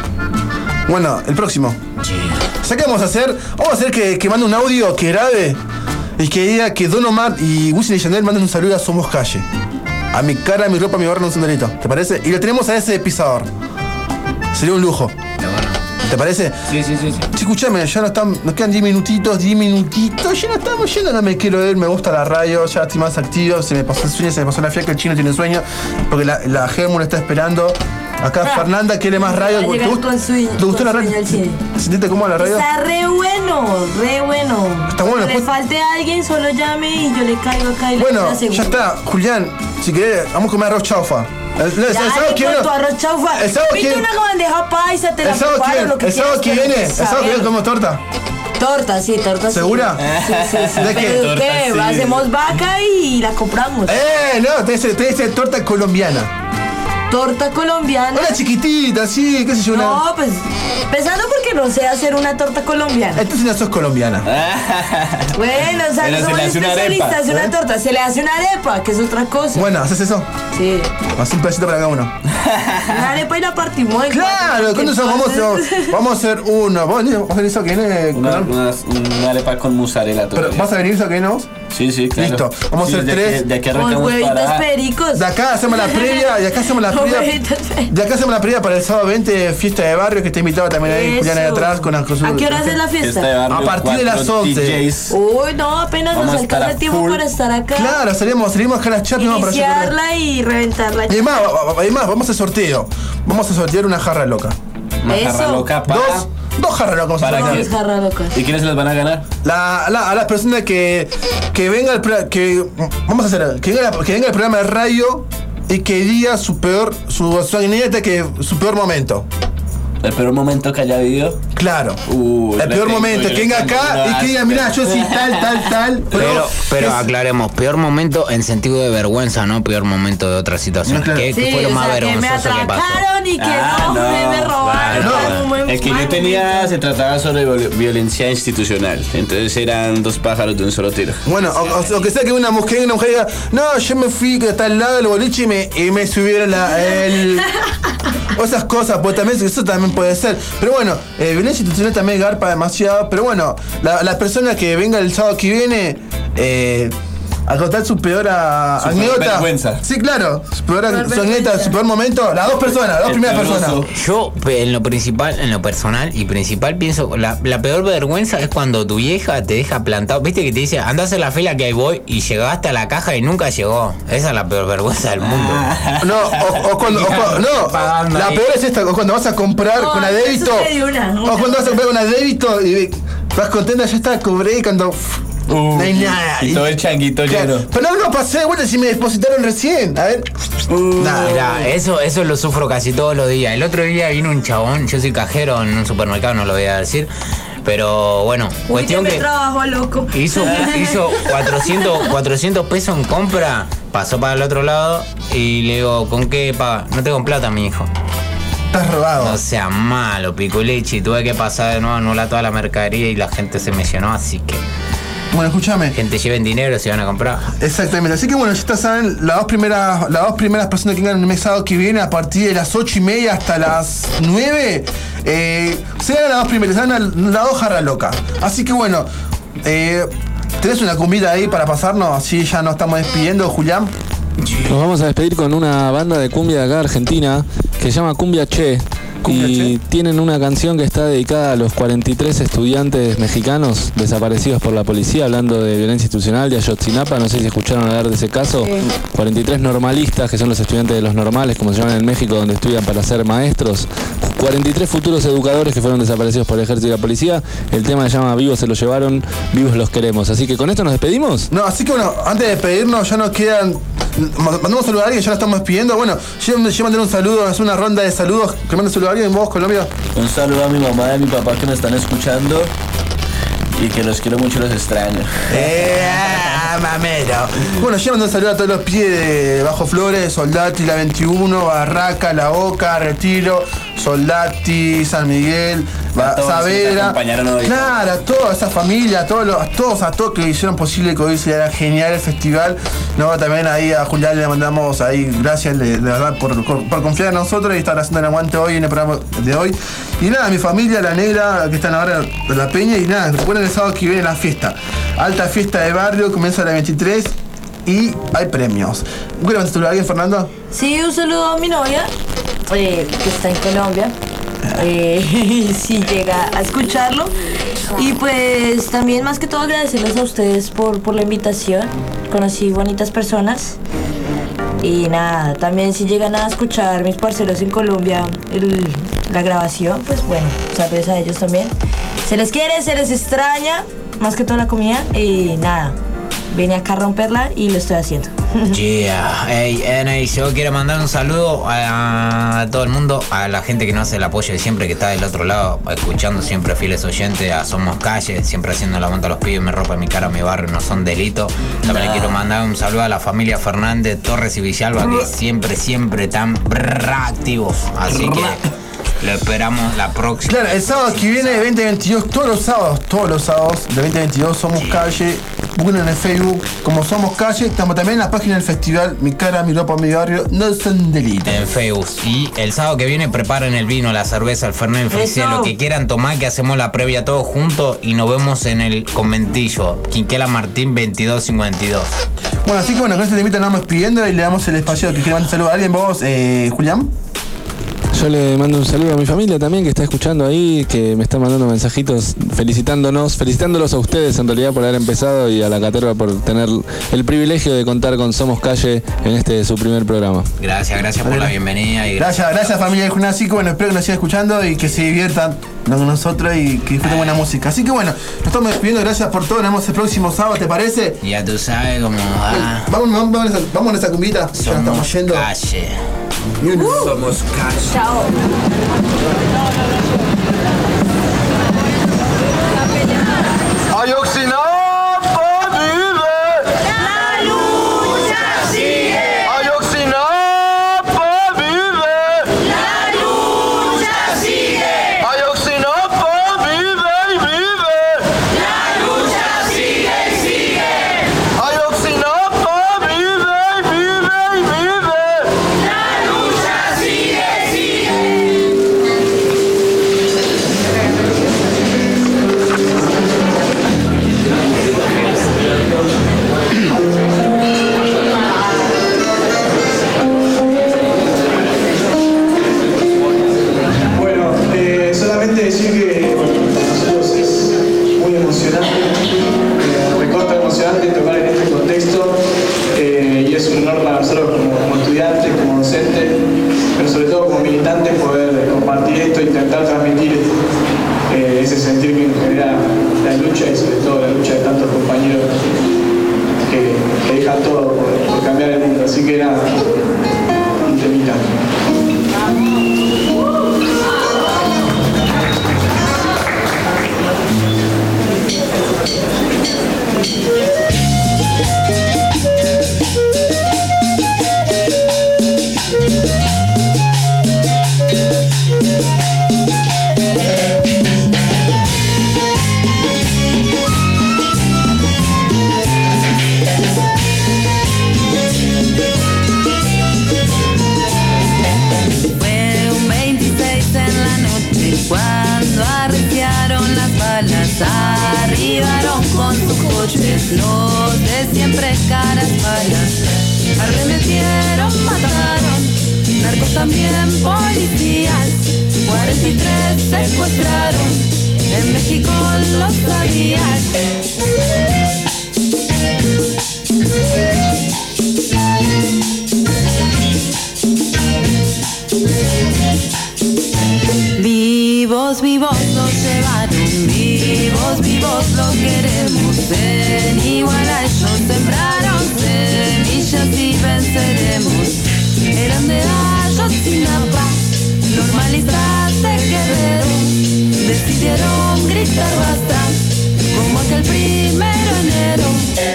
Bueno, el próximo. ¿Sabes qué vamos a hacer? Vamos a hacer que, que mande un audio que grabe y que diga que Don Omar y Wisin y Yandel manden un saludo a Somos Calle. A mi cara, a mi ropa, a mi barro, no es un delito. ¿Te parece? Y lo tenemos a ese pisador. Sería un lujo. ¿Te parece? Sí, sí, sí. sí. Sí, escúchame, ya no están, nos quedan diez minutitos, diez minutitos, ya no estamos yendo, no me quiero ir, me gusta la radio, ya estoy más activo, se me pasó el sueño, se me pasó la fiaca, el chino tiene sueño, porque la, la Germu lo está esperando. Acá Fernanda quiere más radio. Va a ¿Te llegar gustó, con sueño, ¿te gustó con la radio? sueño al cine. ¿Sentiste cómo la radio? Está re bueno, re bueno. Está bueno, Cuando le pues- falte a alguien, solo llame y yo le caigo acá y Bueno, le aseguro. ya está, Julián, si querés, vamos a comer arroz chaufa. El, el- el Dale sábado que con viene. tu arroz chaufa. El sábado Pide que una bandeja paisa, te la El sábado que preparo, viene, lo que el sábado que quieras, viene, pero el sábado que viene saber. como torta. Torta, sí, torta. sí. ¿Segura? Sí, sí, sí. ¿De qué? ¿Pero Torta, qué? sí. Hacemos vaca y la compramos. Eh, no, tenés tenés que ser torta colombiana. Torta colombiana. Una chiquitita, sí, qué sé yo, una. No, pues, pensando porque no sé hacer una torta colombiana. Entonces no sos colombiana. Bueno, o sea, Pero no se somos le hace una especialistas arepa, en una ¿eh? torta. Se le hace una arepa, que es otra cosa. Bueno, ¿haces eso? Sí. Haz un pedacito para cada uno. Una arepa y la partimos en Claro, cuatro, ¿cuántos son? Vamos, entonces- a- vamos a hacer uno. ¿Vos venís? ¿Vos venís eso que viene? Una, una, una arepa con mozzarella Pero, todavía. ¿vas a venir eso que viene vos? Sí, sí, claro. Listo, vamos Sí, a hacer de tres. aquí- de aquí Con arrancamos huevitos para... pericos. De acá hacemos la previa, de acá hacemos la previa. Huevitos pericos. De acá hacemos la previa para el sábado veinte, fiesta de barrio, que está invitado también ahí, Eso. Julián ahí atrás con, con su. ¿A qué hora es la fiesta? Fiesta de barrio, A partir de las cuatro once. D Js. Uy, no, apenas Vamos nos a estar alcanza a tiempo full. para estar acá. Claro, salimos, salimos acá a las charlas y vamos para allá. Iniciarla y reventarla. Y además, va- va- además, vamos a sorteo. Vamos a sortear una jarra loca. Una Eso. jarra loca para... Dos, dos jarras locas vamos a ¿Para sortear. qué? Vamos, jarra loca. ¿Y quiénes se las van a ganar? La, la- a las personas que, que venga el pro- que vamos a hacer que venga, la- que venga el programa de radio y que diga su peor su, su anécdota, que su peor momento. ¿El peor momento que haya vivido? Claro. Uh, el le peor tengo, momento, yo que le venga tengo acá una y que diga, mirá, yo sí tal, tal, tal. Pero, pero es- aclaremos, peor momento en sentido de vergüenza, no peor momento de otra situación. No, claro. ¿Qué, qué Sí, fue lo o más sea, que me vergonzoso que pasó? atracaron y que Ah, no, no, me, me robaron. claro. un buen- El que yo mal tenía momento. se trataba sobre viol- violencia institucional. Entonces eran dos pájaros de un solo tiro. Bueno, o, o- o que sea que una mujer, una mujer diga, no, yo me fui hasta el lado del boliche y me, y me subieron la, el... o esas cosas, pues también, eso también puede ser. Pero bueno, eh, violencia institucional también garpa demasiado. Pero bueno, la, la persona que venga el sábado que viene, eh, a contar su peor a- Su anécdota. vergüenza. Sí, claro. Su peor, Peor su anécdota, su peor momento. Las dos personas, las dos El primeras peoroso. personas. Yo, pe- en lo principal, en lo personal y principal, pienso, la, la peor vergüenza es cuando tu vieja te deja plantado. Viste que te dice, andá a hacer la fila que ahí voy, y llegaste a la caja y nunca llegó. Esa es la peor vergüenza del mundo. No, o, o cuando. o cuando- no, Pagando la ahí. peor es esta, o cuando vas a comprar No, con a eso débito. es de una, una. O cuando vas a comprar con a débito y vas contenta, ya está, cobré y cuando. Uh, no hay nada. y todo el changuito Claro, lleno. pero no lo pasé de vuelta si me depositaron recién. A ver. Nada. Mirá, eso, eso lo sufro casi todos los días. El otro día vino un chabón, yo soy cajero en un supermercado, no lo voy a decir. Pero bueno, Uy, cuestión que me que trabajo, loco. hizo, hizo cuatrocientos, cuatrocientos pesos en compra, pasó para el otro lado y le digo, ¿con qué paga? No tengo plata, mi hijo. Estás robado. No sea malo, pico y leche. Y tuve que pasar de nuevo a anular toda la mercadería y la gente se me llenó, así que Bueno, escúchame. gente lleven dinero si van a comprar. Exactamente, así que bueno, ya está, saben, las dos primeras, las dos primeras personas que ganan el mes sábado que viene a partir de las ocho y media hasta las nueve, eh, se ganan las dos primeras, se ganan las dos jarras locas. Así que bueno, eh, ¿tenés una cumbita ahí para pasarnos? Así ya nos estamos despidiendo, Julián. Nos vamos a despedir con una banda de cumbia de acá de Argentina que se llama Cumbia Che. Cumbia Y tienen una canción que está dedicada a los cuarenta y tres estudiantes mexicanos desaparecidos por la policía, hablando de violencia institucional de Ayotzinapa. No sé si escucharon hablar de ese caso. Sí. cuarenta y tres normalistas, que son los estudiantes de los normales, como se llaman en México, donde estudian para ser maestros. cuarenta y tres futuros educadores que fueron desaparecidos por el ejército y la policía. El tema se llama Vivos se los llevaron, vivos los queremos. Así que con esto nos despedimos. No, así que bueno, antes de despedirnos ya nos quedan. Mandamos a saludar a alguien, ya lo estamos despidiendo. Bueno, yo yo mandar un saludo, hacer una ronda de saludos. Que mande saludo a alguien, vos, Colombia. Un saludo a mi mamá y a mi papá que me están escuchando y que los quiero mucho, los extraño. Eh, ah, mamero. Bueno, yo mando un saludo a todos los pies de Bajo Flores, Soldati, la veintiuno, Barraca, La Boca, Retiro, Soldati, San Miguel, Ba- A todos los que te Saavedra. acompañaron hoy. Claro, a toda esa familia, a todos, los, a todos, a todos que hicieron posible que hoy sea genial el festival. No, también ahí a Julián le mandamos ahí gracias de, de verdad por, por confiar en nosotros y estar haciendo el aguante hoy en el programa de hoy. Y nada, mi familia, la negra, que están ahora de la peña, y nada, recuerden el sábado que viene la fiesta. Alta fiesta de barrio, comienza a las veintitrés y hay premios. ¿Quieres mandar saludo a alguien, Fernando? Sí, un saludo a mi novia, eh, que está en Colombia. Eh, si llega a escucharlo. Y pues también más que todo agradecerles a ustedes por, por la invitación. Conocí bonitas personas. Y nada, también si llegan a escuchar mis parceros en Colombia el- la grabación, pues bueno, saludos a ellos también. Se les quiere, se les extraña, más que todo la comida. Y nada, vine acá a romperla y lo estoy haciendo. Yeah, hey, N, yo quiero mandar un saludo a, a todo el mundo, a la gente que nos hace el apoyo de siempre, que está del otro lado, escuchando siempre fieles oyentes, a Somos Calle, siempre haciendo la monta a los pibes, me ropa mi cara, mi barrio, no son delito. También le quiero mandar un saludo a la familia Fernández, Torres y Villalba, que siempre, siempre están brrr activos, así que lo esperamos la próxima. Claro, el sábado que viene de veinte veintidós, todos los sábados, todos los sábados de veinte veintidós Somos Calle. Busquen en el Facebook como Somos Calle. Estamos también en la página del festival Mi Cara, Mi Ropa, Mi Barrio. No son delito. En Facebook. Y el sábado que viene preparen el vino, la cerveza, el fernet, el frisé, Eso. lo que quieran tomar, que hacemos la previa todos juntos y nos vemos en el conventillo. Quinquela Martín veintidós cincuenta y dos. Bueno, así que bueno, con este temita nos vamos pidiendo y le damos el espacio que quiere mandar un saludo a alguien. Vos, eh, Julián. Yo le mando un saludo a mi familia también que está escuchando ahí, que me está mandando mensajitos felicitándonos, felicitándolos a ustedes en realidad por haber empezado y a la Caterva por tener el privilegio de contar con Somos Calle en este su primer programa. Gracias, gracias por la bienvenida. Y Gracias, gracias familia de Julián. Así que bueno, espero que nos sigan escuchando y que se diviertan con nosotros y que disfruten buena música. Así que bueno, nos estamos despidiendo. Gracias por todo. Nos vemos el próximo sábado, ¿te parece? Ya tú sabes cómo va. Vamos, vamos, vamos, a esa- vamos a esa cumbita. Ya nos estamos yendo. Calle. Somos Calle. Chao. Ayotzinapa vive. La lucha sigue. Ayotzinapa vive. La lucha sigue. Ayotzinapa vive y vive. La lucha sigue y sigue. Ayotzinapa vive y vive y vive. La lucha sigue y sigue. emocionante, eh, recontra emocionante tocar en este contexto eh, y es un honor para nosotros como, como estudiantes, como docentes, pero sobre todo como militantes poder compartir esto e intentar transmitir eh, ese sentir que nos genera la lucha y sobre todo la lucha de tantos compañeros que, que dejan todo por, por cambiar el mundo. Así que nada, un temita. Cuando arreciaron las balas, arribaron con sus coches los de siempre caras palas. Arremetieron, mataron, narcos también policías. cuarenta y tres secuestraron, en México lo sabías. Vivos, vivos los llevaron, vivos, vivos los queremos. En igual a ellos sembraron semillas y venceremos. Eran de Ayotzinapa, normalistas de Guerrero. Decidieron gritar basta, como aquel primero de enero.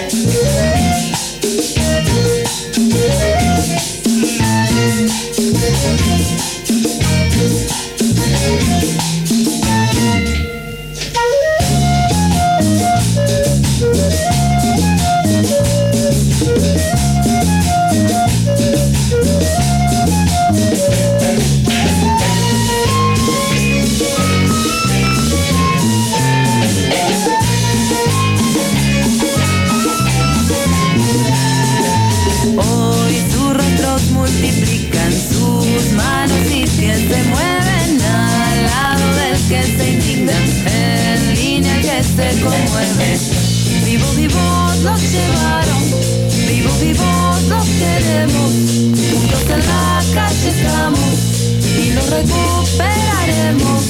Hoy sus rostros multiplican, sus manos y pies se mueven al lado del que se indigna, en línea que se conmueve. Vivos, vivos los llevaron, vivos, vivos los queremos. Juntos en la calle estamos y los recuperaremos.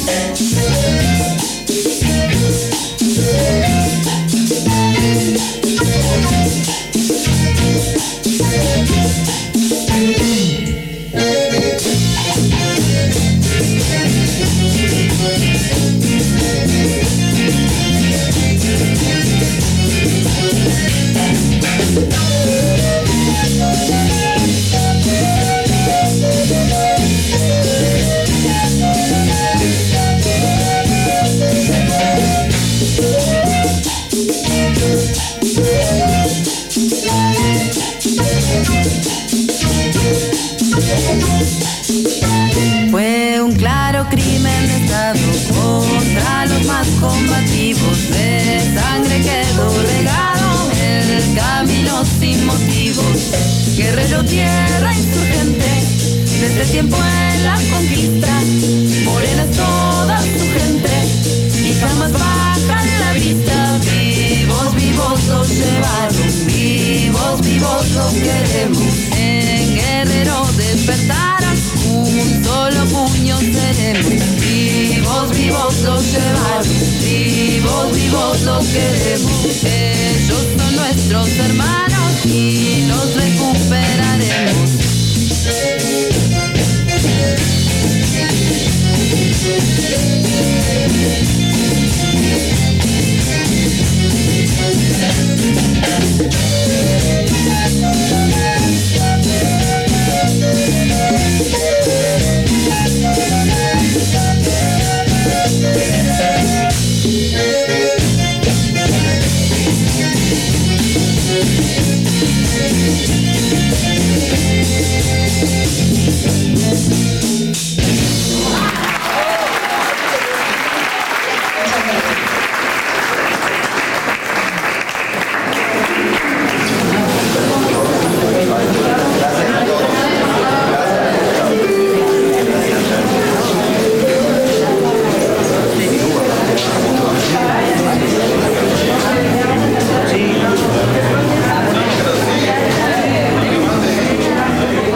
Fue un claro crimen de Estado contra los más combativos. De sangre quedó regado el camino sin motivos. Guerrero, tierra insurgente, desde tiempo en la conquista. Morena es toda su gente y jamás bajan la vista. Vivos, vivos los llevaron, vivos, vivos los queremos. En Guerrero despertaron, un solo puño seremos. Vivos, vivos los llevaron, vivos, vivos los queremos. Ellos son nuestros hermanos.